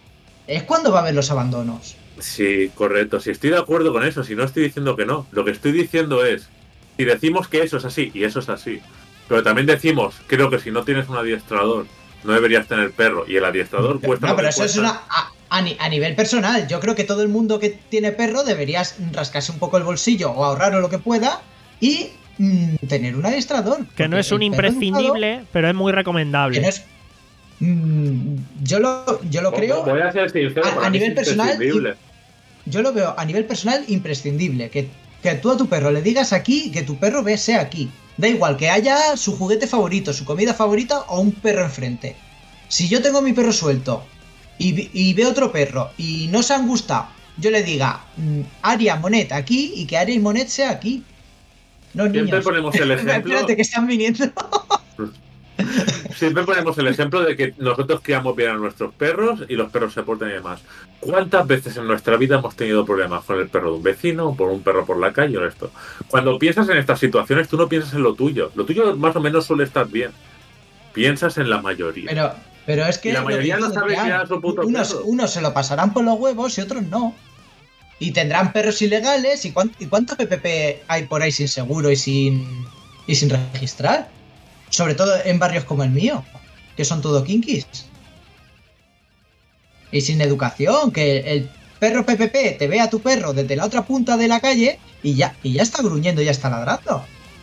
es cuando va a haber los abandonos. Sí, correcto. Si estoy de acuerdo con eso, si no estoy diciendo que no. Lo que estoy diciendo es, si decimos que eso es así, y eso es así, pero también decimos, creo que si no tienes un adiestrador, no deberías tener perro, y el adiestrador cuesta... No, lo pero que eso cuesta. es una... A, a, ni- a nivel personal, yo creo que todo el mundo que tiene perro deberías rascarse un poco el bolsillo o ahorrar o lo que pueda y mm, tener un adiestrador. Que no porque es un el perro imprescindible, educado, pero es muy que recomendable. no es- mm, yo lo, yo lo creo... Voy a ser sincero, a- para a mí nivel es personal, imprescindible. Yo lo veo a nivel personal imprescindible. Que, que tú a tu perro le digas aquí, que tu perro ve sea aquí. Da igual que haya su juguete favorito, su comida favorita o un perro enfrente. Si yo tengo mi perro suelto y, vi- y veo otro perro y no se han gustado, yo le diga mm, Aria, Monet aquí y que Aria y Monet sea aquí. No, Siempre niños. ponemos el ejemplo. Espérate que están viniendo. Siempre ponemos el ejemplo de que nosotros criamos bien a nuestros perros y los perros se portan y demás. ¿Cuántas veces en nuestra vida hemos tenido problemas con el perro de un vecino, por un perro por la calle o esto? Cuando piensas en estas situaciones, tú no piensas en lo tuyo. Lo tuyo más o menos suele estar bien. Piensas en la mayoría. Pero, pero es que Y la lo que mayoría no dice sabe Adrián, criar a su puto unos, perro. unos se lo pasarán por los huevos y otros no. Y tendrán perros ilegales. ¿Y, cuán- y cuántos P P P hay por ahí sin seguro y sin, y sin registrar? Sobre todo en barrios como el mío, que son todo kinkis. Y sin educación, que el perro P P P te ve a tu perro desde la otra punta de la calle y ya, y ya está gruñendo, ya está ladrando.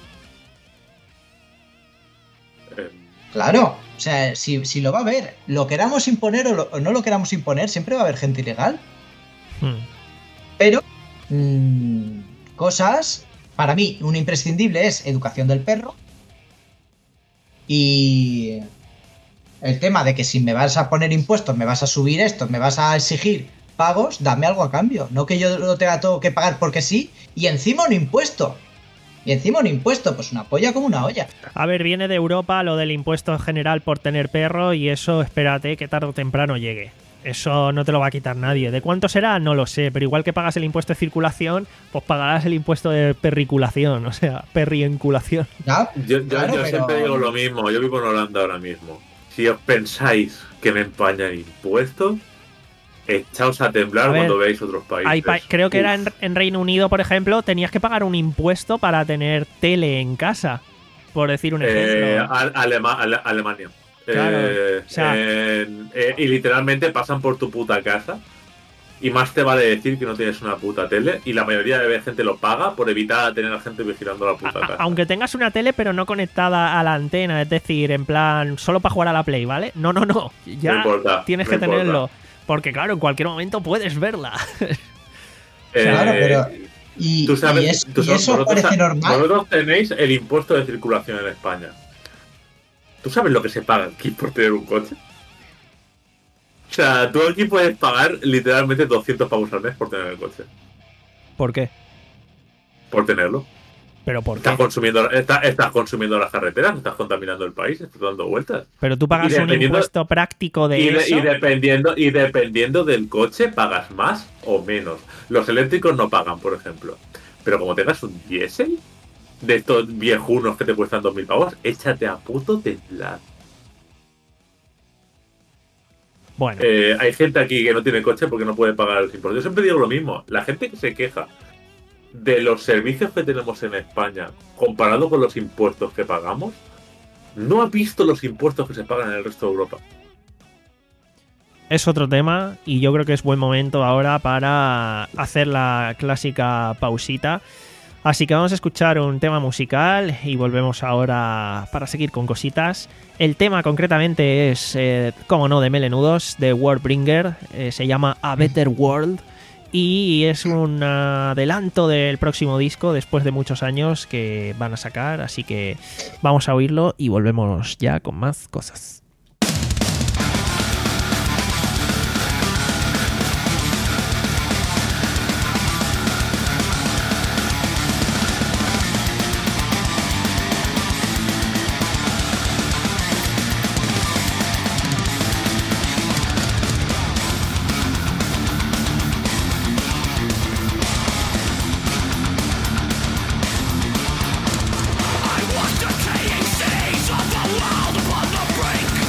Eh, Claro, o sea, si, si lo va a ver, lo queramos imponer o, lo- o no lo queramos imponer, siempre va a haber gente ilegal. Hmm. Pero, mm, cosas, para mí, un imprescindible es educación del perro. Y el tema de que si me vas a poner impuestos, me vas a subir esto, me vas a exigir pagos, dame algo a cambio. No que yo lo tenga todo que pagar porque sí, y encima un impuesto. Y encima un impuesto, pues una polla como una olla. A ver, viene de Europa lo del impuesto general por tener perro y eso espérate que tarde o temprano llegue. Eso no te lo va a quitar nadie. ¿De cuánto será? No lo sé, pero igual que pagas el impuesto de circulación, pues pagarás el impuesto de perriculación, o sea, perrienculación. ¿Ya? Yo, yo- Claro, yo pero- siempre digo lo mismo. Yo vivo en Holanda ahora mismo. Si os pensáis que me empañan impuestos, echaos a temblar A ver, cuando veáis otros países. Hay pa- creo que Uf. era en, en Reino Unido, por ejemplo, tenías que pagar un impuesto para tener tele en casa, por decir un ejemplo. Eh, a- Alema- Ale- Alemania. Claro, Eh, o sea- en- eh, y literalmente pasan por tu puta casa. Y más te vale decir que no tienes una puta tele. Y la mayoría de gente lo paga por evitar tener a gente vigilando la puta A- a- casa. aunque tengas una tele pero no conectada a la antena, es decir, en plan solo para jugar a la Play, ¿vale? No, no, no, ya No importa, tienes no que importa. tenerlo, porque claro, en cualquier momento puedes verla. Eh, Claro, pero- Y, tú sabes, y es- tú y sabes- eso vosotros, parece normal. vosotros tenéis el impuesto de circulación en España. ¿Tú sabes lo que se paga aquí por tener un coche? O sea, tú aquí puedes pagar literalmente doscientos pavos al mes por tener el coche. ¿Por qué? Por tenerlo. ¿Pero por Estás qué? consumiendo, estás, estás consumiendo las carreteras, estás contaminando el país, estás dando vueltas. Pero tú pagas y un dependiendo- impuesto práctico de Y, de- eso. y dependiendo y dependiendo del coche, pagas más o menos. Los eléctricos no pagan, por ejemplo. Pero como tengas un diésel de estos viejunos que te cuestan dos mil pavos, échate a puto temblar. Bueno, Eh, hay gente aquí que no tiene coche porque no puede pagar los impuestos. Yo siempre digo lo mismo. La gente que se queja de los servicios que tenemos en España comparado con los impuestos que pagamos, no ha visto los impuestos que se pagan en el resto de Europa. es otro tema y yo creo que es buen momento ahora para hacer la clásica pausita. Así que vamos a escuchar un tema musical y volvemos ahora para seguir con cositas. El tema concretamente es, eh, como no, de Melenudos, de Wordbringer. Eh, se llama A Better World y es un adelanto del próximo disco después de muchos años que van a sacar. Así que vamos a oírlo y volvemos ya con más cosas. Decaying seas of the world upon the brink.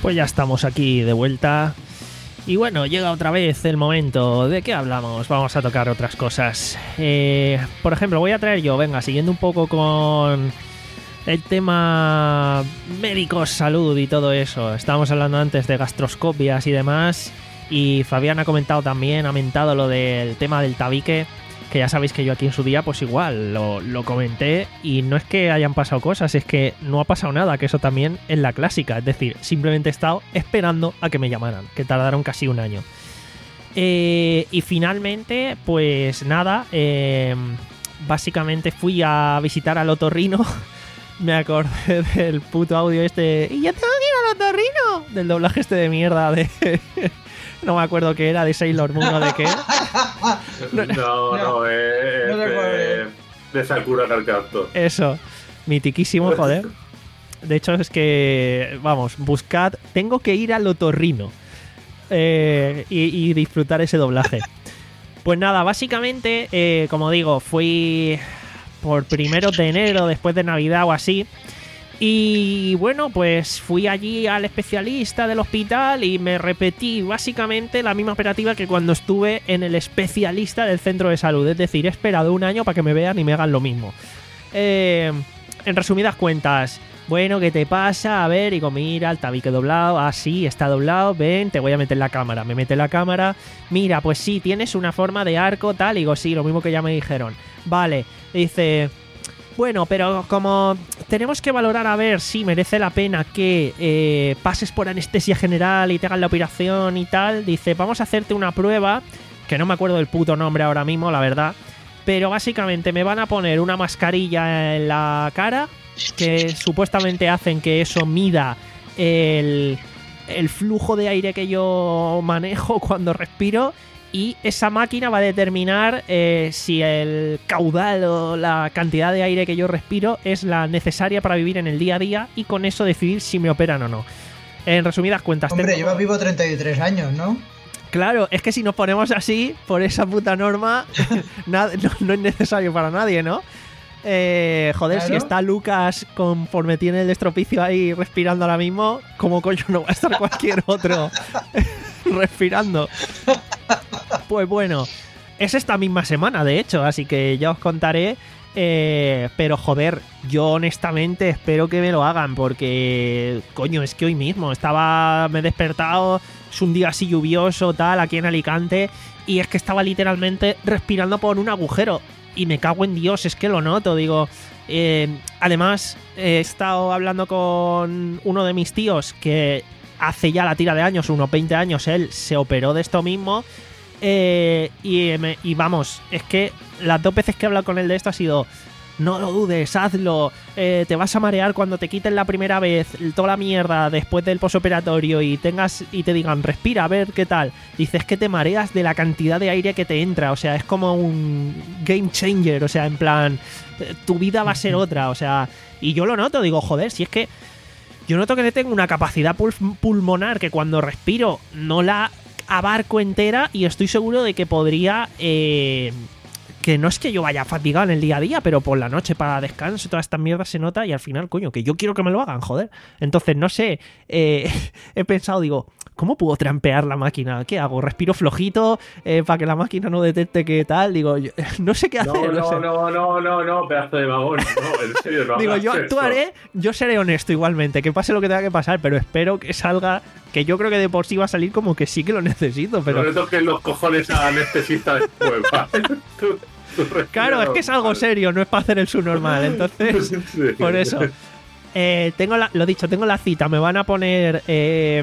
Pues ya estamos aquí de vuelta. Y bueno, llega otra vez el momento. ¿De qué hablamos? Vamos a tocar otras cosas. Eh, por ejemplo, voy a traer yo, venga, siguiendo un poco con el tema médicos, salud y todo eso. Estábamos hablando antes de gastroscopias y demás. Y Fabián ha comentado también, ha mentado lo del tema del tabique. Que ya sabéis que yo aquí en su día, pues igual, lo, lo comenté. Y no es que hayan pasado cosas, es que no ha pasado nada. Que eso también es la clásica. Es decir, simplemente he estado esperando a que me llamaran. Que tardaron casi un año. Eh, y finalmente, pues nada. Eh, básicamente fui a visitar al otorrino. Me acordé del puto audio este. ¡Y yo tengo que ir al otorrino! Del doblaje este de mierda de... No me acuerdo qué era, de Sailor Moon o de qué. No, no, no, es no de, de Sakura Card Captor. Eso, mitiquísimo, joder. De hecho, es que, vamos, buscad. Tengo que ir al otorrino eh, y, y disfrutar ese doblaje. Pues nada, básicamente, eh, como digo, fui por primeros de enero, después de Navidad o así. Y bueno, pues fui allí al especialista del hospital y me repetí básicamente la misma operativa que cuando estuve en el especialista del centro de salud. Es decir, he esperado un año para que me vean y me hagan lo mismo. Eh, en resumidas cuentas, bueno, ¿qué te pasa? A ver, digo, mira, el tabique doblado. Ah, sí, está doblado. Ven, te voy a meter la cámara. Me mete la cámara. Mira, pues sí, tienes una forma de arco, tal. Digo, sí, lo mismo que ya me dijeron. Vale, dice... Bueno, pero como tenemos que valorar a ver si merece la pena que eh, pases por anestesia general y te hagan la operación y tal, dice, vamos a hacerte una prueba, que no me acuerdo del puto nombre ahora mismo, la verdad, pero básicamente me van a poner una mascarilla en la cara, que supuestamente hacen que eso mida el, el flujo de aire que yo manejo cuando respiro. Y esa máquina va a determinar eh, si el caudal o la cantidad de aire que yo respiro es la necesaria para vivir en el día a día y con eso decidir si me operan o no. En resumidas cuentas... Hombre, tengo... llevas vivo treinta y tres años, ¿no? Claro, es que si nos ponemos así, por esa puta norma, nada, no, no es necesario para nadie, ¿no? Eh, joder, claro. Si está Lucas conforme tiene el estropicio ahí respirando ahora mismo, ¿cómo coño no va a estar cualquier otro respirando? Pues bueno, es esta misma semana, de hecho, así que ya os contaré. Eh, pero joder, yo honestamente espero que me lo hagan, porque coño, es que hoy mismo estaba, me he despertado, es un día así lluvioso, tal, aquí en Alicante, y es que estaba literalmente respirando por un agujero. Y me cago en Dios, es que lo noto, digo... Eh, además, he estado hablando con uno de mis tíos que hace ya la tira de años, unos veinte años, él se operó de esto mismo. Eh, y, me, y vamos, es que las dos veces que he hablado con él de esto ha sido... No lo dudes, hazlo, eh, te vas a marear cuando te quiten la primera vez toda la mierda después del posoperatorio y tengas y te digan, respira, a ver qué tal. Dices que te mareas de la cantidad de aire que te entra, o sea, es como un game changer, o sea, en plan, tu vida va a ser otra, o sea, y yo lo noto, digo, joder, si es que yo noto que tengo una capacidad pul- pulmonar que cuando respiro no la abarco entera y estoy seguro de que podría... Eh, que no es que yo vaya fatigado en el día a día, pero por la noche para descanso y toda esta mierda se nota y al final, coño, que yo quiero que me lo hagan, joder. Entonces, no sé, eh, he pensado, digo, ¿cómo puedo trampear la máquina? ¿Qué hago? ¿Respiro flojito eh, para que la máquina no detecte qué tal? Digo, yo, no sé qué hacer. No, no, no, sé. no, no, no, no, pedazo de vagón. No, en serio, no. Digo, hagas yo esto. actuaré, yo seré honesto igualmente, que pase lo que tenga que pasar, pero espero que salga, que yo creo que de por sí va a salir como que sí que lo necesito, pero... No le toques los cojones a anestesista después, ¿vale? Tú- Claro, es que es algo serio, no es para hacer el subnormal, entonces, Sí. por eso. Eh, tengo la, lo dicho, tengo la cita, me van a poner eh,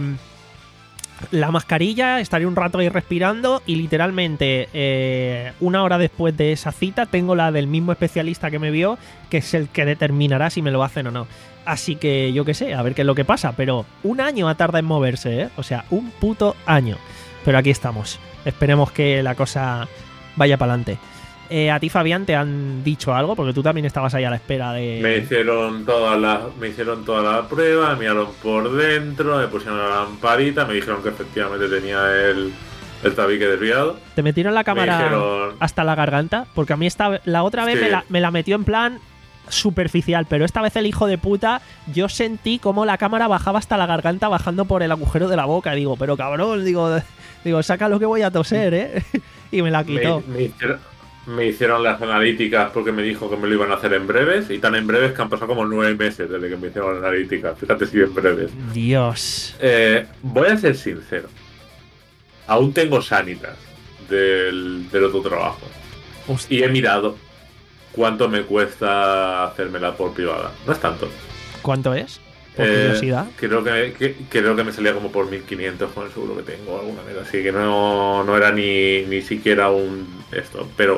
la mascarilla, estaré un rato ahí respirando y literalmente eh, una hora después de esa cita tengo la del mismo especialista que me vio, que es el que determinará si me lo hacen o no. Así que yo qué sé, a ver qué es lo que pasa, pero un año ha tardado en moverse, ¿eh? O sea, un puto año. Pero aquí estamos, esperemos que la cosa vaya para adelante. Eh, a ti, Fabián, ¿te han dicho algo? Porque tú también estabas ahí a la espera de... Me hicieron toda la, me hicieron toda la prueba, me miraron por dentro, me pusieron la lamparita, me dijeron que efectivamente tenía el, el tabique desviado. ¿Te metieron la cámara Me dijeron- hasta la garganta? Porque a mí esta, la otra vez Sí. me, la, me la metió en plan superficial, pero esta vez el hijo de puta, yo sentí como la cámara bajaba hasta la garganta bajando por el agujero de la boca. Digo, pero cabrón, digo, digo, saca lo que voy a toser, ¿eh? Y me la quitó. Me, me, hicieron, me hicieron las analíticas porque me dijo que me lo iban a hacer en breves, y tan en breves que han pasado como nueve meses desde que me hicieron las analíticas. Fíjate si en breves. Dios. Eh, voy a ser sincero. Aún tengo Sanitas del, del otro trabajo. Hostia. Y he mirado cuánto me cuesta hacérmela por privada. No es tanto. ¿Cuánto es? Por Eh, curiosidad. creo que, que creo que me salía como por mil quinientos con el seguro que tengo, alguna manera. Así que no, no era ni, ni siquiera un esto. Pero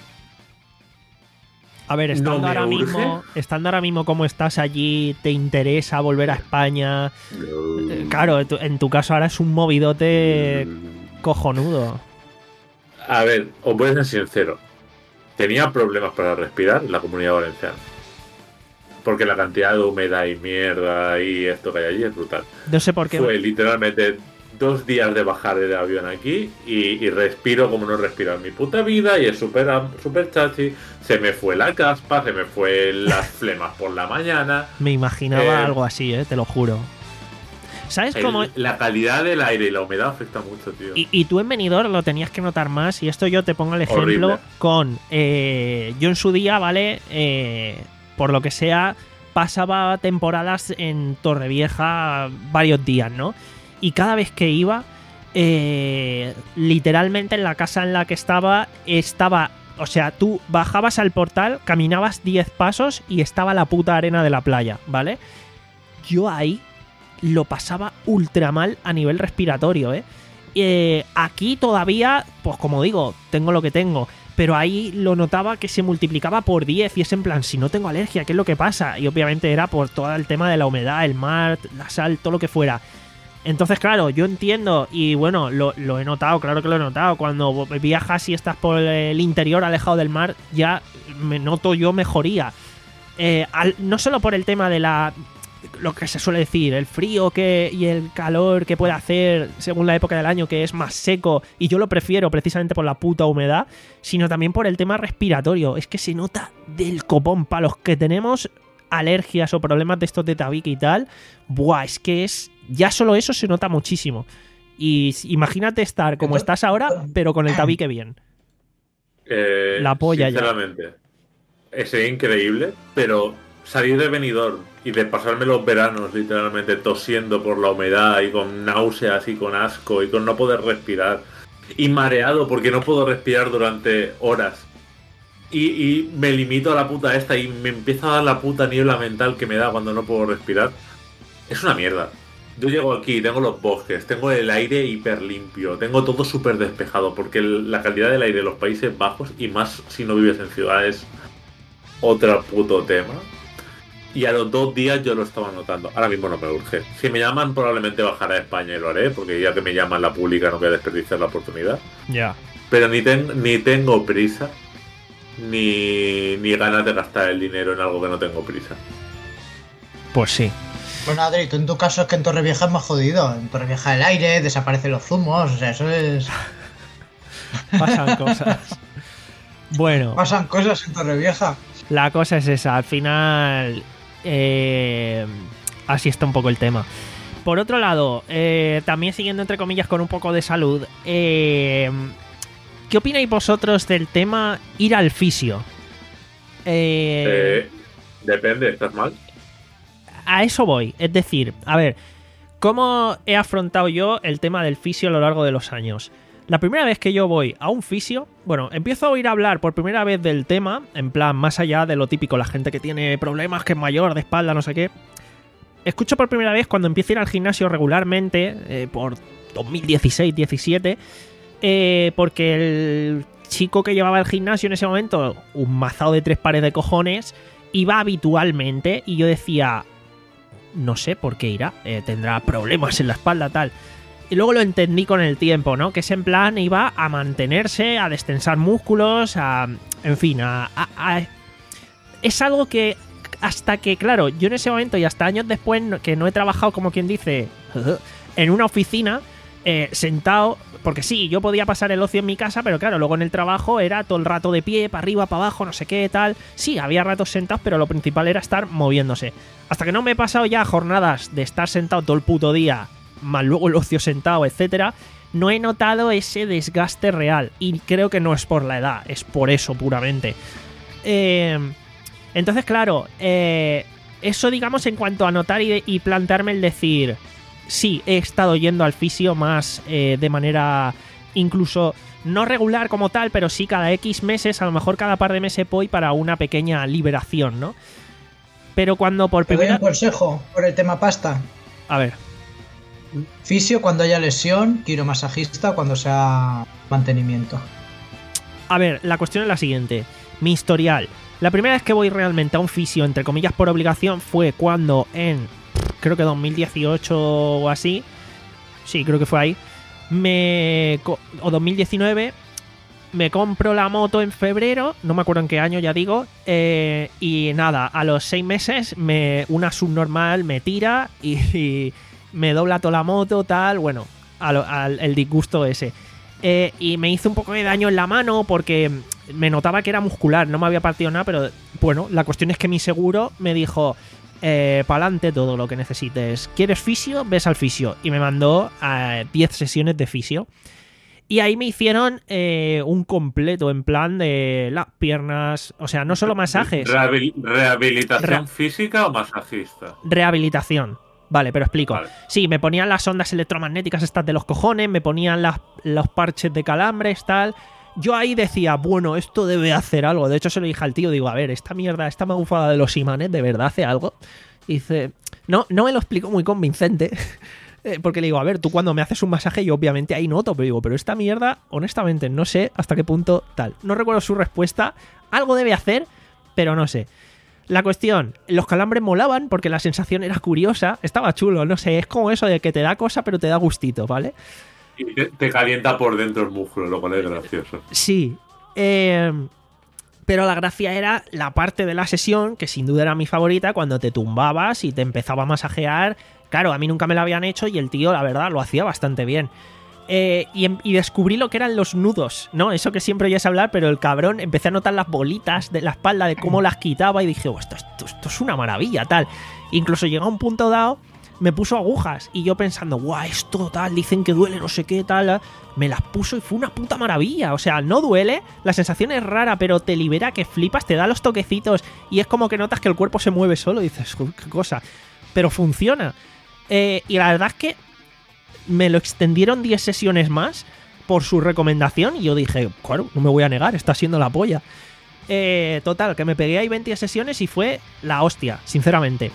A ver, estando, no me ahora urge. mismo, estando ahora mismo como estás allí, ¿te interesa volver a España? Eh, claro, tu- en tu caso ahora es un movidote cojonudo. A ver, os voy a ser sincero. Tenía problemas para respirar en la Comunidad Valenciana. Porque la cantidad de humedad y mierda y esto que hay allí es brutal. No sé por qué. Fue literalmente dos días de bajar del avión aquí y, y respiro como no he respirado en mi puta vida y es súper am- súper chachi. Se me fue la caspa, se me fue las flemas por la mañana. Me imaginaba Eh, algo así, ¿eh? Te lo juro. ¿Sabes El- cómo? La calidad del aire y la humedad afecta mucho, tío. Y, y tú en Benidorm lo tenías que notar más. Y esto yo te pongo el ejemplo Horrible. con... eh, yo en su día, ¿vale? Eh, por lo que sea, pasaba temporadas en Torrevieja varios días, ¿no? Y cada vez que iba, eh, literalmente en la casa en la que estaba, estaba... O sea, tú bajabas al portal, caminabas diez pasos y estaba la puta arena de la playa, ¿vale? Yo ahí lo pasaba ultra mal a nivel respiratorio, ¿eh? Eh, aquí todavía, pues como digo, tengo lo que tengo, pero ahí lo notaba que se multiplicaba por diez y es en plan, si no tengo alergia, ¿qué es lo que pasa? Y obviamente era por todo el tema de la humedad, el mar, la sal, todo lo que fuera. Entonces, claro, yo entiendo y bueno, lo, lo he notado, claro que lo he notado. Cuando viajas y estás por el interior alejado del mar, ya me noto yo mejoría. Eh, al- no solo por el tema de la... lo que se suele decir, el frío que y el calor que puede hacer según la época del año, que es más seco, y yo lo prefiero precisamente por la puta humedad, sino también por el tema respiratorio. Es que se nota del copón. Para los que tenemos alergias o problemas de estos de tabique y tal, buah, es que es... ya solo eso se nota muchísimo. Y s- imagínate estar como Entonces- estás ahora, pero con el tabique bien. Eh, La polla ya. Sinceramente, es increíble, pero salir de Benidorm y de pasarme los veranos literalmente tosiendo por la humedad y con náuseas y con asco y con no poder respirar y mareado porque no puedo respirar durante horas y, y me limito a la puta esta y me empieza a dar la puta niebla mental que me da cuando no puedo respirar, es una mierda. Yo llego aquí, tengo los bosques, tengo el aire hiper limpio, tengo todo súper despejado, porque el- la calidad del aire en los Países Bajos, y más si no vives en ciudades, otro puto tema. Y a los dos días yo lo estaba notando. Ahora mismo no me urge. Si me llaman, probablemente bajaré a España y lo haré, porque ya que me llaman la pública no voy a desperdiciar la oportunidad. Ya. Pero ni, ten- ni tengo prisa, ni, ni ganas de gastar el dinero en algo que no tengo prisa. Pues sí. Bueno, Adri, tú en tu caso es que en Torrevieja es más jodido. En Torrevieja el aire, desaparecen los zumos, o sea, eso es... Pasan cosas. Bueno. Pasan cosas en Torrevieja. La cosa es esa, al final eh, así está un poco el tema. Por otro lado, eh, también siguiendo entre comillas con un poco de salud, eh, ¿qué opináis vosotros del tema ir al fisio? Eh, Eh, depende, ¿estás mal? a eso voy, es decir, a ver, ¿cómo he afrontado yo el tema del fisio a lo largo de los años? La primera vez que yo voy a un fisio, bueno, empiezo a oír hablar por primera vez del tema, en plan, más allá de lo típico, la gente que tiene problemas, que es mayor, de espalda, no sé qué. Escucho por primera vez cuando empiezo a ir al gimnasio regularmente, eh, por dos mil dieciséis diecisiete, eh, porque el chico que llevaba el gimnasio en ese momento, un mazado de tres pares de cojones, iba habitualmente y yo decía, no sé por qué irá, eh, tendrá problemas en la espalda, tal. Y luego lo entendí con el tiempo, ¿no? Que ese en plan iba a mantenerse, a destensar músculos, a... en fin, a, a- a- es algo que hasta que, claro, yo en ese momento y hasta años después no- que no he trabajado, como quien dice, en una oficina, eh, sentado, porque sí, yo podía pasar el ocio en mi casa, pero claro, luego en el trabajo era todo el rato de pie, para arriba, para abajo, no sé qué, tal. Sí, había ratos sentados, pero lo principal era estar moviéndose. Hasta que no me he pasado ya jornadas de estar sentado todo el puto día, más luego el ocio sentado, etcétera, no he notado ese desgaste real. Y creo que no es por la edad, es por eso puramente. Eh, entonces, claro, eh, eso digamos en cuanto a notar y, y plantearme el decir, sí, he estado yendo al fisio más eh, de manera incluso no regular como tal, pero sí cada X meses, a lo mejor cada par de meses voy para una pequeña liberación, ¿no? Pero cuando por Te doy primera... un consejo por el tema pasta. A ver. Fisio cuando haya lesión, quiromasajista cuando sea mantenimiento. A ver, la cuestión es la siguiente. Mi historial. La primera vez que voy realmente a un fisio, entre comillas, por obligación, fue cuando en, creo que dos mil dieciocho o así, sí, creo que fue ahí, me o dos mil diecinueve, me compro la moto en febrero, no me acuerdo en qué año, ya digo, eh, y nada, a los seis meses me, una subnormal me tira y, y me dobla toda la moto, tal, bueno, al, al el disgusto ese. Eh, y me hizo un poco de daño en la mano porque me notaba que era muscular, no me había partido nada, pero bueno, la cuestión es que mi seguro me dijo, eh, pa'lante todo lo que necesites. ¿Quieres fisio? Ves al fisio. Y me mandó a diez sesiones de fisio. Y ahí me hicieron eh, un completo en plan de las piernas, o sea, no solo masajes. Rehabil- ¿Rehabilitación Re- física o masajista? Rehabilitación. Vale, pero explico. Vale. Sí, me ponían las ondas electromagnéticas estas de los cojones, me ponían las, los parches de calambres, tal. Yo ahí decía, bueno, esto debe hacer algo. De hecho, se lo dije al tío, digo, a ver, esta mierda, esta magufada de los imanes, ¿de verdad hace algo? Y dice, no, no me lo explico muy convincente. Porque le digo, a ver, tú cuando me haces un masaje, yo obviamente ahí noto, pero digo, pero esta mierda, honestamente, no sé hasta qué punto tal. No recuerdo su respuesta. Algo debe hacer, pero no sé. La cuestión, los calambres molaban porque la sensación era curiosa, estaba chulo, no sé, es como eso de que te da cosa pero te da gustito, ¿vale? Y te, te calienta por dentro el músculo, lo cual es gracioso. Sí, eh, pero la gracia era la parte de la sesión, que sin duda era mi favorita, cuando te tumbabas y te empezaba a masajear. Claro, a mí nunca me lo habían hecho y el tío, la verdad, lo hacía bastante bien. Eh, y, y descubrí lo que eran los nudos, ¿no? Eso que siempre oyes hablar, pero el cabrón, empecé a notar las bolitas de la espalda, de cómo las quitaba y dije, oh, esto, esto, esto es una maravilla, tal. Incluso llegó a un punto dado, me puso agujas y yo pensando, guau, esto tal, dicen que duele, no sé qué, tal. Me las puso y fue una puta maravilla. O sea, no duele, la sensación es rara, pero te libera que flipas, te da los toquecitos y es como que notas que el cuerpo se mueve solo y dices, qué cosa. Pero funciona. Eh, y la verdad es que me lo extendieron diez sesiones más por su recomendación y yo dije, claro, no me voy a negar, está siendo la polla. Eh, total, que me pegué ahí veinte sesiones y fue la hostia, sinceramente.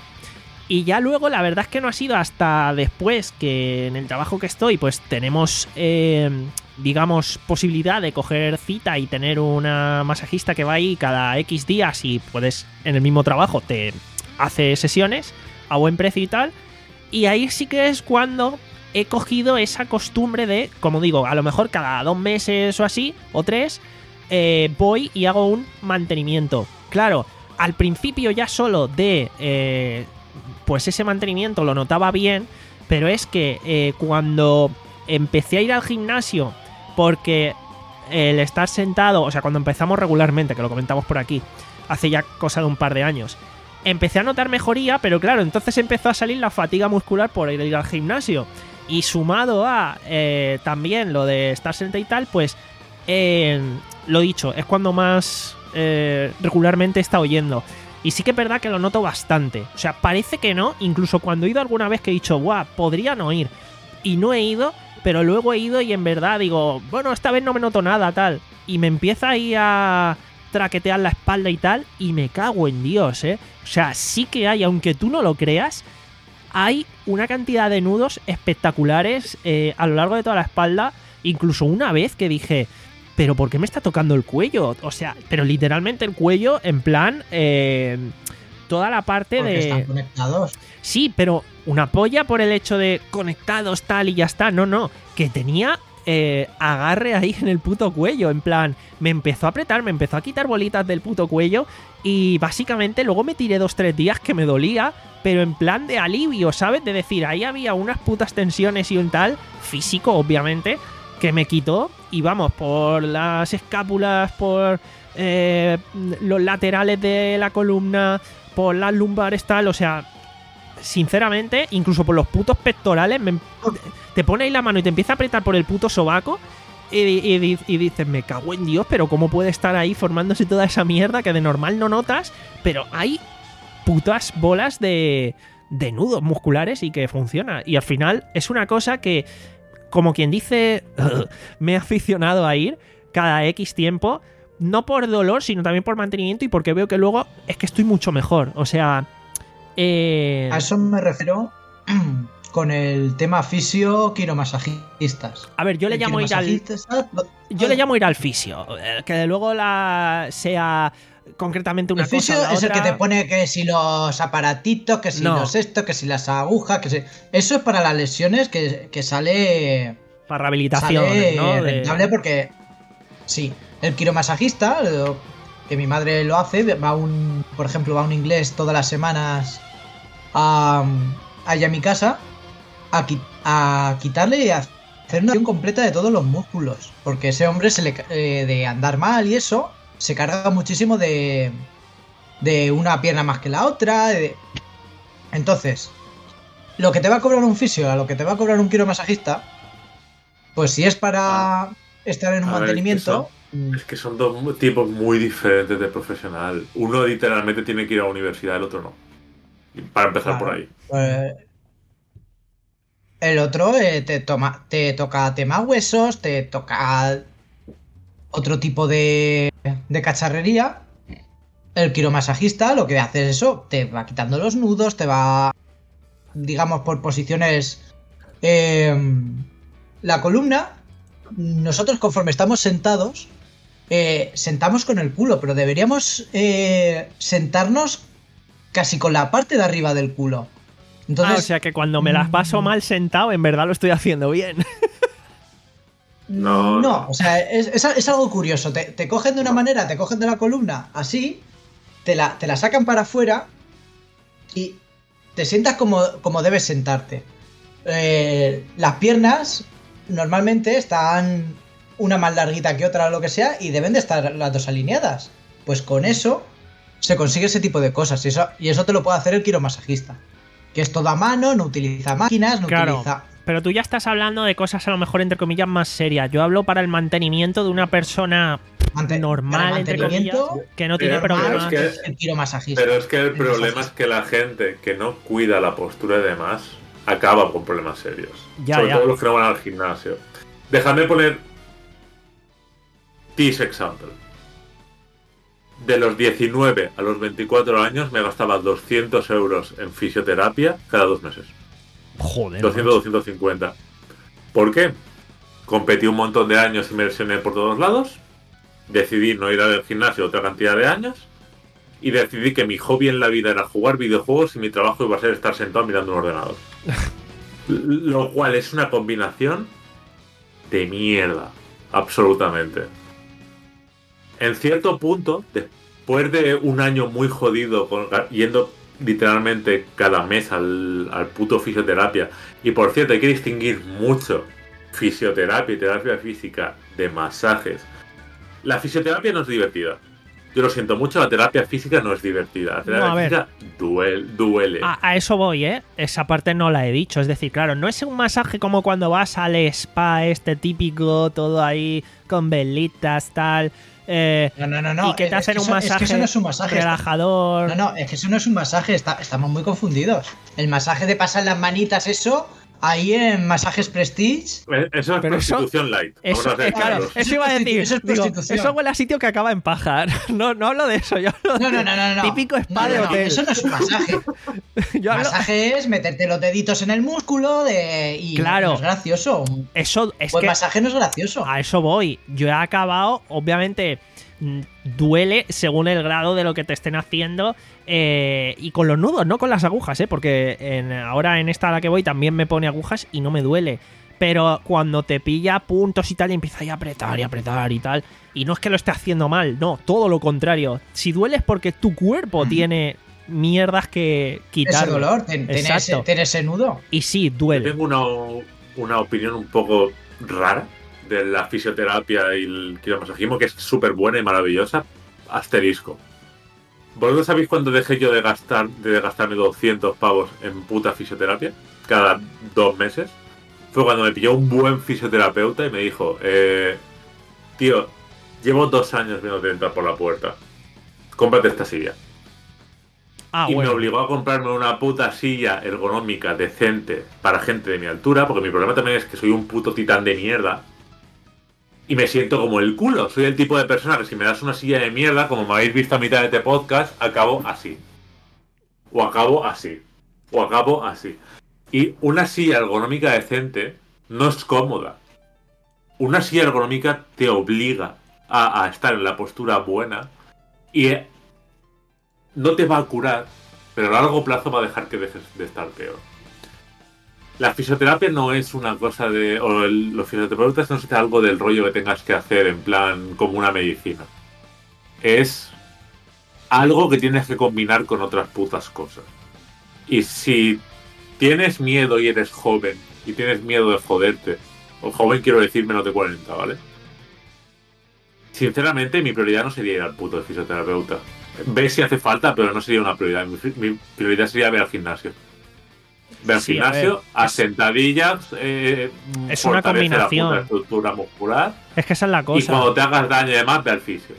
Y ya luego la verdad es que no ha sido hasta después que en el trabajo que estoy pues tenemos, eh, digamos, posibilidad de coger cita y tener una masajista que va ahí cada X días y puedes en el mismo trabajo te hace sesiones a buen precio y tal. Y ahí sí que es cuando he cogido esa costumbre de, como digo, a lo mejor cada dos meses o así, o tres, eh, voy y hago un mantenimiento. Claro, al principio ya solo de, eh, pues ese mantenimiento lo notaba bien, pero es que eh, cuando empecé a ir al gimnasio, porque el estar sentado, o sea, cuando empezamos regularmente, que lo comentamos por aquí, hace ya cosa de un par de años, empecé a notar mejoría, pero claro, entonces empezó a salir la fatiga muscular por ir, ir al gimnasio. Y sumado a eh, también lo de estar sentado y tal, pues eh, lo dicho, es cuando más eh, regularmente he estado yendo. Y sí que es verdad que lo noto bastante. O sea, parece que no, incluso cuando he ido alguna vez que he dicho, guau, podría no ir. Y no he ido, pero luego he ido y en verdad digo, bueno, esta vez no me noto nada, tal. Y me empieza ahí a traquetear la espalda y tal, y me cago en Dios, ¿eh? O sea, sí que hay, aunque tú no lo creas, hay una cantidad de nudos espectaculares eh, a lo largo de toda la espalda. Incluso una vez que dije, ¿pero por qué me está tocando el cuello? O sea, pero literalmente el cuello, en plan, eh, toda la parte porque de... están conectados. Sí, pero una polla por el hecho de conectados tal y ya está. No, no, que tenía eh, agarre ahí en el puto cuello. En plan, me empezó a apretar, me empezó a quitar bolitas del puto cuello y básicamente luego me tiré dos, tres días que me dolía, pero en plan de alivio, ¿sabes? De decir, ahí había unas putas tensiones y un tal, físico obviamente, que me quitó y vamos, por las escápulas, por eh, los laterales de la columna, por las lumbares tal, o sea, sinceramente, incluso por los putos pectorales, me, te pone ahí la mano y te empieza a apretar por el puto sobaco y, y, y dices, me cago en Dios, pero ¿cómo puede estar ahí formándose toda esa mierda que de normal no notas? Pero hay putas bolas de, de nudos musculares y que funciona. Y al final es una cosa que, como quien dice, me he aficionado a ir cada X tiempo, no por dolor, sino también por mantenimiento y porque veo que luego es que estoy mucho mejor. O sea... Eh... A eso me refiero con el tema fisio quiromasajistas. A ver, yo le El llamo ir al... quiromasajista- Yo le llamo ir al fisio. eh, Que luego la sea concretamente una El fisio cosa o la es el que otra. te pone que si los aparatitos, que si No. los esto, que si las agujas, que si... Eso es para las lesiones que, que sale... Para rehabilitación, sale ¿no? De- rentable porque... Sí, el quiromasajista, lo- que mi madre lo hace, va un... Por ejemplo, va un inglés todas las semanas a, allá a mi casa a, qui- a quitarle y a hacer una acción completa de todos los músculos. Porque ese hombre se le, ca- eh, de andar mal y eso, se carga muchísimo de, de una pierna más que la otra. de- Entonces, lo que te va a cobrar un fisio a lo que te va a cobrar un quiromasajista, pues si es para estar en un A ver, mantenimiento... mm, Es que son dos tipos muy diferentes de profesional. Uno literalmente tiene que ir a la universidad, el otro no. Y para empezar Claro. por ahí. Pues, el otro eh, te toma, te toca tema huesos, te toca otro tipo de, de cacharrería. El quiromasajista lo que hace es eso, te va quitando los nudos, te va, digamos, por posiciones eh, la columna. Nosotros conforme estamos sentados, eh, sentamos con el culo, pero deberíamos eh, sentarnos casi con la parte de arriba del culo. Entonces, Ah, o sea que cuando me las paso mal sentado, en verdad lo estoy haciendo bien. No, no, no. o sea, es, es- es algo curioso. Te, te cogen de una manera, te cogen de la columna así, te la, te la sacan para afuera y te sientas como, como debes sentarte. Eh, las piernas normalmente están una más larguita que otra o lo que sea y deben de estar las dos alineadas. Pues con eso se consigue ese tipo de cosas y eso, y eso te lo puede hacer el quiromasajista. Que es todo a mano, no utiliza máquinas, no Claro. utiliza... Pero tú ya estás hablando de cosas a lo mejor entre comillas más serias. Yo hablo para el mantenimiento de una persona Mante- normal, para entre comillas, mantenimiento, que no tiene Pero- pero problemas. es que- el quiromasajista. Pero es que el El problema es masajista. que la gente que no cuida la postura y demás acaba con problemas serios. Ya, Sobre ya. todo los que no van al gimnasio. Déjame poner this example. De los diecinueve a los veinticuatro años me gastaba doscientos euros en fisioterapia cada dos meses. Joder. doscientos, doscientos cincuenta. ¿Por qué? Competí un montón de años y me lesioné por todos lados. Decidí no ir al gimnasio otra cantidad de años. Y decidí que mi hobby en la vida era jugar videojuegos y mi trabajo iba a ser estar sentado mirando un ordenador. Lo cual es una combinación de mierda. Absolutamente. En cierto punto, después de un año muy jodido, con- yendo literalmente cada mes al, al puto fisioterapia. Y por cierto, hay que distinguir mucho fisioterapia y terapia física de masajes. La fisioterapia no es divertida. Yo lo siento mucho, la terapia física no es divertida. La terapia No, a ver. física duele. duele. A, a eso voy, ¿eh? Esa parte no la he dicho. Es decir, claro, no es un masaje como cuando vas al spa este típico, todo ahí con velitas, tal. Eh, No, no, no, no. y que te es hacen que un eso- es que masaje, eso no es un masaje, está- relajador. No, no, es que eso no es un masaje, está- estamos muy confundidos. El masaje de pasar las manitas, eso, ahí en masajes Prestige. Eh, Eso es Pero eso- prostitución light. Eso, Vamos a eh, ser claro, claros. eso iba a decir. Eso es digo, prostitución. eso huele a sitio que acaba en paja. No, no hablo de eso. Yo hablo No, de no, no, no, no. típico spa No, de no, no, hotel. eso no es un masaje. Yo hablo- Masaje es meterte los deditos en el músculo de... y Claro. no es gracioso. Un Eso es buen que masaje no es gracioso. a eso voy. Yo he acabado, obviamente, mm, duele según el grado de lo que te estén haciendo eh, y con los nudos, no con las agujas, ¿eh? Porque en- ahora en esta a la que voy también me pone agujas y no me duele. pero cuando te pilla puntos y tal y empieza a apretar y apretar y tal, y no es que lo esté haciendo mal, no, todo lo contrario. Si duele es porque tu cuerpo mm. tiene mierdas que quitar. Ese dolor, tiene ese, tiene ese nudo. Y sí, duele. Yo tengo una, una opinión un poco rara de la fisioterapia y el quiromasajismo, que es súper buena y maravillosa. Asterisco. ¿Vosotros sabéis cuándo dejé yo de gastar de gastarme doscientos pavos en puta fisioterapia? Cada dos meses. Fue cuando me pilló un buen fisioterapeuta y me dijo, eh, tío, llevo dos años viéndote entrar por la puerta. Cómprate esta silla. Ah, y bueno. me obligó a comprarme una puta silla ergonómica decente para gente de mi altura, porque mi problema también es que soy un puto titán de mierda. Y me siento como el culo. Soy el tipo de persona que si me das una silla de mierda, como me habéis visto a mitad de este podcast, acabo así. O acabo así. O acabo así. Y una silla ergonómica decente no es cómoda. Una silla ergonómica te obliga a, a estar en la postura buena y no te va a curar, pero a largo plazo va a dejar que dejes de estar peor. La fisioterapia no es una cosa de... o el, los fisioterapeutas no es algo del rollo que tengas que hacer en plan como una medicina. Es algo que tienes que combinar con otras putas cosas. Y si tienes miedo y eres joven y tienes miedo de joderte, o joven quiero decir menos de cuarenta, ¿vale? Sinceramente mi prioridad no sería ir al puto fisioterapeuta. Ve si hace falta, pero no sería una prioridad. Mi, mi prioridad sería ver al gimnasio. Ve al Sí, gimnasio, a ver, a sentadillas, eh, es una combinación. La puta estructura muscular. Es que esa es la Y cosa. cuando te hagas daño y demás, ve al fisio.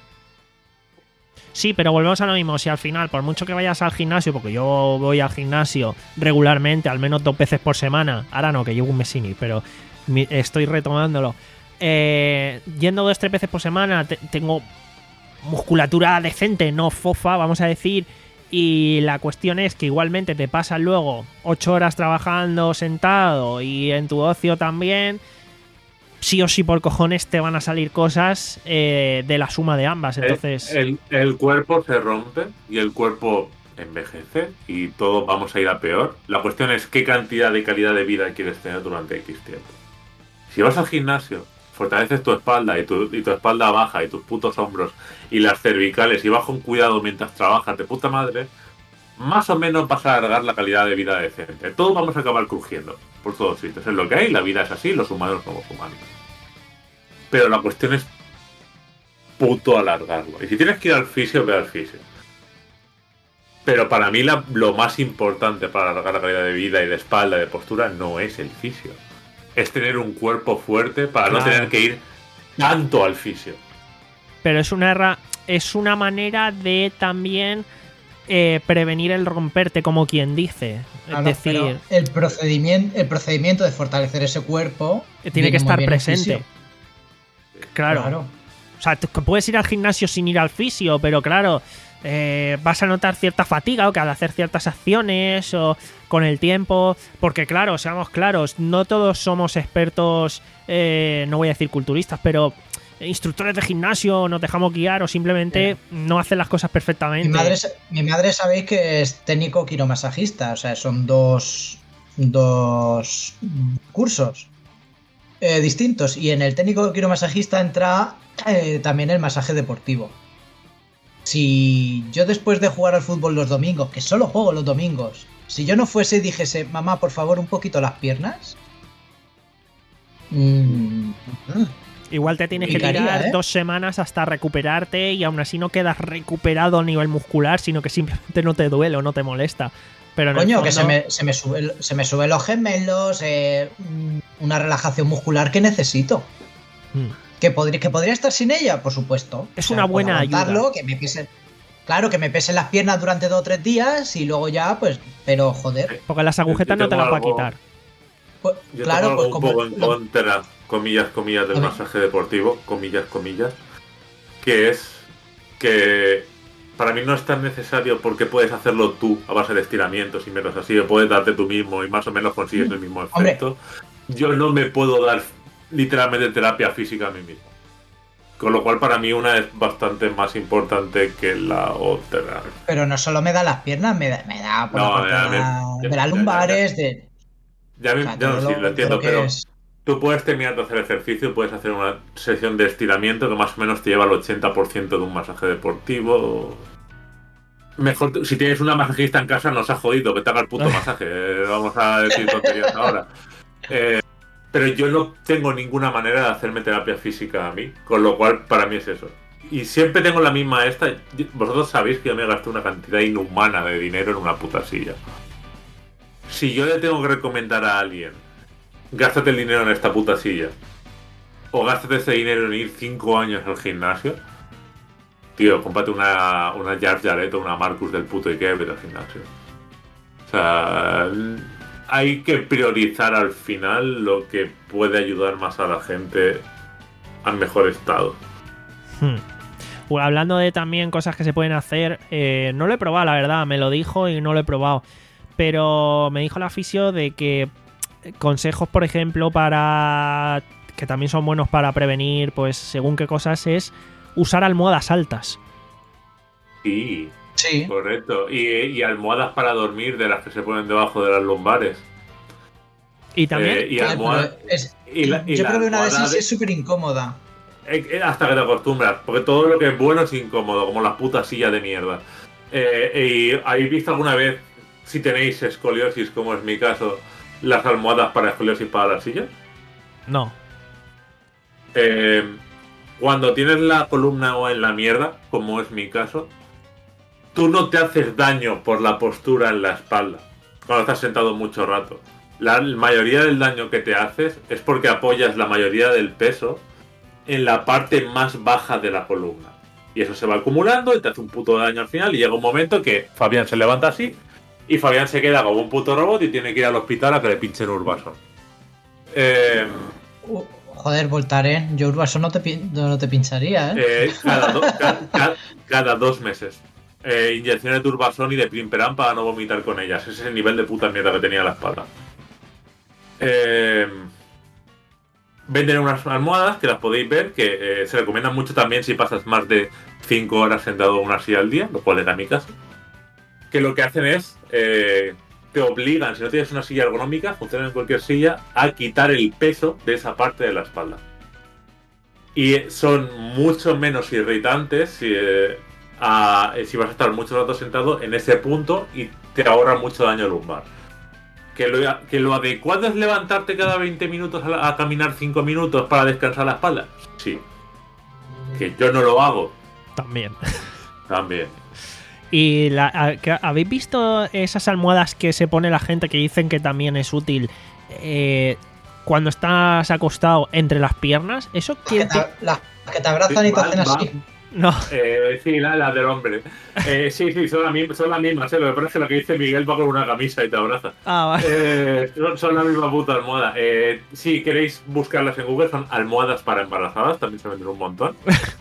Sí, pero volvemos a lo mismo. Si al final, por mucho que vayas al gimnasio, porque yo voy al gimnasio regularmente, al menos dos veces por semana. Ahora no, que llevo un mes sin ir, pero mi, estoy retomándolo. Eh, yendo dos, tres veces por semana, te, tengo musculatura decente, no fofa, vamos a decir. Y la cuestión es que igualmente te pasas luego ocho horas trabajando sentado y en tu ocio también. Sí o sí por cojones te van a salir cosas eh, de la suma de ambas. Entonces el, el, el cuerpo se rompe y el cuerpo envejece y todos vamos a ir a peor. La cuestión es qué cantidad de calidad de vida quieres tener durante X tiempo. Si vas al gimnasio, fortaleces tu espalda y tu, y tu espalda baja y tus putos hombros y las cervicales y vas con cuidado mientras trabajas de puta madre, más o menos vas a alargar la calidad de vida decente. Todos vamos a acabar crujiendo por todos sitios. Es lo que hay, la vida es así, los humanos somos humanos. Pero la cuestión es puto alargarlo. Y si tienes que ir al fisio, ve al fisio. Pero para mí la, lo más importante para alargar la calidad de vida y de espalda y de postura no es el fisio. Es tener un cuerpo fuerte para claro. no tener que ir tanto al fisio. Pero es una, erra, es una manera de también eh, prevenir el romperte, como quien dice. Claro, es decir, el procedimiento, el procedimiento de fortalecer ese cuerpo tiene que estar presente. Claro. claro. O sea, tú puedes ir al gimnasio sin ir al fisio, pero claro, eh, vas a notar cierta fatiga o que al hacer ciertas acciones o con el tiempo, porque claro, seamos claros, no todos somos expertos, eh, no voy a decir culturistas, pero instructores de gimnasio, nos dejamos guiar o simplemente sí. no hacen las cosas perfectamente. Mi madre, mi madre sabéis que es técnico quiromasajista, o sea, son dos, dos cursos eh, distintos, y en el técnico quiromasajista entra eh, también el masaje deportivo. Si yo después de jugar al fútbol los domingos, que solo juego los domingos, si yo no fuese y dijese, mamá, por favor, un poquito las piernas, mmm, igual te tienes que tirar ¿eh? dos semanas hasta recuperarte y aún así no quedas recuperado a nivel muscular, sino que simplemente no te duele o no te molesta. Pero en Coño, el fondo... que se me, se me sube, se me suben los gemelos, eh, una relajación muscular que necesito. Hmm. ¿Que, podría, ¿Que podría estar sin ella? Por supuesto. Es o sea, una buena ayuda. Que me pesen, claro, que me pesen las piernas durante dos o tres días y luego ya, pues, pero joder. Porque las agujetas no te las va a quitar. Pues, yo claro, tengo pues algo como... un poco en contra, comillas, comillas, del masaje deportivo, comillas, comillas, que es que para mí no es tan necesario porque puedes hacerlo tú a base de estiramientos y menos así, puedes darte tú mismo y más o menos consigues el mismo efecto. Hombre. Yo no me puedo dar literalmente terapia física a mí mismo. Con lo cual para mí una es bastante más importante que la otra. Pero no solo me da las piernas, me da, me da por no, la, ya, de las lumbares, ya, ya. de... Ya, me, o sea, ya no, sí, lo entiendo, pero, Tú puedes terminar de hacer ejercicio, puedes hacer una sesión de estiramiento que más o menos te lleva al ochenta por ciento de un masaje deportivo. Mejor, si tienes una masajista en casa, nos ha jodido que te haga el puto masaje. Eh, vamos a decir tonterías ahora. Eh, pero yo no tengo ninguna manera de hacerme terapia física a mí, con lo cual para mí es eso. Y siempre tengo la misma esta. Vosotros sabéis que yo me gasté una cantidad inhumana de dinero en una puta silla. Si yo le tengo que recomendar a alguien, gástate el dinero en esta puta silla, o gástate ese dinero en ir cinco años al gimnasio, tío, cómprate una, una Jar Jarrett o una Marcus del puto Ikea y vete al gimnasio. O sea, hay que priorizar al final lo que puede ayudar más a la gente al mejor estado. Hmm. Bueno, hablando de también cosas que se pueden hacer, eh, no lo he probado, la verdad, me lo dijo y no lo he probado. Pero me dijo la fisio de que consejos, por ejemplo, para que también son buenos para prevenir, pues según qué cosas, es usar almohadas altas. Sí, Sí. correcto. Y, y almohadas para dormir de las que se ponen debajo de las lumbares. Y también... Eh, y Claro, almohadas... pero es- y la- y yo la creo que una de almohada esas de- es súper incómoda. Eh, eh, Hasta que te acostumbras, porque todo lo que es bueno es incómodo, como las putas sillas de mierda. Eh, ¿Y habéis visto alguna vez, si tenéis escoliosis, como es mi caso, las almohadas para escoliosis para la silla? No. Eh, cuando tienes la columna o en la mierda, como es mi caso, tú no te haces daño por la postura en la espalda cuando estás sentado mucho rato. La mayoría del daño que te haces es porque apoyas la mayoría del peso en la parte más baja de la columna. Y eso se va acumulando y te hace un puto daño al final. Y llega un momento que Fabián se levanta así y Fabián se queda como un puto robot y tiene que ir al hospital a que le pinchen Urbason. Eh, Uh, joder, Voltaren, yo Urbason no te, pin- no te pincharía, ¿eh? eh, cada, do- ca- ca- cada dos meses. Eh, inyecciones de Urbason y de Primperan para no vomitar con ellas. Ese es el nivel de puta mierda que tenía la espalda. Eh, venden unas almohadas que las podéis ver, que eh, se recomiendan mucho también si pasas más de cinco horas sentado en una silla al día, lo cual era mi caso. Que lo que hacen es, eh, te obligan, si no tienes una silla ergonómica, funciona en cualquier silla, a quitar el peso de esa parte de la espalda. Y son mucho menos irritantes si, eh, a, si vas a estar mucho rato sentado en ese punto y te ahorra mucho daño lumbar. Que lo, que lo adecuado es levantarte cada veinte minutos a, a caminar cinco minutos para descansar la espalda. Sí. Que yo no lo hago. También. También. Y la, a- que- ¿habéis visto esas almohadas que se pone la gente que dicen que también es útil eh, cuando estás acostado entre las piernas? ¿Eso Que quién te, las que te abrazan y te Va- hacen va- así. No. Eh, sí, la, la del hombre. Eh, sí, sí, son, la misma, son las mismas. Eh. Lo que pasa es que lo que dice Miguel va con una camisa y te abraza. Ah, vale. Eh, son, son la misma puta almohada. Eh, si queréis buscarlas en Google, son almohadas para embarazadas. También se venden un montón.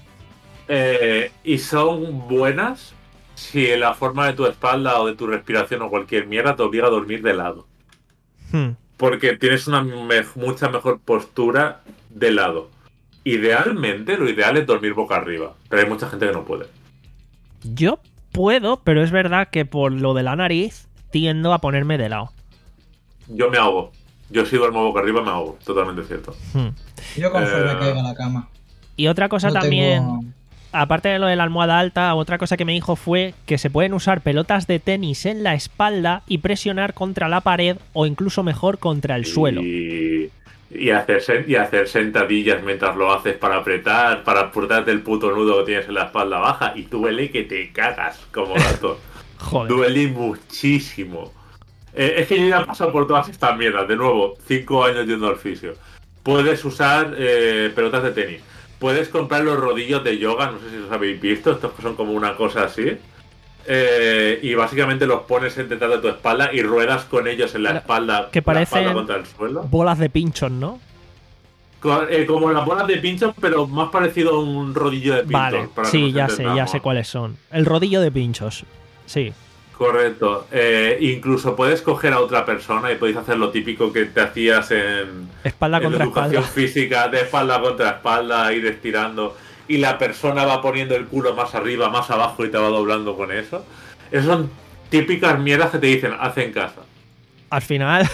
Eh, y son buenas si la forma de tu espalda o de tu respiración o cualquier mierda te obliga a dormir de lado. Hmm. Porque tienes una me- mucha mejor postura de lado. Idealmente, lo ideal es dormir boca arriba. Pero hay mucha gente que no puede. Yo puedo, pero es verdad que por lo de la nariz tiendo a ponerme de lado. Yo me ahogo. Yo si duermo boca arriba me ahogo. Totalmente cierto. Hmm. Yo conforme Eh, caiga a la cama. Y otra cosa No también, tengo- aparte de lo de la almohada alta, otra cosa que me dijo fue que se pueden usar pelotas de tenis en la espalda y presionar contra la pared o incluso mejor contra el suelo. Y, y, hacer, sen- y hacer sentadillas mientras lo haces para apretar, para apretarte el puto nudo que tienes en la espalda baja. Y duele que te cagas como gato. Joder. Duele muchísimo. Eh, es que yo ya he pasado por todas estas mierdas. De nuevo, cinco años yendo al fisio. Puedes usar eh, pelotas de tenis. Puedes comprar los rodillos de yoga, no sé si los habéis visto, estos que son como una cosa así. Eh, y básicamente los pones detrás de tu espalda y ruedas con ellos en la La- espalda, que la espalda parecen- contra el suelo. Bolas de pinchos, ¿no? Co- eh, como las bolas de pinchos, pero más parecido a un rodillo de pinchos. Vale, para que sí, nos ya sé, ya entendamos. sé cuáles son. El rodillo de pinchos. Sí. Correcto. Eh, incluso puedes coger a otra persona y podéis hacer lo típico que te hacías en, Espalda en contra educación espalda. física, de espalda contra espalda, ir estirando. Y la persona va poniendo el culo más arriba, más abajo y te va doblando con eso. Esas son típicas mierdas que te dicen, haz en casa. Al final,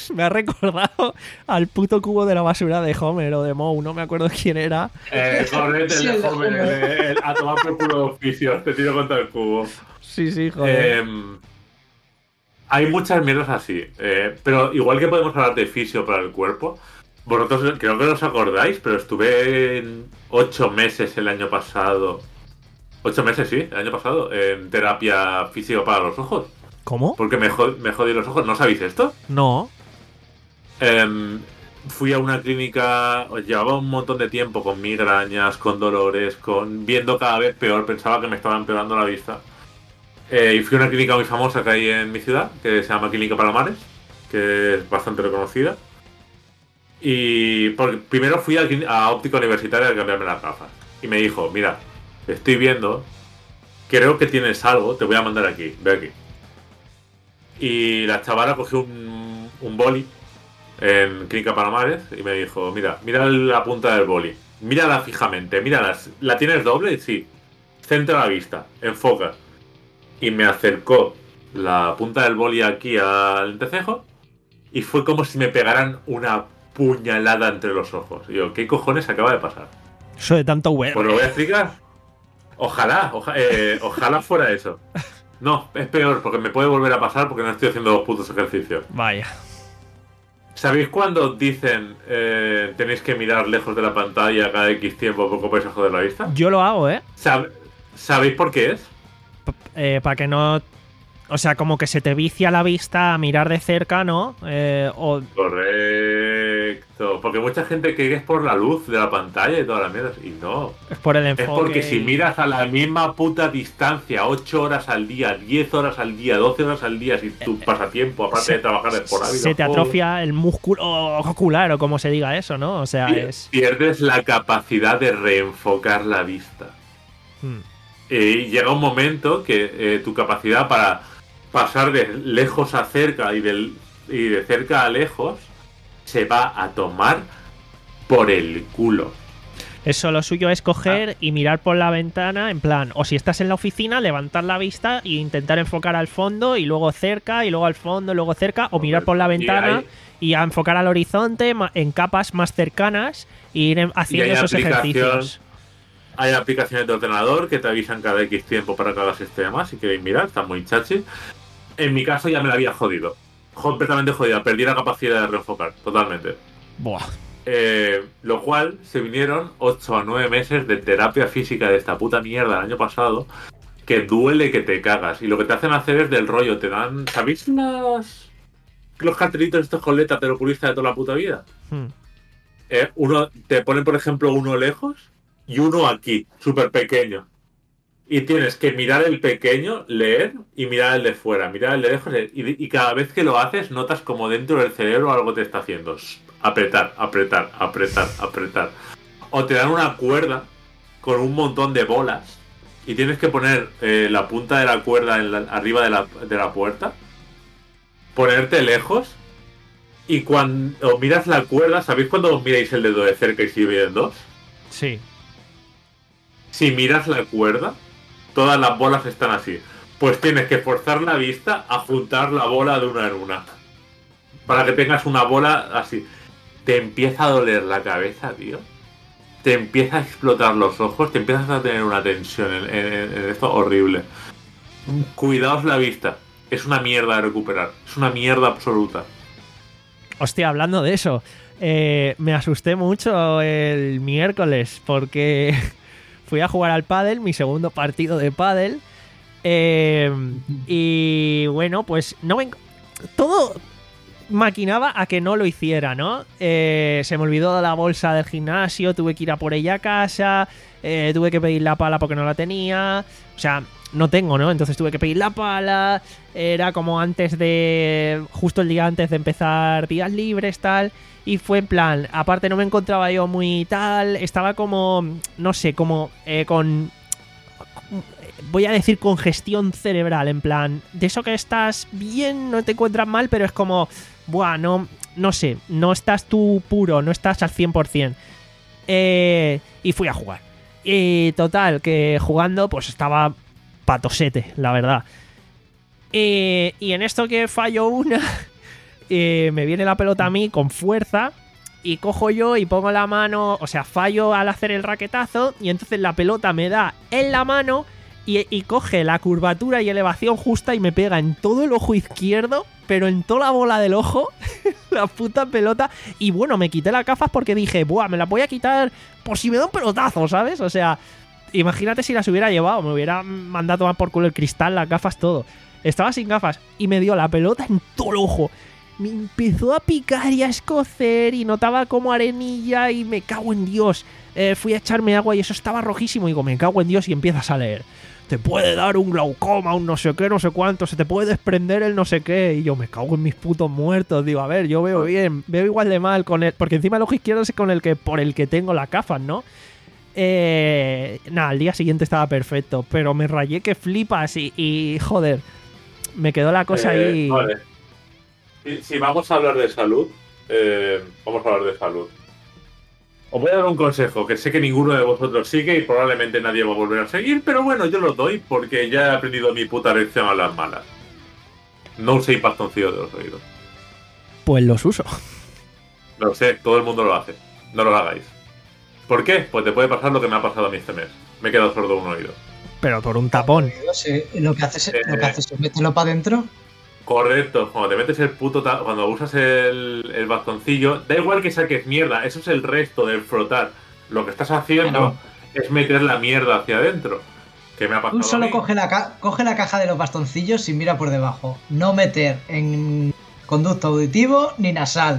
me ha recordado al puto cubo de la basura de Homer o de Moe, no me acuerdo quién era. Eh, correcto, el Sí, de el de Homer, Homer. el- el- a tomar por culo de oficios, te tiro contra el cubo. Sí, sí, joder. Eh, hay muchas mierdas así, eh, pero igual que podemos hablar de fisio para el cuerpo, vosotros creo que no os acordáis, pero estuve en ocho meses el año pasado, ocho meses sí, el año pasado, en terapia física para los ojos, ¿Cómo? porque me, jod- me jodí los ojos, ¿no sabéis esto? No. Em, fui a una clínica, llevaba un montón de tiempo con migrañas, con dolores, con viendo cada vez peor, pensaba que me estaba empeorando la vista. Eh, y fui a una clínica muy famosa que hay en mi ciudad, que se llama Clínica Palomares, que es bastante reconocida. Y porque primero fui a, clí- a óptica universitaria a cambiarme las gafas. Y me dijo, mira, estoy viendo, creo que tienes algo, te voy a mandar aquí, ve aquí. Y la chavala cogió un, un boli en Clínica Palomares y me dijo, mira, mira la punta del boli, mírala fijamente, mírala, ¿la tienes doble? Sí. Centra la vista, enfoca. Y me acercó la punta del boli aquí al entrecejo y fue como si me pegaran una puñalada entre los ojos. Y yo, ¿qué cojones acaba de pasar? Eso de tanto web. Pues lo voy a explicar. Ojalá, oja- eh, ojalá fuera eso. No, es peor, porque me puede volver a pasar porque no estoy haciendo los putos ejercicios. Vaya. ¿Sabéis cuando dicen eh, tenéis que mirar lejos de la pantalla cada X tiempo porque vais a joder la vista? Yo lo hago, ¿eh? ¿Sab- ¿Sabéis por qué es? P- eh, para que no... O sea, como que se te vicia la vista a mirar de cerca, ¿no? Eh, o... Correcto. Porque mucha gente cree que es por la luz de la pantalla y todas las mierdas. Y no. Es por el Es enfoque. porque si y- miras a la misma puta distancia, ocho horas al día, diez horas al día, doce horas al día, si tu pasatiempo, aparte se- de trabajar de por hábito, Se te atrofia el músculo ocular o como se diga eso, ¿no? O sea, es... pierdes la capacidad de reenfocar la vista. Mm. Y llega un momento que eh, tu capacidad para pasar de lejos a cerca y, del, y de cerca a lejos se va a tomar por el culo. Eso lo suyo es coger Ah. y mirar por la ventana, en plan, o si estás en la oficina, levantar la vista e intentar enfocar al fondo y luego cerca y luego al fondo y luego cerca, o mirar por la Y ventana hay- y a enfocar al horizonte ma- en capas más cercanas e ir en- haciendo Y hay esos aplicación- ejercicios. Hay aplicaciones de ordenador que te avisan cada X tiempo para que hagas este tema, si queréis mirar, está muy chachi. En mi caso ya me la había jodido. Completamente jodida, perdí la capacidad de reenfocar, totalmente. Buah. Eh, lo cual se vinieron ocho a nueve meses de terapia física de esta puta mierda el año pasado, que duele que te cagas. Y lo que te hacen hacer es del rollo, te dan... ¿Sabéis las... los cartelitos estos con letras del oculista de toda la puta vida? Hmm. Eh, uno, te ponen por ejemplo uno lejos y uno aquí, súper pequeño. Y tienes que mirar el pequeño, leer, y mirar el de fuera, mirar el de lejos, leer. Y, y cada vez que lo haces notas como dentro del cerebro algo te está haciendo. Shh, apretar, apretar, apretar, apretar. O te dan una cuerda con un montón de bolas y tienes que poner eh, la punta de la cuerda en la- arriba de la, de la puerta, ponerte lejos y cuando miras la cuerda, ¿sabéis cuando os miráis el dedo de cerca y se divide en dos? Sí. Si miras la cuerda, todas las bolas están así. Pues tienes que forzar la vista a juntar la bola de una en una. Para que tengas una bola así. Te empieza a doler la cabeza, tío. Te empieza a explotar los ojos. Te empiezas a tener una tensión en, en- en esto horrible. Cuidaos la vista. Es una mierda de recuperar. Es una mierda absoluta. Hostia, hablando de eso, eh, me asusté mucho el miércoles porque fui a jugar al pádel, mi segundo partido de pádel. eh, y bueno, pues no me... enc- Todo maquinaba a que no lo hiciera, ¿no? Eh, se me olvidó la bolsa del gimnasio, tuve que ir a por ella a casa, eh, tuve que pedir la pala porque no la tenía. O sea, no tengo, ¿no? Entonces tuve que pedir la pala. Era como antes de... Justo el día antes de empezar días libres, tal. Y fue en plan... Aparte no me encontraba yo muy tal. Estaba como... No sé, como eh, con... Voy a decir congestión cerebral, en plan... De eso que estás bien, no te encuentras mal, pero es como... Buah, no... No sé, no estás tú puro, no estás al cien por ciento. Eh, y fui a jugar. Y total, que jugando pues estaba patosete, la verdad. Eh, y en esto que fallo una eh, me viene la pelota a mí con fuerza y cojo yo y pongo la mano, o sea, fallo al hacer el raquetazo y entonces la pelota me da en la mano y, y coge la curvatura y elevación justa y me pega en todo el ojo izquierdo, pero en toda la bola del ojo, la puta pelota. Y bueno, me quité las gafas porque dije, buah, me las voy a quitar por si me da un pelotazo, ¿sabes? O sea, imagínate si las hubiera llevado, me hubiera mandado a tomar por culo el cristal, las gafas, todo. Estaba sin gafas y me dio la pelota en todo el ojo. Me empezó a picar y a escocer y notaba como arenilla y me cago en Dios. Eh, fui a echarme agua y eso estaba rojísimo. Y digo, me cago en Dios, y empiezas a leer. Te puede dar un glaucoma, un no sé qué, no sé cuánto, se te puede desprender el no sé qué. Y yo me cago en mis putos muertos. Digo, a ver, yo veo bien, veo igual de mal con él, porque encima el ojo izquierdo es con el que, por el que tengo las gafas, ¿no? Eh, nada, al día siguiente estaba perfecto, pero me rayé que flipas y, y joder, me quedó la cosa Eh, ahí. Vale. Si, si vamos a hablar de salud, eh, vamos a hablar de salud. Os voy a dar un consejo que sé que ninguno de vosotros sigue y probablemente nadie va a volver a seguir, pero bueno, yo lo doy porque ya he aprendido mi puta lección a las malas. No uséis bastoncillos de los oídos. Pues los uso. Lo sé, todo el mundo lo hace. No lo hagáis. ¿Por qué? Pues te puede pasar lo que me ha pasado a mí este mes. Me he quedado sordo un oído. Pero por un tapón. Sí, lo que haces, lo que haces es mételo para adentro. Correcto, cuando te metes el puto... ta- Cuando usas el, el bastoncillo, da igual que saques mierda, eso es el resto del frotar. Lo que estás haciendo Claro. es meter la mierda hacia adentro. Que me ha pasado Tú solo a mí. coge la, ca- coge la caja de los bastoncillos y mira por debajo. No meter en conducto auditivo ni nasal.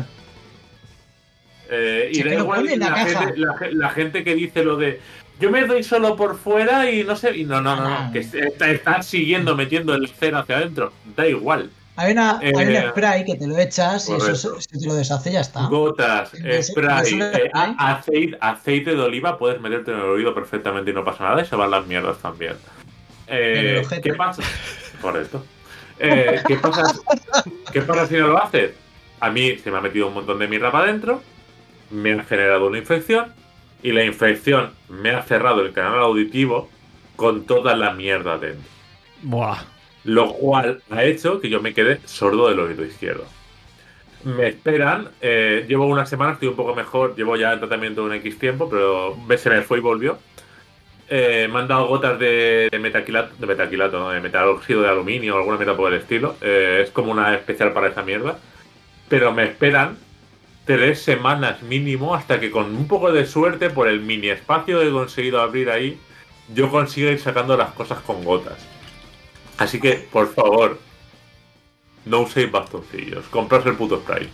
Eh, y Sí, da que lo igual pone en la la, caja. gente, la, ge- la gente que dice lo de yo me doy solo por fuera y no sé... Y no, no, no, no, Ah. que está- estás siguiendo metiendo el cero hacia adentro. Da igual. Hay, una, Eh, hay un spray que te lo echas y eso correcto. se- si te lo deshace ya está. Gotas, Entonces, spray, eso es eh, spray. a- aceite, aceite de oliva, puedes meterte en el oído perfectamente y no pasa nada y se van las mierdas también. Eh, En el ojete. ¿Qué pasa? Correcto. Eh, ¿qué, pasa, ¿Qué pasa si no lo haces? A mí se me ha metido un montón de mierda para adentro, me ha generado una infección y la infección me ha cerrado el canal auditivo con toda la mierda dentro. Buah. Lo cual ha hecho que yo me quede sordo del oído izquierdo. Me esperan, eh, llevo una semana, estoy un poco mejor, llevo ya en tratamiento un X tiempo, pero se me fue y volvió. Eh, me han dado gotas de, de metaquilato, de metaquilato, ¿no? De metalóxido de aluminio o alguna meta por el estilo. Eh, es como una especial para esa mierda. Pero me esperan tres semanas mínimo hasta que con un poco de suerte, por el mini espacio que he conseguido abrir ahí, yo consiga ir sacando las cosas con gotas. Así que, por favor, no uséis bastoncillos. Compraos el puto spray.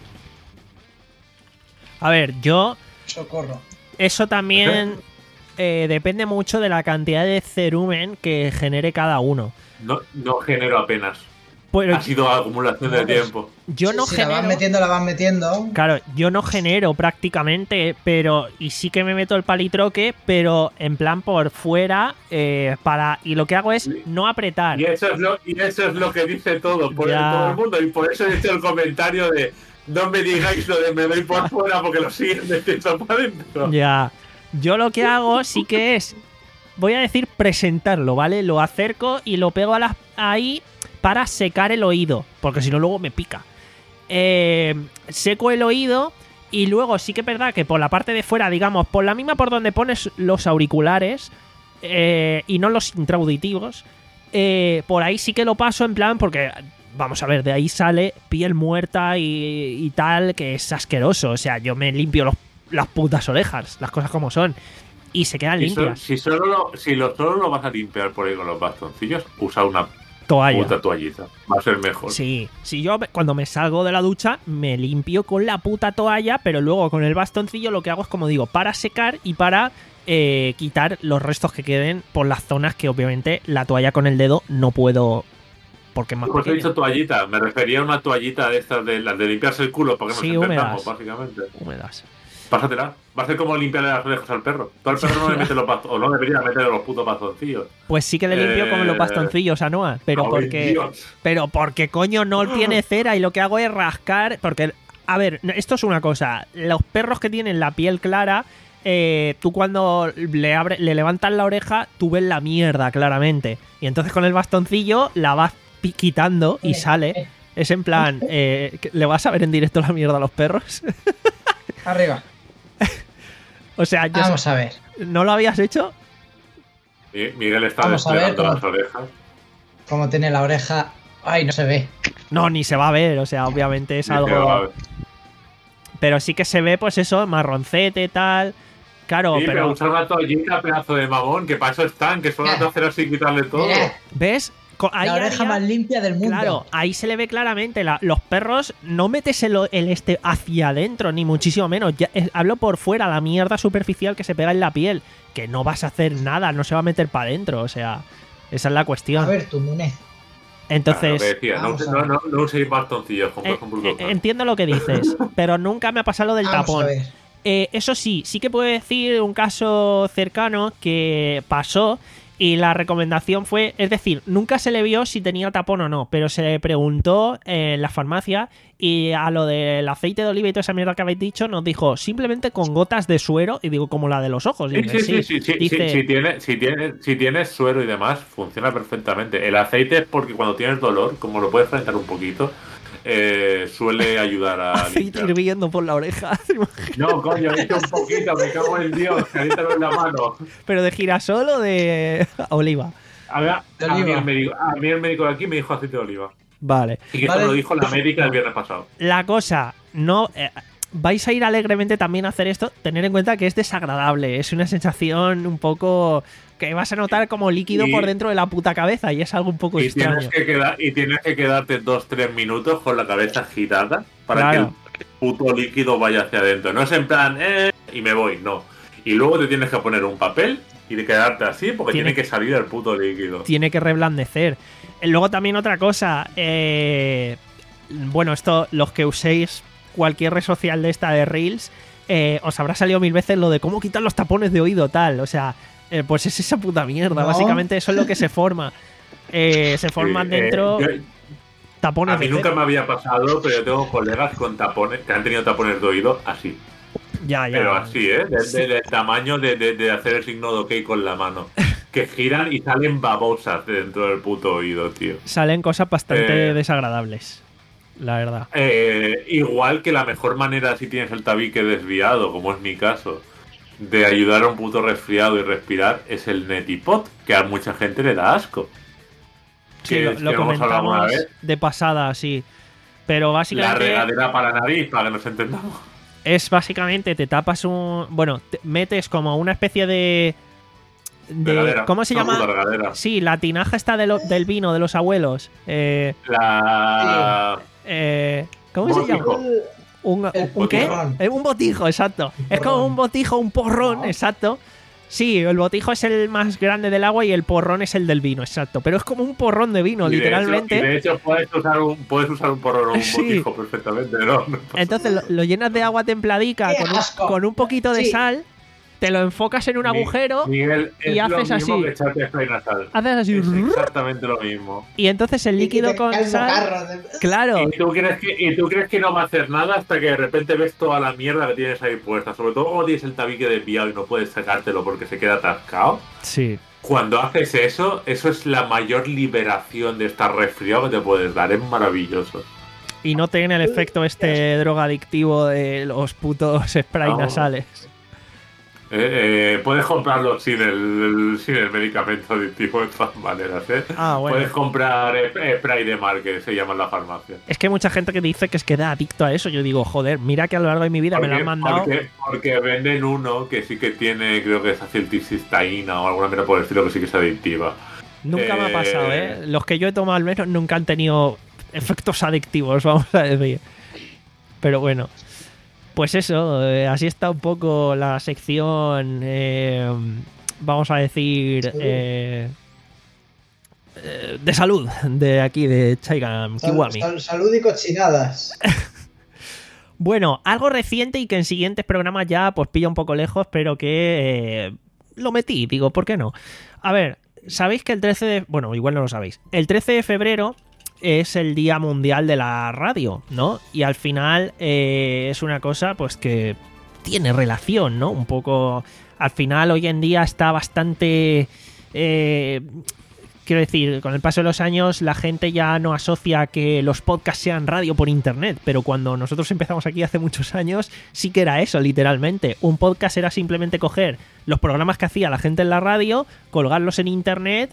A ver, yo... Socorro. Eso también eh, depende mucho de la cantidad de cerumen que genere cada uno. No, no genero apenas. Pero Ha sido acumulación de No, pues- tiempo. yo Sí, no sí, la genero... vas metiendo, la vas metiendo. Claro, yo no genero prácticamente, pero... Y sí que me meto el palitroque, pero en plan por fuera, eh, para... Y lo que hago es no apretar. Y eso es lo, y eso es lo que dice todo, por Ya. todo el mundo. Y por eso he hecho el comentario de no me digáis lo de me doy por fuera porque lo siguen metiendo para adentro. Ya. Yo lo que hago sí que es... Voy a decir presentarlo, ¿vale? Lo acerco y lo pego a la, ahí para secar el oído, porque si no luego me pica. Eh, seco el oído y luego sí que es verdad que por la parte de fuera, digamos, por la misma por donde pones los auriculares eh, y no los intraauditivos, eh, por ahí sí que lo paso en plan porque... Vamos a ver, de ahí sale piel muerta y, y tal, que es asqueroso. O sea, yo me limpio los, las putas orejas, las cosas como son. Y se quedan Si, so- limpias. si solo lo, si lo, solo lo vas a limpiar por ahí con los bastoncillos, usa una Toalla. puta toallita. Va a ser mejor. Sí, si yo me- cuando me salgo de la ducha me limpio con la puta toalla, pero luego con el bastoncillo lo que hago es, como digo, para secar y para eh, quitar los restos que queden por las zonas que obviamente la toalla con el dedo no puedo, porque es más Por eso he pequeña. dicho toallita, me refería a una toallita de estas de las de limpiarse el culo, porque nos Sí, intentamos, húmedas. básicamente. Húmedas. Pásatela. Va a ser como limpiarle las orejas al perro. Tú al perro no le metes los bastoncillos, o no deberías meterle los putos bastoncillos. Pues sí que le limpio Eh, con los bastoncillos a Noah, pero ¡Ay, porque... Dios! Pero porque coño no tiene cera y lo que hago es rascar. Porque, a ver, esto es una cosa. Los perros que tienen la piel clara, eh, tú cuando le, abre, le levantas la oreja, tú ves la mierda claramente. Y entonces con el bastoncillo la vas pi- quitando y Eh, sale. eh. Es en plan, eh, ¿le vas a ver en directo la mierda a los perros? Arriba. O sea, yo Vamos a ver. ¿no lo habías hecho? Sí, Miguel está Vamos a ver desplegando cómo- las orejas. Como tiene la oreja. Ay, no se ve. No, ni se va a ver, o sea, obviamente es Sí, pero, a algo... ver. Pero sí que se ve, pues eso, marroncete, tal... Claro, Sí, pero pero... usa una toallita, pedazo de mamón, que para eso están, que solo has de hacer así y quitarle todo. Mira, ¿Ves? Co- ahí la oreja haría- más limpia del mundo. Claro, ahí se le ve claramente. La- los perros no metes el, el este hacia adentro, ni muchísimo menos. Ya, eh, hablo por fuera, la mierda superficial que se pega en la piel. Que no vas a hacer nada, no se va a meter para adentro. O sea, esa es la cuestión. A ver, tu Munez. Entonces, Claro, lo que decía, no, Vamos a no, ver. no, no uséis bastoncillos, como por eh, ejemplo eh, Doctor. entiendo lo que dices, pero nunca me ha pasado lo del Vamos tapón. a ver. Eh, eso sí, sí que puedo decir un caso cercano que pasó y la recomendación fue, es decir, nunca se le vio si tenía tapón o no, pero se le preguntó en la farmacia y a lo del aceite de oliva y toda esa mierda que habéis dicho nos dijo simplemente con gotas de suero y digo como la de los ojos. Y Sí, dice, sí, sí, sí, sí, dice, sí, si, tiene, si, tiene, si tienes suero y demás, funciona perfectamente. El aceite es porque cuando tienes dolor, como lo puedes calentar un poquito, eh, suele ayudar a aceite limpiar. hirviendo por la oreja. No, coño, he hecho un poquito, me cago en Dios, calítalo en la mano. Pero de girasol o de oliva. A, ver, De a, mí oliva. el médico, a mí el médico de aquí me dijo aceite de oliva. Vale. Y que Vale. eso me lo dijo la médica el viernes pasado. La cosa, no eh, vais a ir alegremente también a hacer esto, tener en cuenta que es desagradable, es una sensación un poco que vas a notar como líquido Y- por dentro de la puta cabeza y es algo un poco Y extraño. tienes, que quedar, y tienes que quedarte dos tres minutos con la cabeza agitada para Claro. que el puto líquido vaya hacia adentro. No es en plan, eh, y me voy, no. Y luego te tienes que poner un papel y de quedarte así porque Tiene- tiene que salir el puto líquido. Tiene que reblandecer. Eh, Luego también otra cosa, eh, bueno, esto, los que uséis cualquier red social de esta de Reels, eh, os habrá salido mil veces lo de cómo quitar los tapones de oído, tal, o sea, eh, pues es esa puta mierda, No. básicamente eso es lo que se forma. Eh, se forman Sí, eh, dentro yo- tapones a mí de nunca cera. me había pasado, pero yo tengo colegas con tapones que han tenido tapones de oído así. Ya, ya. Pero así, ¿eh? De- de- Del tamaño de, de- de hacer el signo de OK con la mano. Que giran y salen babosas dentro del puto oído, tío. Salen cosas bastante Eh. desagradables, la verdad. Eh, igual que la mejor manera, si tienes el tabique desviado, como es mi caso, de ayudar a un puto resfriado y respirar, es el Netipod, que a mucha gente le da asco. Sí, que- lo, que lo hemos hablado alguna comentamos vez. de pasada, sí. Pero La básicamente regadera para la nariz, para que nos entendamos. es básicamente te tapas un... Bueno, te metes como una especie de... de Regadera, ¿Cómo se una llama? puta regadera. Sí, la tinaja está de lo- del vino de los abuelos. Eh, La... eh, ¿Cómo se llama? Botijo. ¿Un, El un qué? porrón. Eh, Un botijo, exacto. Es como porrón. un botijo, un porrón, Ah. exacto. Sí, el botijo es el más grande del agua y el porrón es el del vino, exacto. Pero es como un porrón de vino, Y de literalmente. hecho- y de hecho, puedes usar un, puedes usar un porrón o un Sí. botijo perfectamente, ¿no? No pasa Entonces lo, lo llenas de agua templadica ¡Qué con un, asco! con un poquito de Sí. sal, te lo enfocas en un Mi- agujero Miguel, es y haces lo mismo así. que echarte spray nasal. haces así Es exactamente lo mismo. y entonces el Y líquido te con cae el sal. mocarro de- Claro, ¿Y tú, crees que, y tú crees que no va a hacer nada hasta que de repente ves toda la mierda que tienes ahí puesta. Sobre todo cuando tienes el tabique desviado y no puedes sacártelo porque se queda atascado. sí. Cuando haces eso, eso es la mayor liberación de estar resfriado que te puedes dar. Es maravilloso. Y no tiene el efecto este drogadictivo de los putos spray No. nasales. Eh, eh, puedes comprarlo sin el, sin el medicamento adictivo de todas maneras. ¿eh? Ah, bueno. Puedes comprar eh, spray de mar, que se llama en la farmacia. Es que hay mucha gente que dice que es que da adicto a eso. Yo digo, joder, mira que a lo largo de mi vida me lo han mandado. Porque, porque venden uno que sí que tiene, creo que es acetilcisteína o alguna manera por el estilo que sí que es adictiva. Nunca me ha Eh, pasado, ¿eh? Los que yo he tomado al menos nunca han tenido efectos adictivos, vamos a decir. Pero bueno, pues eso, eh, así está un poco la sección, eh, vamos a decir, eh, eh, de salud de aquí, de Chaigam Sal- Kiwami. sal- salud y cochinadas. Bueno, algo reciente y que en siguientes programas ya pues pilla un poco lejos, pero que eh, lo metí, digo, ¿por qué no? A ver, sabéis que el trece de... Bueno, igual no lo sabéis. El trece de febrero es el Día Mundial de la Radio, ¿no? Y al final eh, es una cosa pues que tiene relación, ¿no? Un poco... Al final hoy en día está bastante... eh, quiero decir, con el paso de los años la gente ya no asocia que los podcasts sean radio por internet, pero cuando nosotros empezamos aquí hace muchos años sí que era eso, literalmente. Un podcast era simplemente coger los programas que hacía la gente en la radio, colgarlos en internet,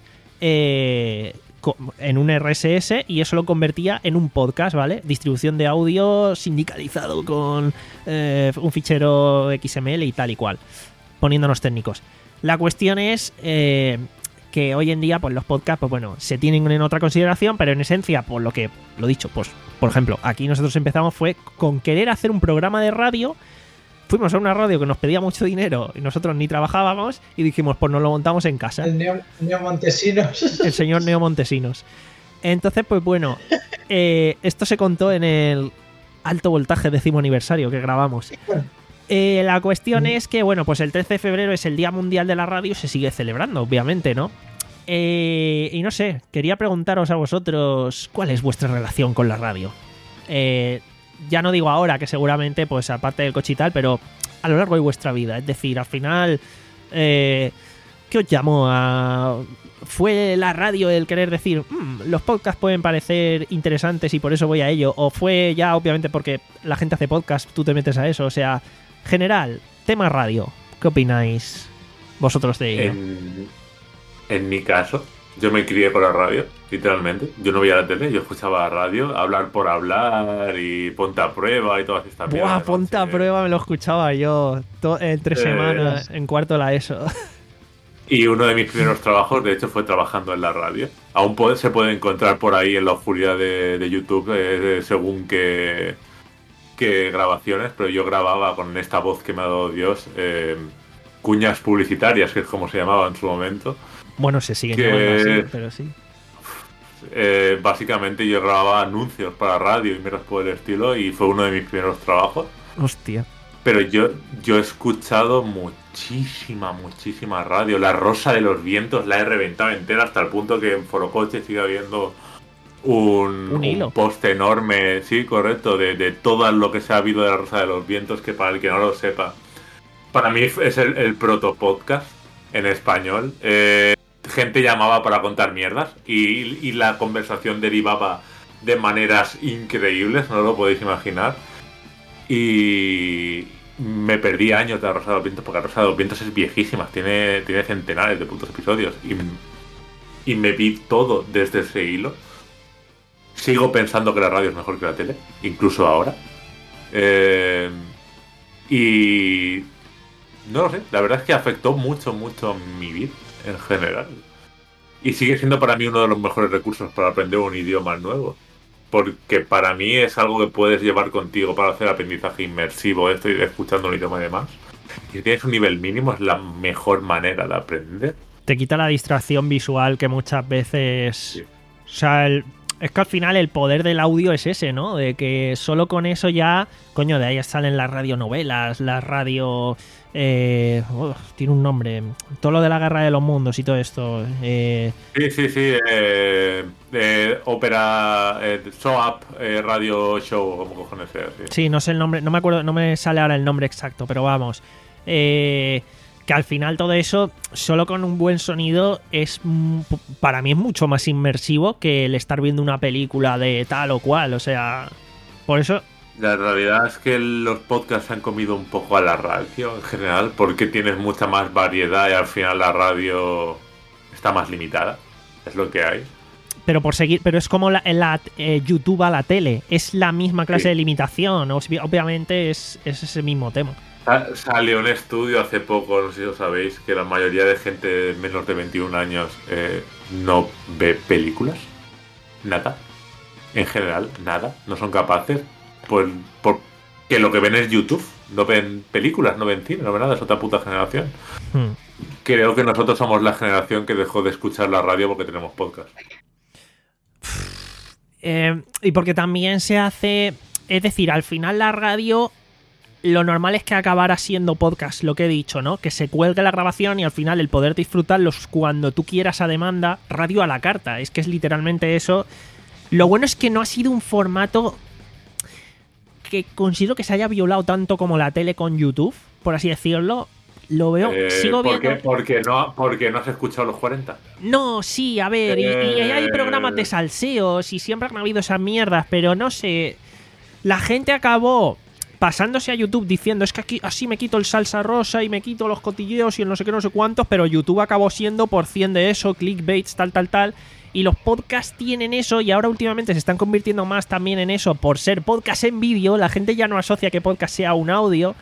eh, en un R S S, y eso lo convertía en un podcast, ¿vale? Distribución de audio sindicalizado con eh, un fichero X M L y tal y cual, poniéndonos técnicos. La cuestión es eh, que hoy en día pues los podcasts, pues bueno, se tienen en otra consideración, pero en esencia, por lo que, lo dicho, pues por ejemplo, aquí nosotros empezamos fue con querer hacer un programa de radio. Fuimos a una radio que nos pedía mucho dinero y nosotros ni trabajábamos y dijimos, pues nos lo montamos en casa. El Neo, Neo Montesinos. El señor Neo Montesinos. Entonces, pues bueno, eh, esto se contó en el alto voltaje décimo aniversario que grabamos. Eh, la cuestión es que, bueno, pues el trece de febrero es el Día Mundial de la Radio, se sigue celebrando, obviamente, ¿no? Eh, y no sé, quería preguntaros a vosotros, ¿cuál es vuestra relación con la radio? Eh... Ya no digo ahora, que seguramente, pues aparte del coche y tal, pero a lo largo de vuestra vida. Es decir, al final, eh, ¿qué os llamó a...? ¿Fue la radio el querer decir, mmm, los podcasts pueden parecer interesantes y por eso voy a ello? ¿O fue ya, obviamente, porque la gente hace podcast, tú te metes a eso? O sea, general, tema radio, ¿qué opináis vosotros de ello? En, en mi caso, yo me crié con la radio, literalmente. Yo no veía la tele, yo escuchaba la radio, hablar por hablar y ponte a prueba y todas estas Buah, mierdas. ponte a prueba me lo escuchaba yo to- en tres eh, semanas, en cuarto la ESO. Y uno de mis primeros trabajos, de hecho, fue trabajando en la radio. Aún puede, se puede encontrar por ahí en la oscuridad de, de YouTube, eh, según qué, qué grabaciones, pero yo grababa con esta voz que me ha dado Dios, eh, cuñas publicitarias, que es como se llamaba en su momento. Bueno, se sigue que, llamando así, pero sí. Eh, básicamente yo grababa anuncios para radio y mierdas por el estilo, y fue uno de mis primeros trabajos. Hostia. Pero yo, yo he escuchado muchísima, muchísima radio. La Rosa de los Vientos la he reventado entera, hasta el punto que en Forocoche sigue habiendo un, un, hilo. un post enorme, sí, correcto, de, de todo lo que se ha habido de la Rosa de los Vientos, que para el que no lo sepa, para mí es el, el proto podcast en español. Eh, gente llamaba para contar mierdas y, y la conversación derivaba de maneras increíbles, no lo podéis imaginar. Y me perdí años de la Rosa de los Vientos, porque la Rosa de los Vientos es viejísima, tiene, tiene centenares de putos episodios, y, y me vi todo desde ese hilo. Sigo pensando que la radio es mejor que la tele, incluso ahora. Eh, y no lo sé, la verdad es que afectó mucho, mucho mi vida en general. Y sigue siendo para mí uno de los mejores recursos para aprender un idioma nuevo. Porque para mí es algo que puedes llevar contigo para hacer aprendizaje inmersivo, esto y escuchando un idioma y demás. Y si tienes un nivel mínimo, es la mejor manera de aprender. Te quita la distracción visual que muchas veces... Sí. O sea, el... es que al final el poder del audio es ese, ¿no? De que solo con eso ya... Coño, de ahí salen las radionovelas, las radio... Eh, oh, tiene un nombre. Todo lo de la Guerra de los Mundos y todo esto. Eh... Sí, sí, sí. Eh, eh, ópera, eh, show up, eh, radio show, como cojones sea. Sí. sí, no sé el nombre, no me acuerdo, no me sale ahora el nombre exacto, pero vamos. Eh, que al final todo eso, solo con un buen sonido, es para mí es mucho más inmersivo que el estar viendo una película de tal o cual. O sea, por eso... La realidad es que los podcasts han comido un poco a la radio en general, porque tienes mucha más variedad y al final la radio está más limitada. Es lo que hay. Pero por seguir, pero es como la, la eh, YouTube a la tele. Es la misma clase sí. de limitación. Obviamente es, es ese mismo tema. Salió un estudio hace poco, no sé si lo sabéis, que la mayoría de gente de menos de veintiún años eh, no ve películas. Nada. En general, nada. No son capaces. Pues porque lo que ven es YouTube, no ven películas, no ven cine, no ven nada, es otra puta generación. Hmm. Creo que nosotros somos la generación que dejó de escuchar la radio porque tenemos podcast. Eh, y porque también se hace, es decir, al final la radio, lo normal es que acabara siendo podcast, lo que he dicho, ¿no? Que se cuelgue la grabación y al final el poder disfrutarlos cuando tú quieras a demanda, radio a la carta, es que es literalmente eso. Lo bueno es que no ha sido un formato... que considero que se haya violado tanto como la tele con YouTube, por así decirlo. Lo veo, Eh, sigo ¿por viendo. qué? Porque no, porque no has escuchado los cuarenta. No, sí, a ver, y, y hay Eh. programas de salseos y siempre han habido esas mierdas, pero no sé. La gente acabó pasándose a YouTube diciendo, es que aquí así me quito el salsa rosa y me quito los cotilleos y el no sé qué, no sé cuántos, pero YouTube acabó siendo por cien de eso, clickbaits, tal, tal, tal. Y los podcasts tienen eso y ahora últimamente se están convirtiendo más también en eso por ser podcast en vídeo. La gente ya no asocia que podcast sea un audio.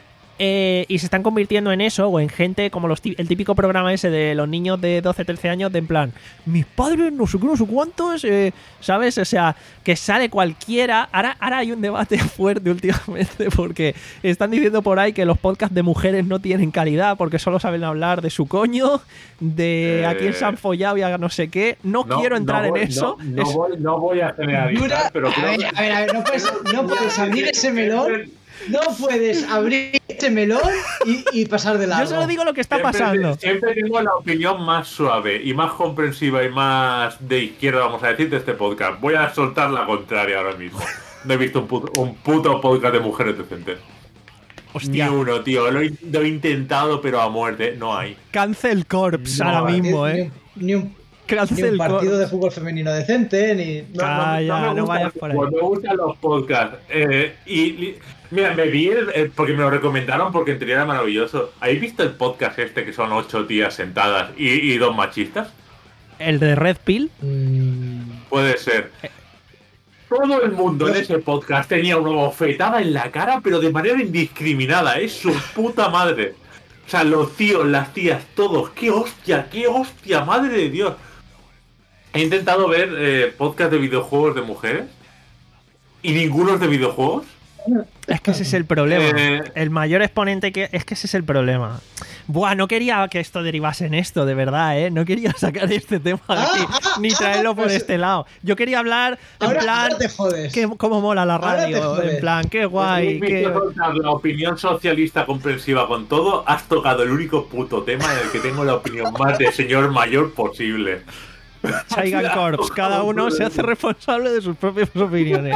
Eh, y se están convirtiendo en eso, o en gente como los tí- el típico programa ese de los niños de doce, trece años, de en plan, mis padres, no sé qué, no sé cuántos, eh, ¿sabes? O sea, que sale cualquiera. Ahora, ahora hay un debate fuerte últimamente porque están diciendo por ahí que los podcasts de mujeres no tienen calidad porque solo saben hablar de su coño, de Eh, a quién se han follado y a no sé qué. No, quiero entrar voy- en eso. No, no Es- voy, no voy a generalizar, Dura- pero a creo ver, que- a ver, a ver, no puedes, no puedes abrir ese melón. No puedes abrir ese melón y, y pasar de largo. Yo solo digo lo que está Siempre- pasando. Siempre tengo la opinión más suave y más comprensiva y más de izquierda, vamos a decir, de este podcast. Voy a soltar la contraria ahora mismo. No he visto un puto, un puto podcast de mujeres decentes. Hostia, Ni uno, tío. Lo he, lo he intentado, pero a muerte. No hay. Cancel Corps No, ahora mismo, ni, eh. Ni, ni un, ni Cancel un partido Corps. de fútbol femenino decente, ni. No, Calla, me no gustan vayas los por ahí. podcasts, Me gustan los podcasts. Eh, y, y- mira, me vi el, el- porque me lo recomendaron porque en teoría era maravilloso. ¿Habéis visto el podcast este que son ocho tías sentadas y, y dos machistas? El de Red Pill. Mm, Puede ser. Todo el mundo en ese podcast tenía una bofetada en la cara, pero de manera indiscriminada. Es su puta madre. O sea, los tíos, las tías, todos. ¡Qué hostia! ¡Qué hostia! ¡Madre de Dios! He intentado ver eh, podcast de videojuegos de mujeres. ¿Y ninguno es de videojuegos? Es que ese es el problema. Eh. El mayor exponente que. Es que ese es el problema. Buah, no quería que esto derivase en esto, de verdad, ¿eh? No quería sacar este tema de aquí, Ah, ah, ni traerlo por pues- este lado. Yo quería hablar en ahora, plan. ahora te jodes. Que, cómo mola la Ahora te radio. jodes. En plan, qué guay. Has visto Qué... soltar la opinión socialista comprensiva con todo. Has tocado el único puto tema en el que tengo la opinión más de señor mayor posible. Chaigan Corps. Cada uno se hace responsable de sus propias opiniones.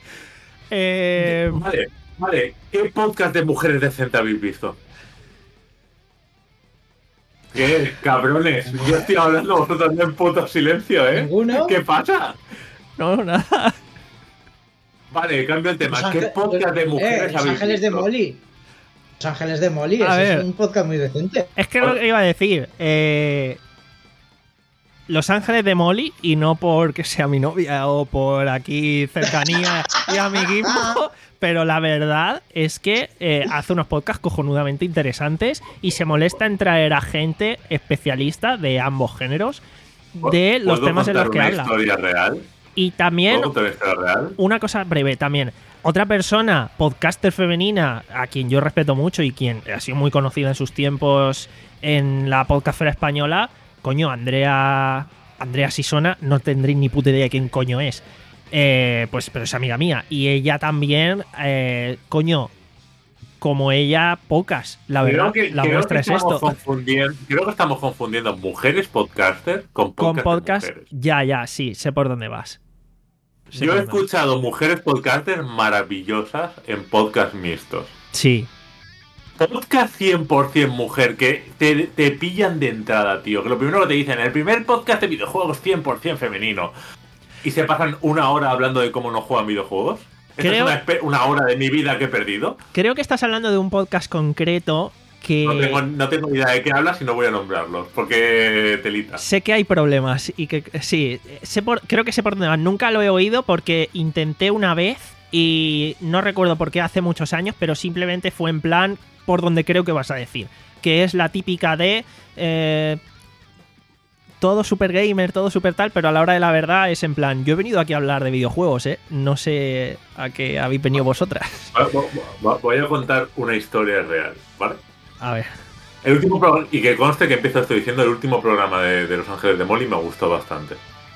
Eh, Vale, vale. ¿Qué podcast de mujeres decentes habéis visto? ¿Qué, cabrones? Yo estoy hablando, vosotros en puto silencio, ¿eh? ¿Ninguno? ¿Qué pasa? no, nada. Vale, cambio el tema. Los ¿Qué Ángel- podcast de eh, mujeres Los habéis Ángeles de visto? Molly. Los Ángeles de Molly. A ese ver. es un podcast muy decente. Es que lo que iba a decir. Eh, Los Ángeles de Molly, y no porque sea mi novia o por aquí cercanía y amiguismo, pero la verdad es que eh, hace unos podcasts cojonudamente interesantes y se molesta en traer a gente especialista de ambos géneros de los ¿Puedo temas en los contar que una habla. historia real? Y también ¿Puedo contar una historia real? una cosa breve también. Otra persona, podcaster femenina, a quien yo respeto mucho y quien ha sido muy conocida en sus tiempos en la podcastera española, coño, Andrea Andrea Sisona, no tendréis ni puta idea de quién coño es. Eh, pues, pero es amiga mía. Y ella también, eh, coño, como ella, pocas, la verdad. Creo que, la creo muestra que es estamos esto. confundiendo- creo que estamos confundiendo mujeres podcaster con Con podcast, podcast, de mujeres. ya, ya, sí, sé por dónde vas. Sé Yo por he dónde vas. escuchado mujeres podcasters maravillosas en podcast mixtos. Sí. Podcast cien por ciento mujer, que te, te pillan de entrada, tío. Que lo primero que te dicen, el primer podcast de videojuegos cien por ciento femenino. Y se pasan una hora hablando de cómo no juegan videojuegos. ¿Esta Creo- es una, espe- una hora de mi vida que he perdido? Creo que estás hablando de un podcast concreto que... No tengo, no tengo ni idea de qué hablas y no voy a nombrarlos, porque telita. Sé que hay problemas y que sí, sé por, creo que sé por dónde van. Nunca lo he oído porque intenté una vez y no recuerdo por qué hace muchos años, pero simplemente fue en plan por donde creo que vas a decir, que es la típica de eh, todo super gamer, todo super tal, pero a la hora de la verdad es en plan, yo he venido aquí a hablar de videojuegos, ¿eh? No sé a qué habéis venido vosotras. Va- va- va- Voy a contar una historia real, ¿vale? A ver. El último programa, y que conste que empiezo estoy diciendo, el último programa de, de Los Ángeles de Molly me gustó bastante.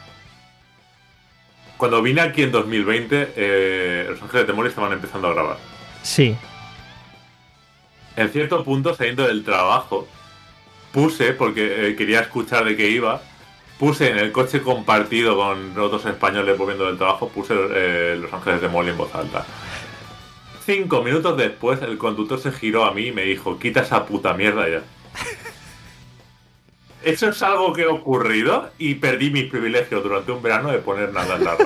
Cuando vine aquí en dos mil veinte, eh, Los Ángeles de Molly estaban empezando a grabar. Sí. En cierto punto, saliendo del trabajo, puse, porque eh, quería escuchar de qué iba, puse en el coche compartido con otros españoles volviendo del trabajo, puse eh, Los Ángeles de Molly en voz alta. cinco minutos después, el conductor se giró a mí y me dijo, quita esa puta mierda ya. Eso es algo que ha ocurrido y perdí mis privilegios durante un verano de poner nada en la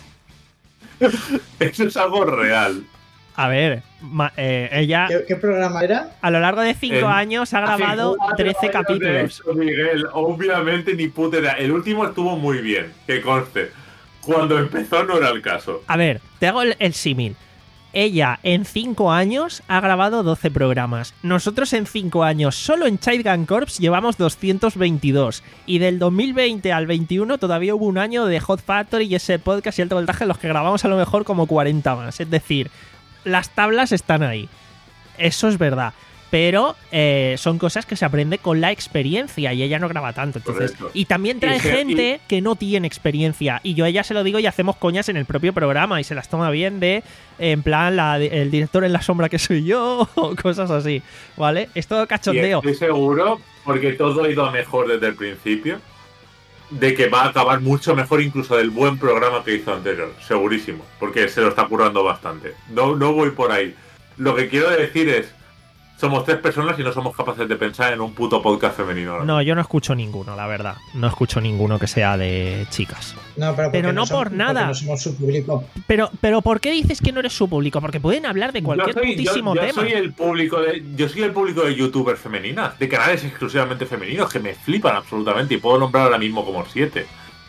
radio. Eso es algo real. A ver, ma- eh, ella ¿Qué, qué programa era? a lo largo de cinco En- años ha grabado Hace cuatro trece años de capítulos. eso, Miguel, obviamente ni puta idea. El último estuvo muy bien, que conste. Cuando empezó no era el caso. A ver, te hago el, el símil. Ella en cinco años ha grabado doce programas. Nosotros en cinco años, solo en Child Gun Corps, llevamos doscientos veintidós. Y del dos mil veinte al veintiuno todavía hubo un año de Hot Factory y ese podcast y alto voltaje en los que grabamos a lo mejor como cuarenta más. Es decir, las tablas están ahí. Eso es verdad. Pero eh, son cosas que se aprende con la experiencia y ella no graba tanto. Entonces, Correcto. y también trae Y se- gente que no tiene experiencia. Y yo a ella se lo digo y hacemos coñas en el propio programa y se las toma bien de, en plan, la, el director en la sombra que soy yo o cosas así, ¿vale? Es todo Y cachondeo. estoy seguro, porque todo ha ido a mejor desde el principio, de que va a acabar mucho mejor incluso del buen programa que hizo anterior. Segurísimo, porque se lo está currando bastante. No, no voy por ahí. Lo que quiero decir es, somos tres personas y no somos capaces de pensar en un puto podcast femenino. ahora. No, yo no escucho ninguno, la verdad. No escucho ninguno que sea de chicas. No, pero, porque Pero no somos- por nada. porque no somos su público. Pero, pero ¿por qué dices que no eres su público? Porque pueden hablar de cualquier yo soy, putísimo yo, yo tema. soy el público de yo soy el público de youtubers femeninas, de canales exclusivamente femeninos que me flipan absolutamente y puedo nombrar ahora mismo como siete.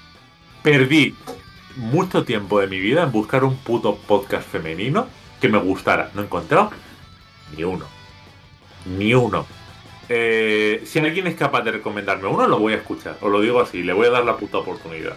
Perdí mucho tiempo de mi vida en buscar un puto podcast femenino que me gustara. No he encontrado ni uno. Ni uno. Eh, si alguien es capaz de recomendarme uno, lo voy a escuchar. Os lo digo así, le voy a dar la puta oportunidad.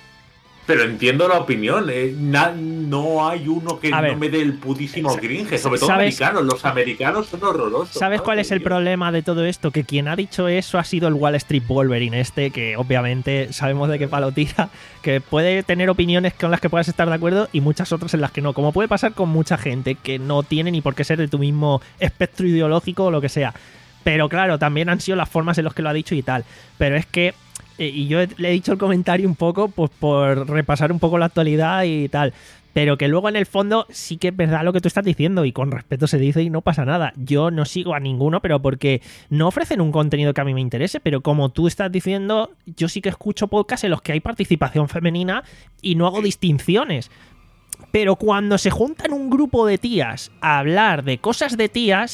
Pero entiendo la opinión. eh, na- no hay uno que A no ver, me dé el putísimo gringe. Sobre todo ¿sabes- americanos. Los americanos son horrorosos. ¿Sabes cuál madre es el mía. problema de todo esto? Que quien ha dicho eso ha sido el Wall Street Wolverine este, que obviamente sabemos de qué palo tira, que puede tener opiniones con las que puedas estar de acuerdo y muchas otras en las que no, como puede pasar con mucha gente que no tiene ni por qué ser de tu mismo espectro ideológico o lo que sea. Pero claro, también han sido las formas en las que lo ha dicho y tal. Pero es que, eh, y yo he- le he dicho el comentario un poco pues por repasar un poco la actualidad y tal. Pero que luego en el fondo sí que es verdad lo que tú estás diciendo y con respeto se dice y no pasa nada. Yo no sigo a ninguno, pero porque no ofrecen un contenido que a mí me interese, pero como tú estás diciendo, yo sí que escucho podcasts en los que hay participación femenina y no hago distinciones. Pero cuando se juntan un grupo de tías a hablar de cosas de tías,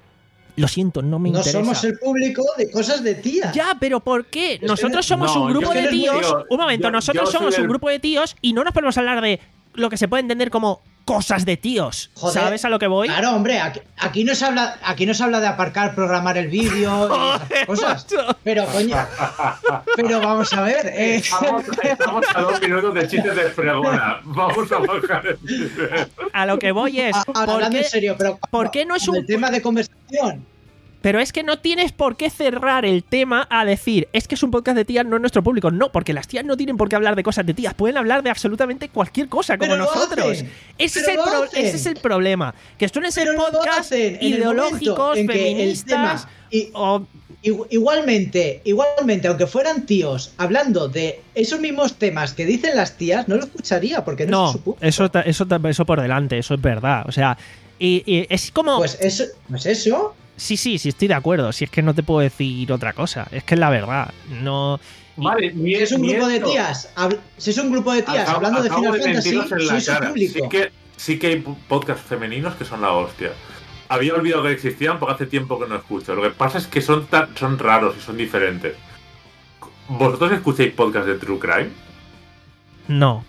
lo siento, no me No interesa. somos el público de cosas de tías. Ya, pero ¿por qué? que Nosotros somos no, un grupo yo de soy el tíos. tío. Un momento, Yo- nosotros yo soy somos un el- grupo de tíos y no nos podemos hablar de lo que se puede entender como cosas de tíos. Joder, ¿Sabes a lo que voy? Claro, hombre, aquí, aquí no se habla, aquí no se habla de aparcar, programar el vídeo y esas cosas. Pero coño, pero vamos a ver, eh, Estamos, estamos a dos minutos de chistes de fregona. Vamos a bajar el nivel. A lo que voy es. a- ¿por hablando qué- en serio, pero por qué no es con un- el tema de conversación? Pero es que no tienes por qué cerrar el tema a decir, es que es un podcast de tías, no es nuestro público. No, porque las tías no tienen por qué hablar de cosas de tías. Pueden hablar de absolutamente cualquier cosa, como Pero lo nosotros. hacen, Ese, es pero el lo pro- hacen. ese es el problema. Que suelen ser Pero lo podcasts hacen en el momento ideológicos, en que el feministas. tema- y- o Igu- Igualmente, igualmente, aunque fueran tíos hablando de esos mismos temas que dicen las tías, no lo escucharía porque no, No, es su público. eso, ta- eso, ta- eso por delante, eso es verdad. O sea, y, y es como. Pues eso, pues eso. Sí, sí, sí, estoy de acuerdo. Si es que no te puedo decir otra cosa. Es que es la verdad. No. y- Vale, Si es un grupo de tías, hab- si es un grupo de tías Acabo- hablando de acabo Final de Fantasy, mentiros en la soy su cara. público. Sí que, sí que hay podcasts femeninos que son la hostia. Había olvidado que existían porque hace tiempo que no escucho. Lo que pasa es que son, tan- son raros y son diferentes. ¿Vosotros escucháis podcasts de True Crime? No.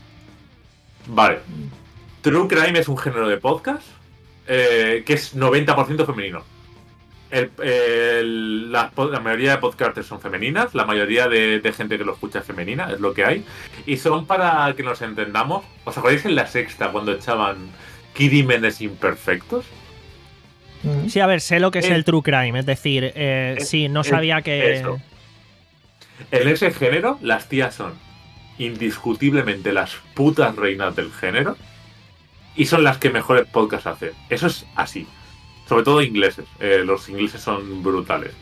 Vale. True Crime es un género de podcast eh, que es noventa por ciento femenino. El, el- la, la mayoría de podcasters son femeninas, la mayoría de, de gente que lo escucha es femenina, es lo que hay. Y son para que nos entendamos. ¿Os acordáis en La Sexta cuando echaban crímenes imperfectos? Mm. Sí, a ver, sé lo que es Eh, el true crime. Es decir, eh, eh, sí, no eh, sabía que. eso. En ese género, las tías son indiscutiblemente las putas reinas del género y son las que mejores podcasts hacen. Eso es así. Sobre todo ingleses. Eh, los ingleses son brutales.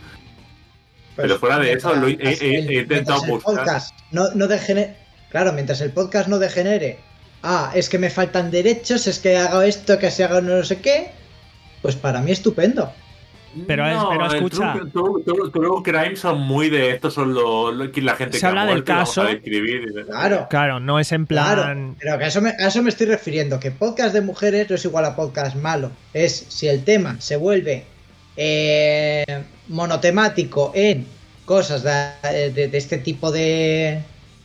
Pero fuera de eso, lo he- he- he el- intentado mientras el buscar. podcast no, no degenere, claro, mientras el podcast no degenere ah, es que me faltan derechos, es que hago esto, que se haga no sé qué, pues para mí estupendo. Pero, es, no, pero el escucha. True, true, true, true Crime son muy de estos, son lo, lo, la gente Se que habla ha del muerto, y vamos caso. a describir y de- Claro, Claro, no es en plan. claro. Pero que a eso, me, a eso me estoy refiriendo, que podcast de mujeres no es igual a podcast malo. Es si el tema se vuelve eh, monotemático en cosas de, de, de este tipo de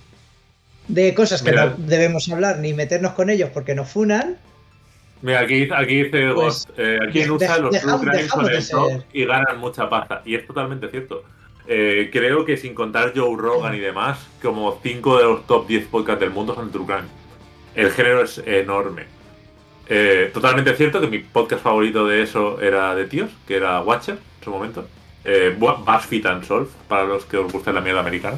de cosas que Mira. no debemos hablar ni meternos con ellos porque nos funan. Mira, aquí, aquí dice Pues, Ghost, eh, aquí en de- U S A de- los dejamos- True Crime dejamos son de el top ser- y ganan mucha pasta. Y es totalmente cierto. Eh, creo que sin contar Joe Rogan y demás, como cinco de los top diez podcasts del mundo son True Crime. El género es enorme. Eh, totalmente cierto que mi podcast favorito de eso era de tíos, que era Watcher en su momento. Eh, Bu- BuzzFeed Unsolved, para los que os guste la mierda americana.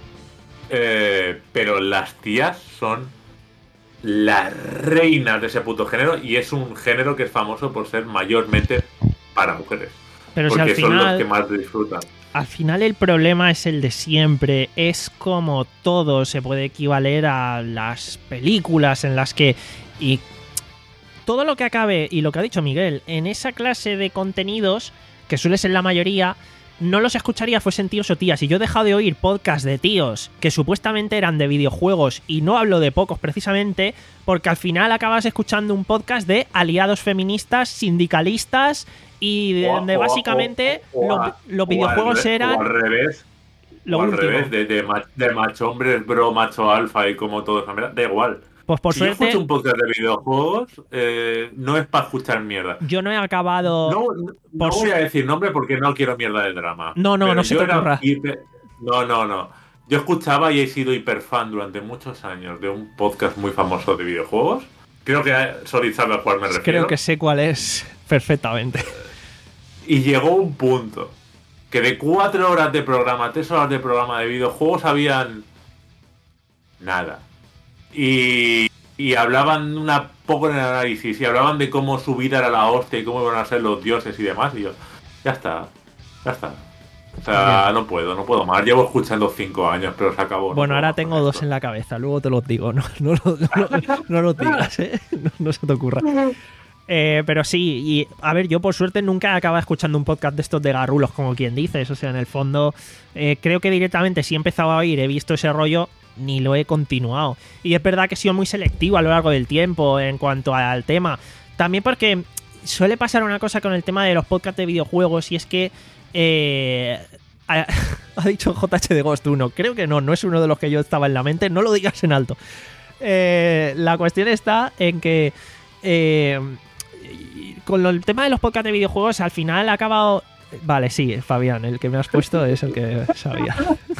Eh, pero las tías son las reinas de ese puto género y es un género que es famoso por ser mayormente para mujeres. Pero si porque al son los final. que más disfrutan. Al final el problema es el de siempre, es como todo se puede equivaler a las películas en las que... Y todo lo que acabe, y lo que ha dicho Miguel, en esa clase de contenidos, que suele ser la mayoría, no los escucharía fuesen tíos o tías. Y yo he dejado de oír podcasts de tíos que supuestamente eran de videojuegos, y no hablo de pocos precisamente, porque al final acabas escuchando un podcast de aliados feministas, sindicalistas, y de O- donde o- básicamente o- o lo- a- los o videojuegos al re- eran o al revés. lo o al último. revés, de, de, ma- de macho hombres, bro, macho alfa y como todo eso. Mira, da igual. Pues por si yo suerte, escucho un podcast de videojuegos, eh, no es para escuchar mierda. yo no he acabado... No, no, no por voy su- a decir nombre porque no quiero mierda de drama. No, no, Pero no se yo te era ocurra. hiper- No, no, no. Yo escuchaba y he sido hiperfan durante muchos años de un podcast muy famoso de videojuegos. Creo que Solid sabe a cuál me refiero. Creo que sé cuál es perfectamente. Y llegó un punto que de cuatro horas de programa, tres horas de programa de videojuegos habían nada. Y, y hablaban una poco en el análisis y hablaban de cómo su vida era la hostia y cómo iban a ser los dioses y demás. Y yo, ya está, ya está. O sea, no puedo, no puedo más. Llevo escuchando cinco años, pero se acabó. no Bueno, puedo ahora más con tengo dos esto. en la cabeza, luego te los digo, no, no, lo- no, no, no los digas, ¿eh? No, no se te ocurra. Eh, pero sí, y a ver, yo por suerte nunca he acabado escuchando un podcast de estos de garrulos, como quien dices. O sea, en el fondo, eh, creo que directamente si he empezado a oír, he visto ese rollo, ni lo he continuado. Y es verdad que he sido muy selectivo a lo largo del tiempo en cuanto al tema. También porque suele pasar una cosa con el tema de los podcasts de videojuegos, y es que... Eh, ha, ha dicho J H de Ghost uno, creo que no, no es uno de los que yo estaba en la mente, no lo digas en alto. Eh, la cuestión está en que eh, con lo- el tema de los podcasts de videojuegos al final ha acabado... Vale, sí, Fabián, el que me has puesto es el que sabía.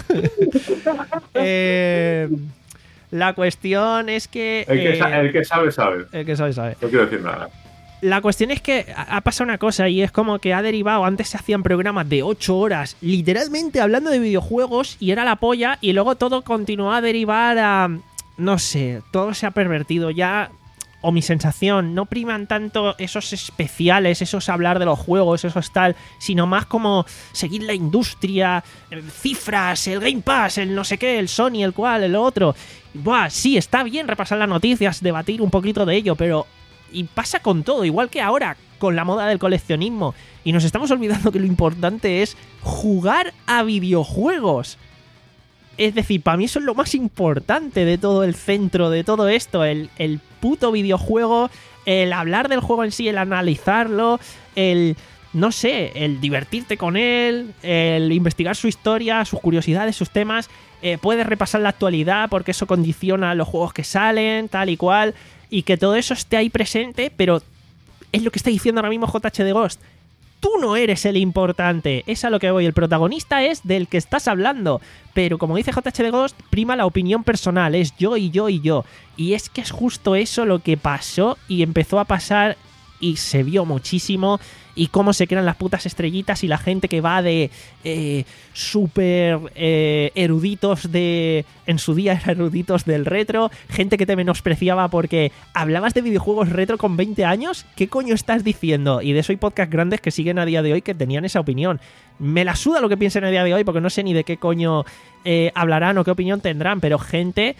eh, la cuestión es que... El que, eh, sa- el que sabe, sabe. el que sabe, sabe. No quiero decir nada. La cuestión es que ha ha pasado una cosa y es como que ha derivado. Antes se hacían programas de ocho horas, literalmente hablando de videojuegos, y era la polla, y luego todo continuó a derivar a... No sé, todo se ha pervertido ya, o mi sensación, no priman tanto esos especiales, esos hablar de los juegos, esos tal, sino más como seguir la industria, eh, cifras, el Game Pass, el no sé qué, el Sony, el cual, el otro. Buah, sí, está bien repasar las noticias, debatir un poquito de ello, pero... Y pasa con todo, igual que ahora con la moda del coleccionismo. Y nos estamos olvidando que lo importante es jugar a videojuegos. Es decir, para mí eso es lo más importante de todo el centro, de todo esto. El, el puto videojuego, el hablar del juego en sí, el analizarlo, el... No sé, el divertirte con él, el investigar su historia, sus curiosidades, sus temas. Eh, puedes repasar la actualidad porque eso condiciona los juegos que salen, tal y cual. Y que todo eso esté ahí presente, pero es lo que está diciendo ahora mismo J H de Ghost. Tú no eres el importante, es a lo que voy. El protagonista es del que estás hablando. Pero como dice J H de Ghost, prima la opinión personal, es yo y yo y yo. Y es que es justo eso lo que pasó y empezó a pasar y se vio muchísimo. Y cómo se crean las putas estrellitas y la gente que va de eh, súper eh, eruditos de... En su día eran eruditos del retro. Gente que te menospreciaba porque hablabas de videojuegos retro con veinte años. ¿Qué coño estás diciendo? Y de eso hay podcasts grandes que siguen a día de hoy que tenían esa opinión. Me la suda lo que piensen a día de hoy porque no sé ni de qué coño eh, hablarán o qué opinión tendrán. Pero gente... que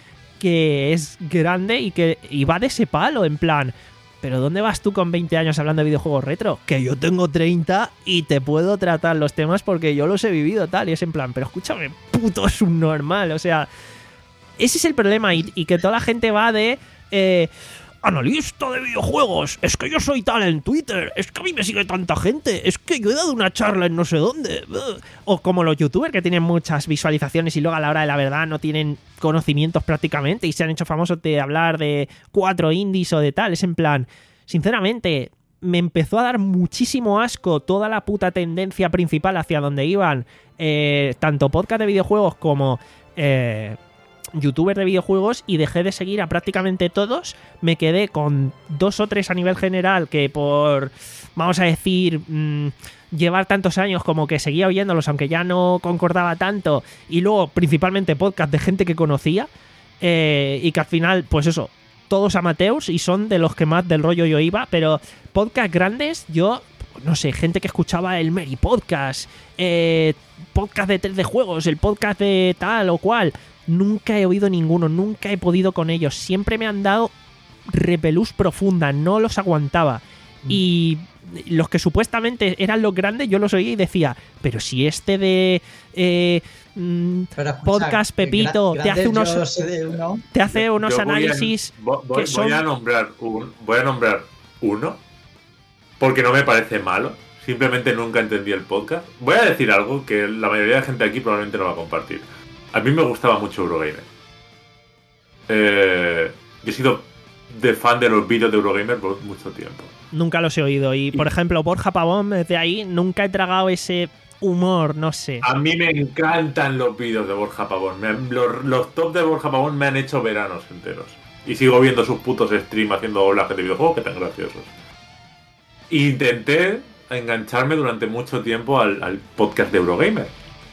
que es grande y que y va de ese palo, en plan... ¿Pero dónde vas tú con veinte años hablando de videojuegos retro? Que yo tengo treinta y te puedo tratar los temas porque yo los he vivido tal. Y es en plan, pero escúchame, puto subnormal. O sea, ese es el problema. Y, y que toda la gente va de... Eh, analista de videojuegos. Es que yo soy tal en Twitter. Es que a mí me sigue tanta gente. Es que yo he dado una charla en no sé dónde. O como los youtubers que tienen muchas visualizaciones y luego a la hora de la verdad no tienen conocimientos prácticamente y se han hecho famosos de hablar de cuatro indies o de tal. Es en plan, sinceramente, me empezó a dar muchísimo asco toda la puta tendencia principal hacia donde iban eh, tanto podcast de videojuegos como... Eh, youtuber de videojuegos y dejé de seguir a prácticamente todos. Me quedé con dos o tres a nivel general que por, vamos a decir, mmm, llevar tantos años como que seguía oyéndolos aunque ya no concordaba tanto, y luego principalmente podcast de gente que conocía eh, y que al final, pues eso, todos amateurs y son de los que más del rollo yo iba, pero podcast grandes, yo... no sé, gente que escuchaba el Meri Podcast, eh, podcast de tres de juegos, el podcast de tal o cual. Nunca he oído ninguno, nunca he podido con ellos. Siempre me han dado repelús profunda, no los aguantaba. Mm. Y los que supuestamente eran los grandes, yo los oía y decía, pero si este de eh, mm, escuchar, podcast Pepito gra- te hace unos, uno. te hace unos yo análisis voy, a, voy, que son... voy a nombrar un, voy a nombrar uno porque no me parece malo. Simplemente nunca entendí el podcast. Voy a decir algo que la mayoría de gente aquí probablemente no va a compartir. A mí me gustaba mucho Eurogamer. Eh, yo he sido de fan de los vídeos de Eurogamer por mucho tiempo. Nunca los he oído. Y, por ejemplo, Borja Pavón, desde ahí, nunca he tragado ese humor, no sé. A mí me encantan los vídeos de Borja Pavón. Me, los, los top de Borja Pavón me han hecho veranos enteros. Y sigo viendo sus putos streams haciendo doblajes de videojuegos que tan graciosos. Intenté engancharme durante mucho tiempo al, al podcast de Eurogamer.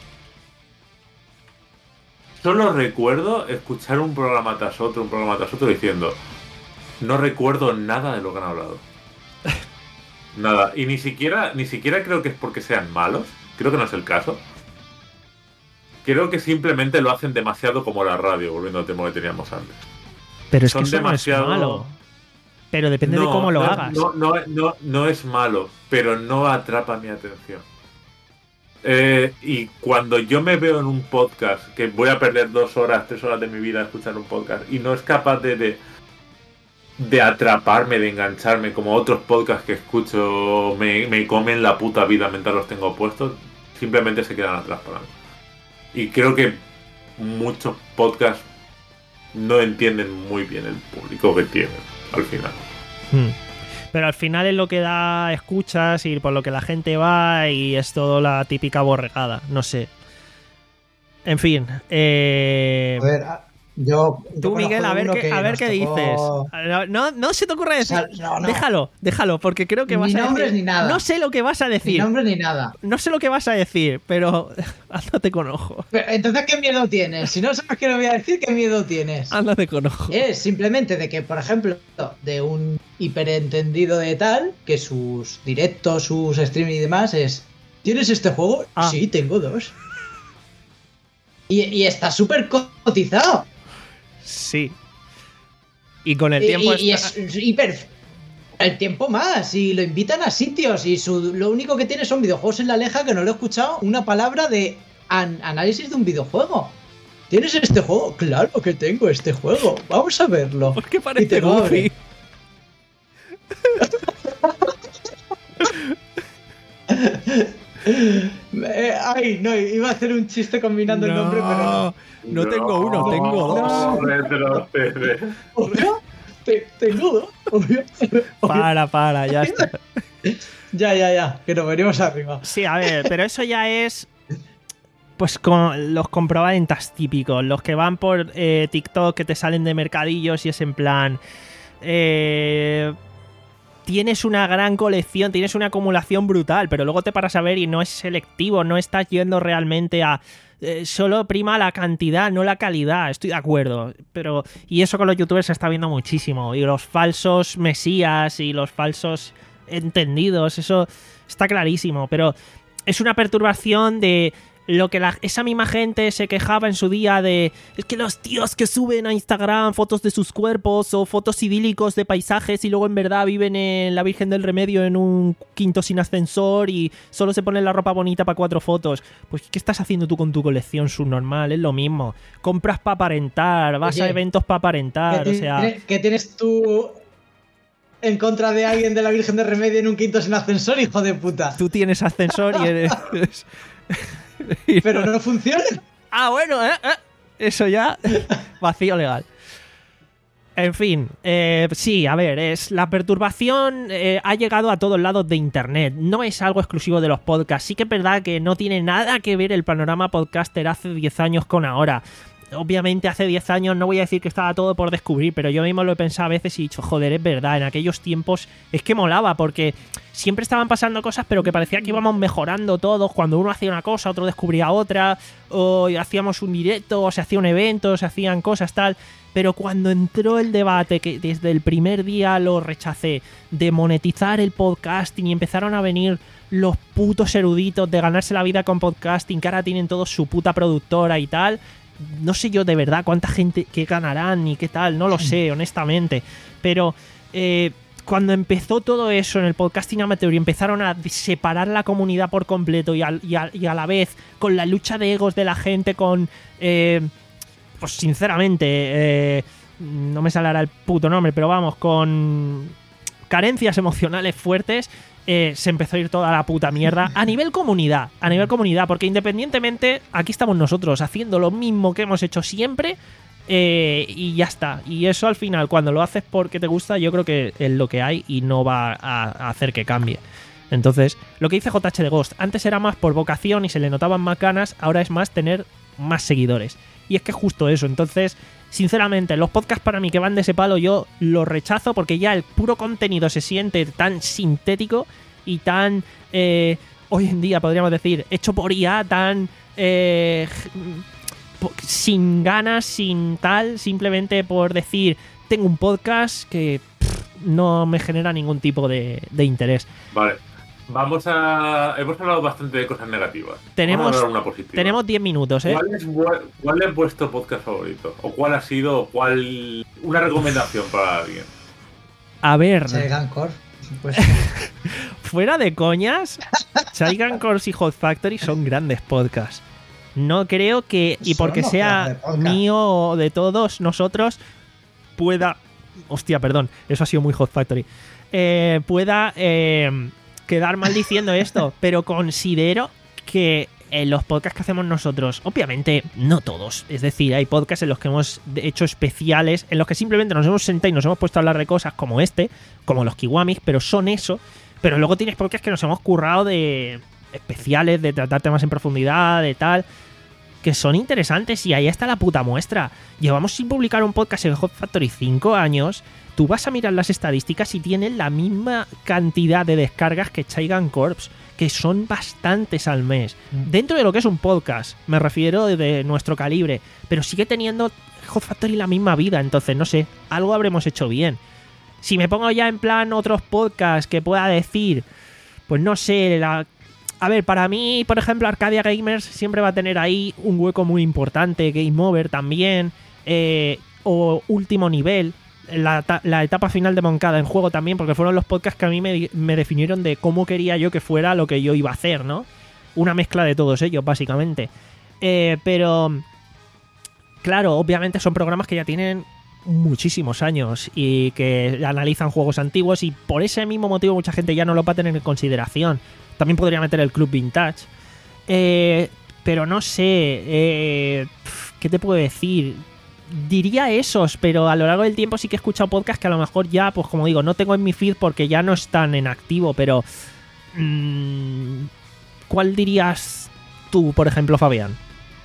Solo recuerdo escuchar un programa tras otro, un programa tras otro diciendo, no recuerdo nada de lo que han hablado. Nada. Y ni siquiera, ni siquiera creo que es porque sean malos. Creo que no es el caso. Creo que simplemente lo hacen demasiado como la radio, volviendo al tema que teníamos antes. Pero es Son que eso demasiado... no es malo. Pero depende no, de cómo lo no, hagas. No, no, no, no es malo, pero no atrapa mi atención. Eh, y cuando yo me veo en un podcast, que voy a perder dos horas, tres horas de mi vida a escuchar un podcast, y no es capaz de, de, de atraparme, de engancharme, como otros podcasts que escucho me, me comen la puta vida mientras los tengo puestos, simplemente se quedan atrás para mí. Y creo que muchos podcasts no entienden muy bien el público que tienen al final. Hmm. Pero al final es lo que da escuchas y por lo que la gente va y es todo la típica borregada, no sé. En fin. Eh... A ver, yo... Tú, yo Miguel, a ver qué, a ver qué tocó... dices. No, no se te ocurre decir... O sea, no, no. Déjalo, déjalo, porque creo que vas ni a nombres decir... ni nada. No sé lo que vas a decir. Ni nombres ni nada. No sé lo que vas a decir, pero ándate con ojo. Pero, entonces, ¿qué miedo tienes? Si no sabes qué le voy a decir, ¿qué miedo tienes? Ándate con ojo. Es simplemente de que, por ejemplo, de un hiperentendido de tal, que sus directos, sus streaming y demás es... ¿Tienes este juego? Ah. Sí, tengo dos. Y, y está súper cotizado. Sí. Y con el tiempo... Y, y está... es hiper... El tiempo más, y lo invitan a sitios, y su, lo único que tiene son videojuegos en la leja, que no lo he escuchado una palabra de an, análisis de un videojuego. ¿Tienes este juego? Claro que tengo este juego. Vamos a verlo. ¿Por qué parece Y te lo Goofy? eh, ay, no, iba a hacer un chiste combinando no, el nombre, pero no. No tengo uno, tengo dos. No, Obvio, te, tengo dos. Obvio. Para, para, ya está. Ya, ya, ya, que nos venimos arriba. Sí, a ver, pero eso ya es... Pues con los comprobantes típicos, los que van por eh, TikTok, que te salen de mercadillos y es en plan... Eh, tienes una gran colección, tienes una acumulación brutal, pero luego te paras a ver y no es selectivo, no estás yendo realmente a... Eh, solo prima la cantidad, no la calidad, estoy de acuerdo. Pero y eso con los youtubers se está viendo muchísimo. Y los falsos mesías y los falsos entendidos, eso está clarísimo. Pero es una perturbación de... lo que la, esa misma gente se quejaba en su día de es que los tíos que suben a Instagram fotos de sus cuerpos o fotos idílicos de paisajes y luego en verdad viven en la Virgen del Remedio en un quinto sin ascensor y solo se ponen la ropa bonita para cuatro fotos. Pues ¿qué estás haciendo tú con tu colección subnormal? Es lo mismo. Compras para aparentar, vas Oye, a eventos para aparentar, ¿Qué, o sea... tiene- ¿Qué tienes tú en contra de alguien de la Virgen del Remedio en un quinto sin ascensor, hijo de puta? Tú tienes ascensor y eres... Pero no funciona. Ah, bueno, ¿eh? ¿eh? Eso ya... Vacío legal. En fin, eh, sí, a ver, es la perturbación eh, ha llegado a todos lados de internet. No es algo exclusivo de los podcasts. Sí que es verdad que no tiene nada que ver el panorama podcaster hace diez años con ahora. Obviamente hace diez años no voy a decir que estaba todo por descubrir, pero yo mismo lo he pensado a veces y he dicho, joder, es verdad, en aquellos tiempos es que molaba, porque siempre estaban pasando cosas, pero que parecía que íbamos mejorando todos. Cuando uno hacía una cosa, otro descubría otra, o hacíamos un directo, o se hacía un evento, o se hacían cosas tal. Pero cuando entró el debate, que desde el primer día lo rechacé, de monetizar el podcasting y empezaron a venir los putos eruditos de ganarse la vida con podcasting, que ahora tienen todos su puta productora y tal... No sé yo de verdad cuánta gente que ganarán y qué tal, no lo sé, honestamente. Pero eh, cuando empezó todo eso en el podcasting amateur y empezaron a separar la comunidad por completo y a, y a, y a la vez con la lucha de egos de la gente, con... Eh, pues sinceramente, eh, no me saldrá el puto nombre, pero vamos, con carencias emocionales fuertes... Eh, se empezó a ir toda la puta mierda a nivel comunidad, a nivel comunidad, porque independientemente aquí estamos nosotros haciendo lo mismo que hemos hecho siempre eh, y ya está. Y eso al final, cuando lo haces porque te gusta, yo creo que es lo que hay y no va a, a hacer que cambie. Entonces, lo que dice J H de Ghost, antes era más por vocación y se le notaban más ganas, ahora es más tener más seguidores. Y es que es justo eso. Entonces, sinceramente, los podcasts para mí que van de ese palo yo los rechazo porque ya el puro contenido se siente tan sintético y tan, eh, hoy en día podríamos decir, hecho por I A, tan eh, sin ganas, sin tal, simplemente por decir, tengo un podcast que pff, no me genera ningún tipo de, de interés. Vale. Vamos a... Hemos hablado bastante de cosas negativas. Tenemos, Vamos a hablar una positiva. tenemos diez minutos, ¿eh? ¿Cuál es, vu- ¿Cuál es vuestro podcast favorito? ¿O cuál ha sido o cuál... una recomendación para alguien? A ver... Chaigan Core, pues, Fuera de coñas, Chaigan Course y Hot Factory son grandes podcasts. No creo que, y Son porque los sea grandes podcasts. mío o de todos nosotros, pueda... Hostia, perdón, eso ha sido muy Hot Factory. Eh, pueda... Eh, quedar mal diciendo esto, pero considero que en los podcasts que hacemos nosotros, obviamente no todos, es decir, hay podcasts en los que hemos hecho especiales, en los que simplemente nos hemos sentado y nos hemos puesto a hablar de cosas como este, como los Kiwamis, pero son eso, pero luego tienes podcasts que nos hemos currado de especiales, de tratar temas en profundidad, de tal, que son interesantes y ahí está la puta muestra. Llevamos sin publicar un podcast en Hot Factory cinco años. Tú vas a mirar las estadísticas y tienen la misma cantidad de descargas que Chaigan Corps, que son bastantes al mes. Dentro de lo que es un podcast, me refiero de nuestro calibre, pero sigue teniendo Hot Factory la misma vida, entonces no sé, algo habremos hecho bien. Si me pongo ya en plan otros podcasts que pueda decir, pues no sé, la... A ver, para mí, por ejemplo, Arcadia Gamers siempre va a tener ahí un hueco muy importante, Game Over también, eh, o Último Nivel, la, la etapa final de Moncada en juego también, porque fueron los podcasts que a mí me, me definieron de cómo quería yo que fuera lo que yo iba a hacer, ¿no? Una mezcla de todos ellos, básicamente. Eh, pero, claro, obviamente son programas que ya tienen muchísimos años y que analizan juegos antiguos y por ese mismo motivo mucha gente ya no lo va a tener en consideración. También podría meter el Club Vintage. Eh, pero no sé, eh, ¿qué te puedo decir? Diría esos, pero a lo largo del tiempo sí que he escuchado podcasts que a lo mejor ya, pues como digo, no tengo en mi feed porque ya no están en activo, pero... Mmm, ¿cuál dirías tú, por ejemplo, Fabián?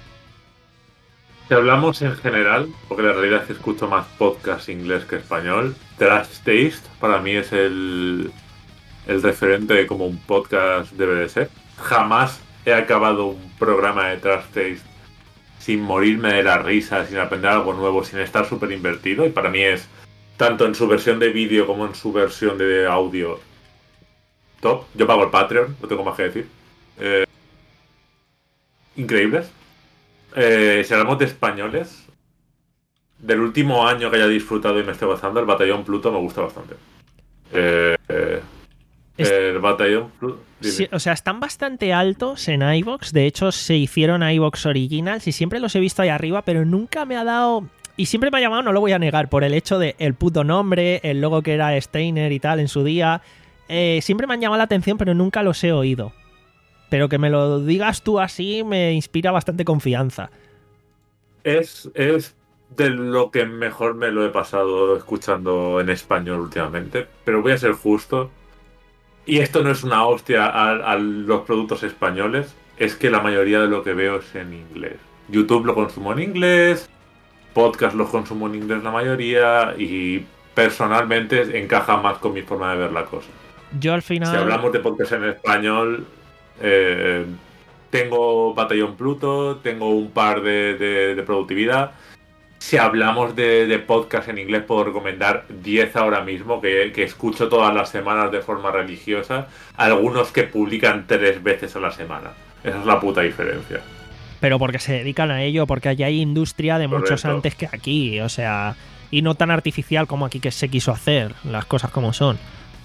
Si hablamos en general, porque la realidad es que escucho más podcast inglés que español, Trash Taste para mí es el, el referente de como un podcast debe de ser. Jamás he acabado un programa de Trash Taste sin morirme de la risa, sin aprender algo nuevo, sin estar súper invertido, y para mí es, tanto en su versión de vídeo como en su versión de audio, top. Yo pago el Patreon, no tengo más que decir. Eh, increíbles. Eh, si hablamos de españoles, del último año que haya disfrutado y me esté gozando, el Batallón Pluto me gusta bastante. Eh, eh, Es- el Batallón Pluto... Sí, o sea, están bastante altos en iVoox. De hecho, se hicieron iVoox Originals y siempre los he visto ahí arriba, pero nunca me ha dado... Y siempre me ha llamado, no lo voy a negar, por el hecho de el puto nombre, el logo que era Steiner y tal en su día. Eh, siempre me han llamado la atención, pero nunca los he oído. Pero que me lo digas tú así me inspira bastante confianza. Es, es de lo que mejor me lo he pasado escuchando en español últimamente, pero voy a ser justo. Y esto no es una hostia a, a los productos españoles, es que la mayoría de lo que veo es en inglés. YouTube lo consumo en inglés, podcast los consumo en inglés la mayoría, y personalmente encaja más con mi forma de ver la cosa. Yo al final... Si hablamos de podcast en español, eh, tengo Batallón Pluto, tengo un par de, de, de productividad. Si hablamos de, de podcast en inglés, puedo recomendar diez ahora mismo, que, que escucho todas las semanas de forma religiosa. Algunos que publican tres veces a la semana. Esa es la puta diferencia. Pero porque se dedican a ello, porque allá hay industria de muchos Correcto. antes que aquí, o sea... Y no tan artificial como aquí que se quiso hacer, las cosas como son.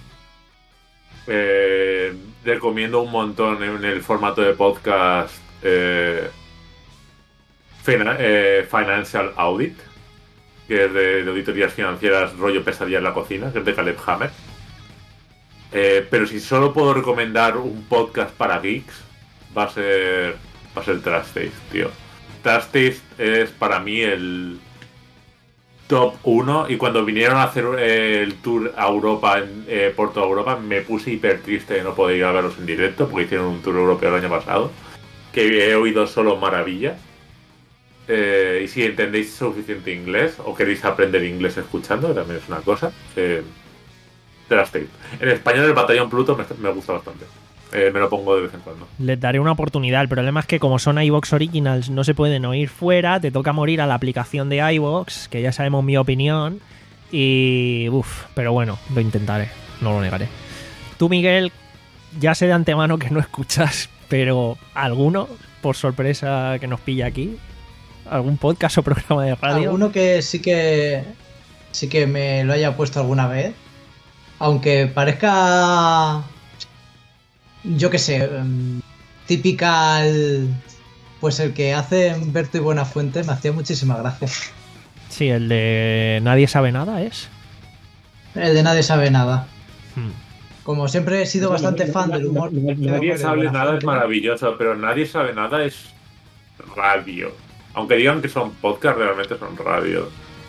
Eh, recomiendo un montón en el formato de podcast eh, Fina- eh, Financial Audit, que es de, de auditorías financieras, rollo pesadilla en la cocina, que es de Caleb Hammer. Eh, pero si solo puedo recomendar un podcast para geeks, va a ser va a ser Trash Taste, tío. Trash Taste es para mí el top uno, y cuando vinieron a hacer eh, el tour a Europa, en, eh, por toda Europa, me puse hiper triste de no poder ir a verlos en directo, porque hicieron un tour europeo el año pasado, que he oído solo maravillas. Eh, y si entendéis suficiente inglés o queréis aprender inglés escuchando, que también es una cosa, eh, Trash Taste. En español el Batallón Pluto me, me gusta bastante. Eh, me lo pongo de vez en cuando. Les daré una oportunidad. El problema es que como son iVoox Originals no se pueden oír fuera, te toca morir a la aplicación de iVoox, que ya sabemos mi opinión. Y... uff, pero bueno, lo intentaré, no lo negaré. Tú, Miguel, ya sé de antemano que no escuchas, pero ¿alguno, por sorpresa, que nos pilla aquí? ¿Algún podcast o programa de radio? Alguno que sí que sí que me lo haya puesto alguna vez, aunque parezca, yo qué sé, um, típica, el- pues el que hace Berto y Buenafuente me hacía muchísima gracia. Sí, el de Nadie sabe nada es. El de Nadie sabe nada. Hmm. Como siempre he sido bastante fan del humor. Nadie sabe nada, es maravilloso, pero nadie sabe nada es radio. Aunque digan que son podcast, realmente son radio.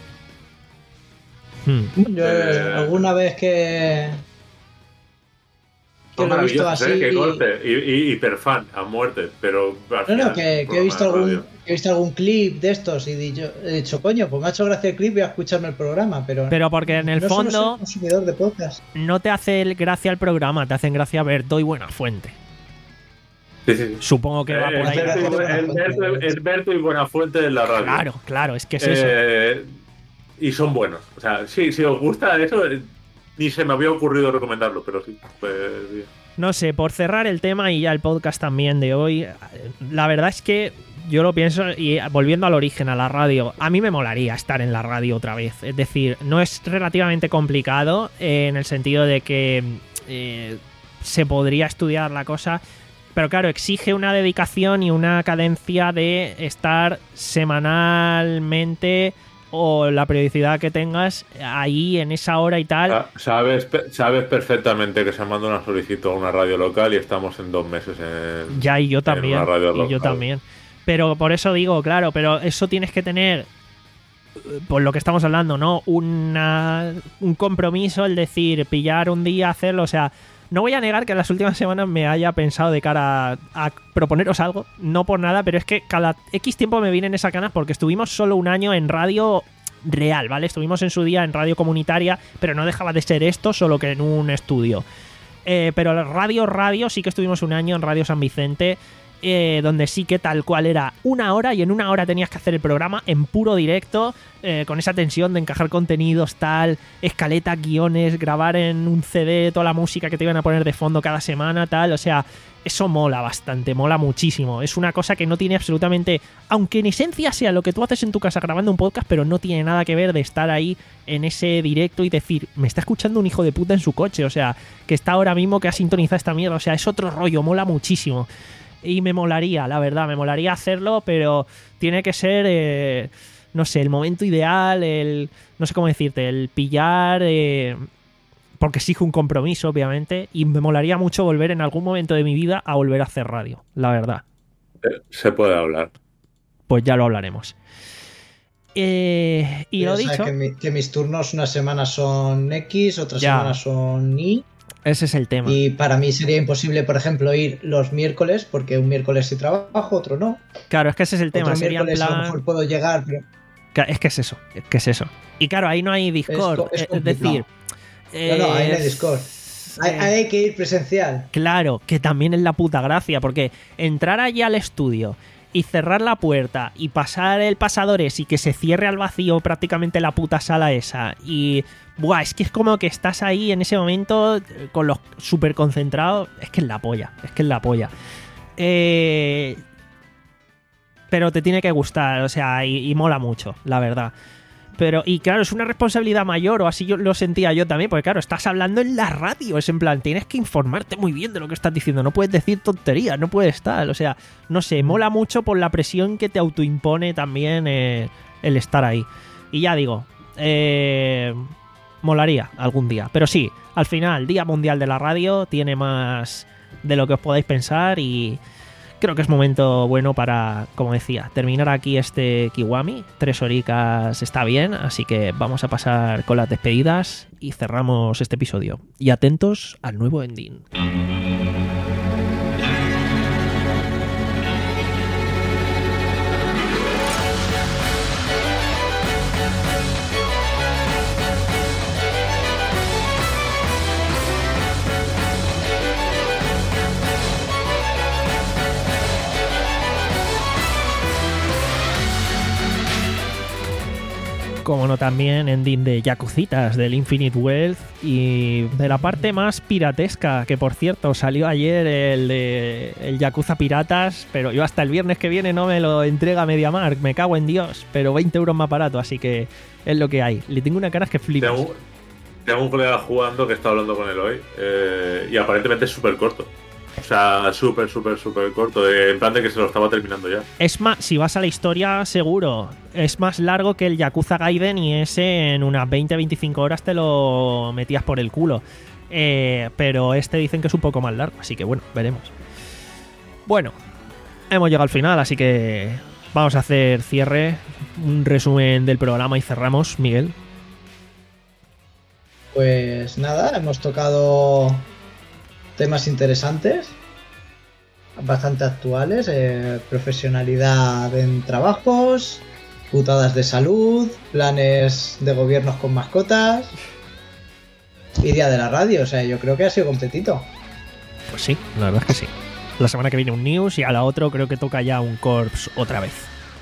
Hmm. Yo eh, alguna vez que, que Son lo he visto maravillosos, así. ¿eh? Que corte. Y, y hiperfan a muerte, pero. al No, final no, es que, un que he visto programa de algún radio. que he visto algún clip de estos y he dicho, he dicho, coño, pues me ha hecho gracia el clip, voy a escucharme el programa, pero, Pero porque en el no solo soy fondo consumidor de podcast. no te hace el- gracia el programa, te hacen gracia Berto y Buenafuente. Sí, sí, sí. Supongo que va Eh, por ahí. el, Berto, el, Berto, el Berto y Buenafuente de la radio. Claro, claro, es que es eso. Eh, y son buenos. O sea, sí, si os gusta eso, eh, ni se me había ocurrido recomendarlo, pero sí. Pues, bien. No sé, por cerrar el tema y ya el podcast también de hoy, la verdad es que yo lo pienso, y volviendo al origen, a la radio, a mí me molaría estar en la radio otra vez. Es decir, no es relativamente complicado eh, en el sentido de que eh, se podría estudiar la cosa, pero claro, exige una dedicación y una cadencia de estar semanalmente o la periodicidad que tengas ahí en esa hora y tal. Ah, Sabes, pe- sabes perfectamente que se manda una solicitud a una radio local y estamos en dos meses en. Ya, y yo en también. una radio Y yo local. también. Pero por eso digo, claro, pero eso tienes que tener, eh, por lo que estamos hablando, ¿no? Una, un compromiso, el decir, pillar un día, hacerlo. O sea, no voy a negar que en las últimas semanas me haya pensado de cara a, a proponeros algo, no por nada, pero es que cada X tiempo me vienen esas ganas porque estuvimos solo un año en radio real, ¿vale? Estuvimos en su día en radio comunitaria, pero no dejaba de ser esto, solo que en un estudio. Eh, pero radio, radio, sí que estuvimos un año en Radio San Vicente. eh, donde sí que tal cual era una hora y en una hora tenías que hacer el programa en puro directo, eh, con esa tensión de encajar contenidos, tal, escaleta, guiones, grabar en un C D toda la música que te iban a poner de fondo cada semana, tal, o sea, eso mola bastante, mola muchísimo. Es una cosa que no tiene absolutamente, aunque en esencia sea lo que tú haces en tu casa grabando un podcast, pero no tiene nada que ver de estar ahí en ese directo y decir, me está escuchando un hijo de puta en su coche, o sea, que está ahora mismo que ha sintonizado esta mierda, o sea, es otro rollo, mola muchísimo. Y me molaría, la verdad, me molaría hacerlo, pero tiene que ser, eh, no sé, el momento ideal, el, no sé cómo decirte, el pillar, eh, porque exige un compromiso, obviamente, y me molaría mucho volver en algún momento de mi vida a volver a hacer radio, la verdad. Se puede hablar. Pues ya lo hablaremos. Eh, y Ya lo sabes dicho... Que, mi- que mis turnos unas semanas son X, otras Ya. semanas son Y. Ese es el tema. Y para mí sería imposible, por ejemplo, ir los miércoles, porque un miércoles sí trabajo, otro no. Claro, es que ese es el tema. Otro Sería en miércoles a lo plan... mejor puedo llegar, pero Ca- Es que es eso, es que es eso. Y claro, ahí no hay Discord. co- es Es, complicado. decir... no, no, ahí no hay eh, Discord. Hay, eh, hay que ir presencial. Claro, que también es la puta gracia, porque entrar allí al estudio y cerrar la puerta y pasar el pasadores y que se cierre al vacío prácticamente la puta sala esa y... Buah, es que es como que estás ahí en ese momento eh, con los súper concentrados. Es que es la polla, es que es la polla. Eh... Pero te tiene que gustar, o sea, y, y mola mucho, la verdad. Pero, y claro, es una responsabilidad mayor, o así yo lo sentía yo también, porque claro, estás hablando en la radio, es en plan, tienes que informarte muy bien de lo que estás diciendo, no puedes decir tonterías, no puedes estar, o sea, no sé, mola mucho por la presión que te autoimpone también eh, el estar ahí. Y ya digo, eh, molaría algún día, pero sí, al final, Día Mundial de la Radio tiene más de lo que os podáis pensar y... Creo que es momento bueno para, como decía, terminar aquí este Kiwami. Tres horicas está bien, así que vamos a pasar con las despedidas y cerramos este episodio. Y atentos al nuevo ending. Como no, también ending de Yakuzitas, del Infinite Wealth y de la parte más piratesca, que por cierto salió ayer el de el Yakuza Piratas, pero yo hasta el viernes que viene no me lo entrega MediaMarkt, me cago en Dios, pero veinte euros más barato, así que es lo que hay. Le tengo una cara que flipas. Tengo, tengo un colega jugando que está hablando con él hoy eh, y aparentemente es súper corto. O sea, súper, súper, súper corto. eh, En plan de que se lo estaba terminando ya. Es más, si vas a la historia, seguro. Es más largo que el Yakuza Gaiden y ese en unas veinte a veinticinco horas te lo metías por el culo. Eh, pero este dicen que es un poco más largo, así que bueno, veremos. Bueno, hemos llegado al final, así que vamos a hacer cierre, un resumen del programa y cerramos, Miguel. Pues nada, hemos tocado temas interesantes, bastante actuales, eh, profesionalidad en trabajos, putadas de salud, planes de gobiernos con mascotas y día de la radio, o sea, yo creo que ha sido completito. Pues sí, la verdad es que sí. La semana que viene un news y a la otra creo que toca ya un corps otra vez.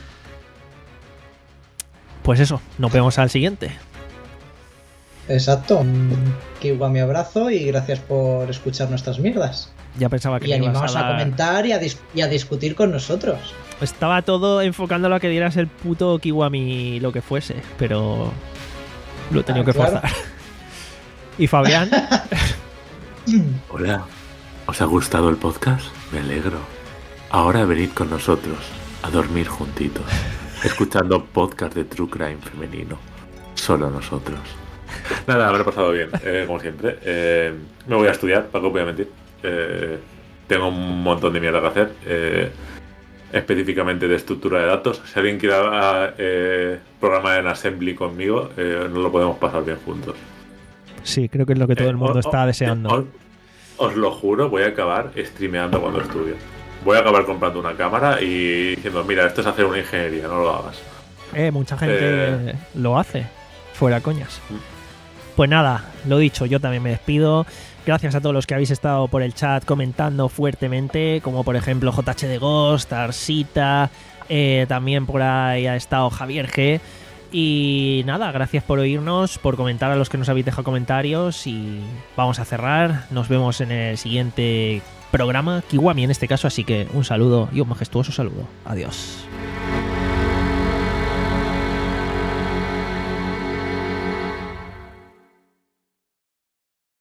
Pues eso, nos vemos al siguiente. Exacto, un Kiwami abrazo y gracias por escuchar nuestras mierdas. Ya pensaba que Y me ibas animaos a, a dar... comentar y a, dis- y a discutir con nosotros. Estaba todo enfocándolo a que dieras el puto Kiwami lo que fuese, pero lo he tenido Ah, que claro. forzar. Y Fabián, Hola, ¿os ha gustado el podcast? Me alegro. Ahora venid con nosotros a dormir juntitos, escuchando podcast de True Crime femenino. Solo nosotros. Nada, me lo he pasado bien, eh, como siempre. Eh, me voy a estudiar, para que os voy a mentir. Eh, tengo un montón de mierda que hacer. Eh, específicamente de estructura de datos. Si alguien quiere eh, programar en Assembly conmigo, eh, nos lo podemos pasar bien juntos. sí, creo que es lo que todo el mundo Eh, está os- deseando. Os, os lo juro, voy a acabar streameando cuando estudio. Voy a acabar comprando una cámara y diciendo, mira, esto es hacer una ingeniería, no lo hagas. Eh, mucha gente Eh. lo hace, fuera coñas. Pues nada, lo dicho, yo también me despido. Gracias a todos los que habéis estado por el chat comentando fuertemente, como por ejemplo J H de Ghost, Arsita, eh, también por ahí ha estado Javier G. Y nada, gracias por oírnos, por comentar a los que nos habéis dejado comentarios y vamos a cerrar. Nos vemos en el siguiente programa, Kiwami en este caso, así que un saludo y un majestuoso saludo. Adiós.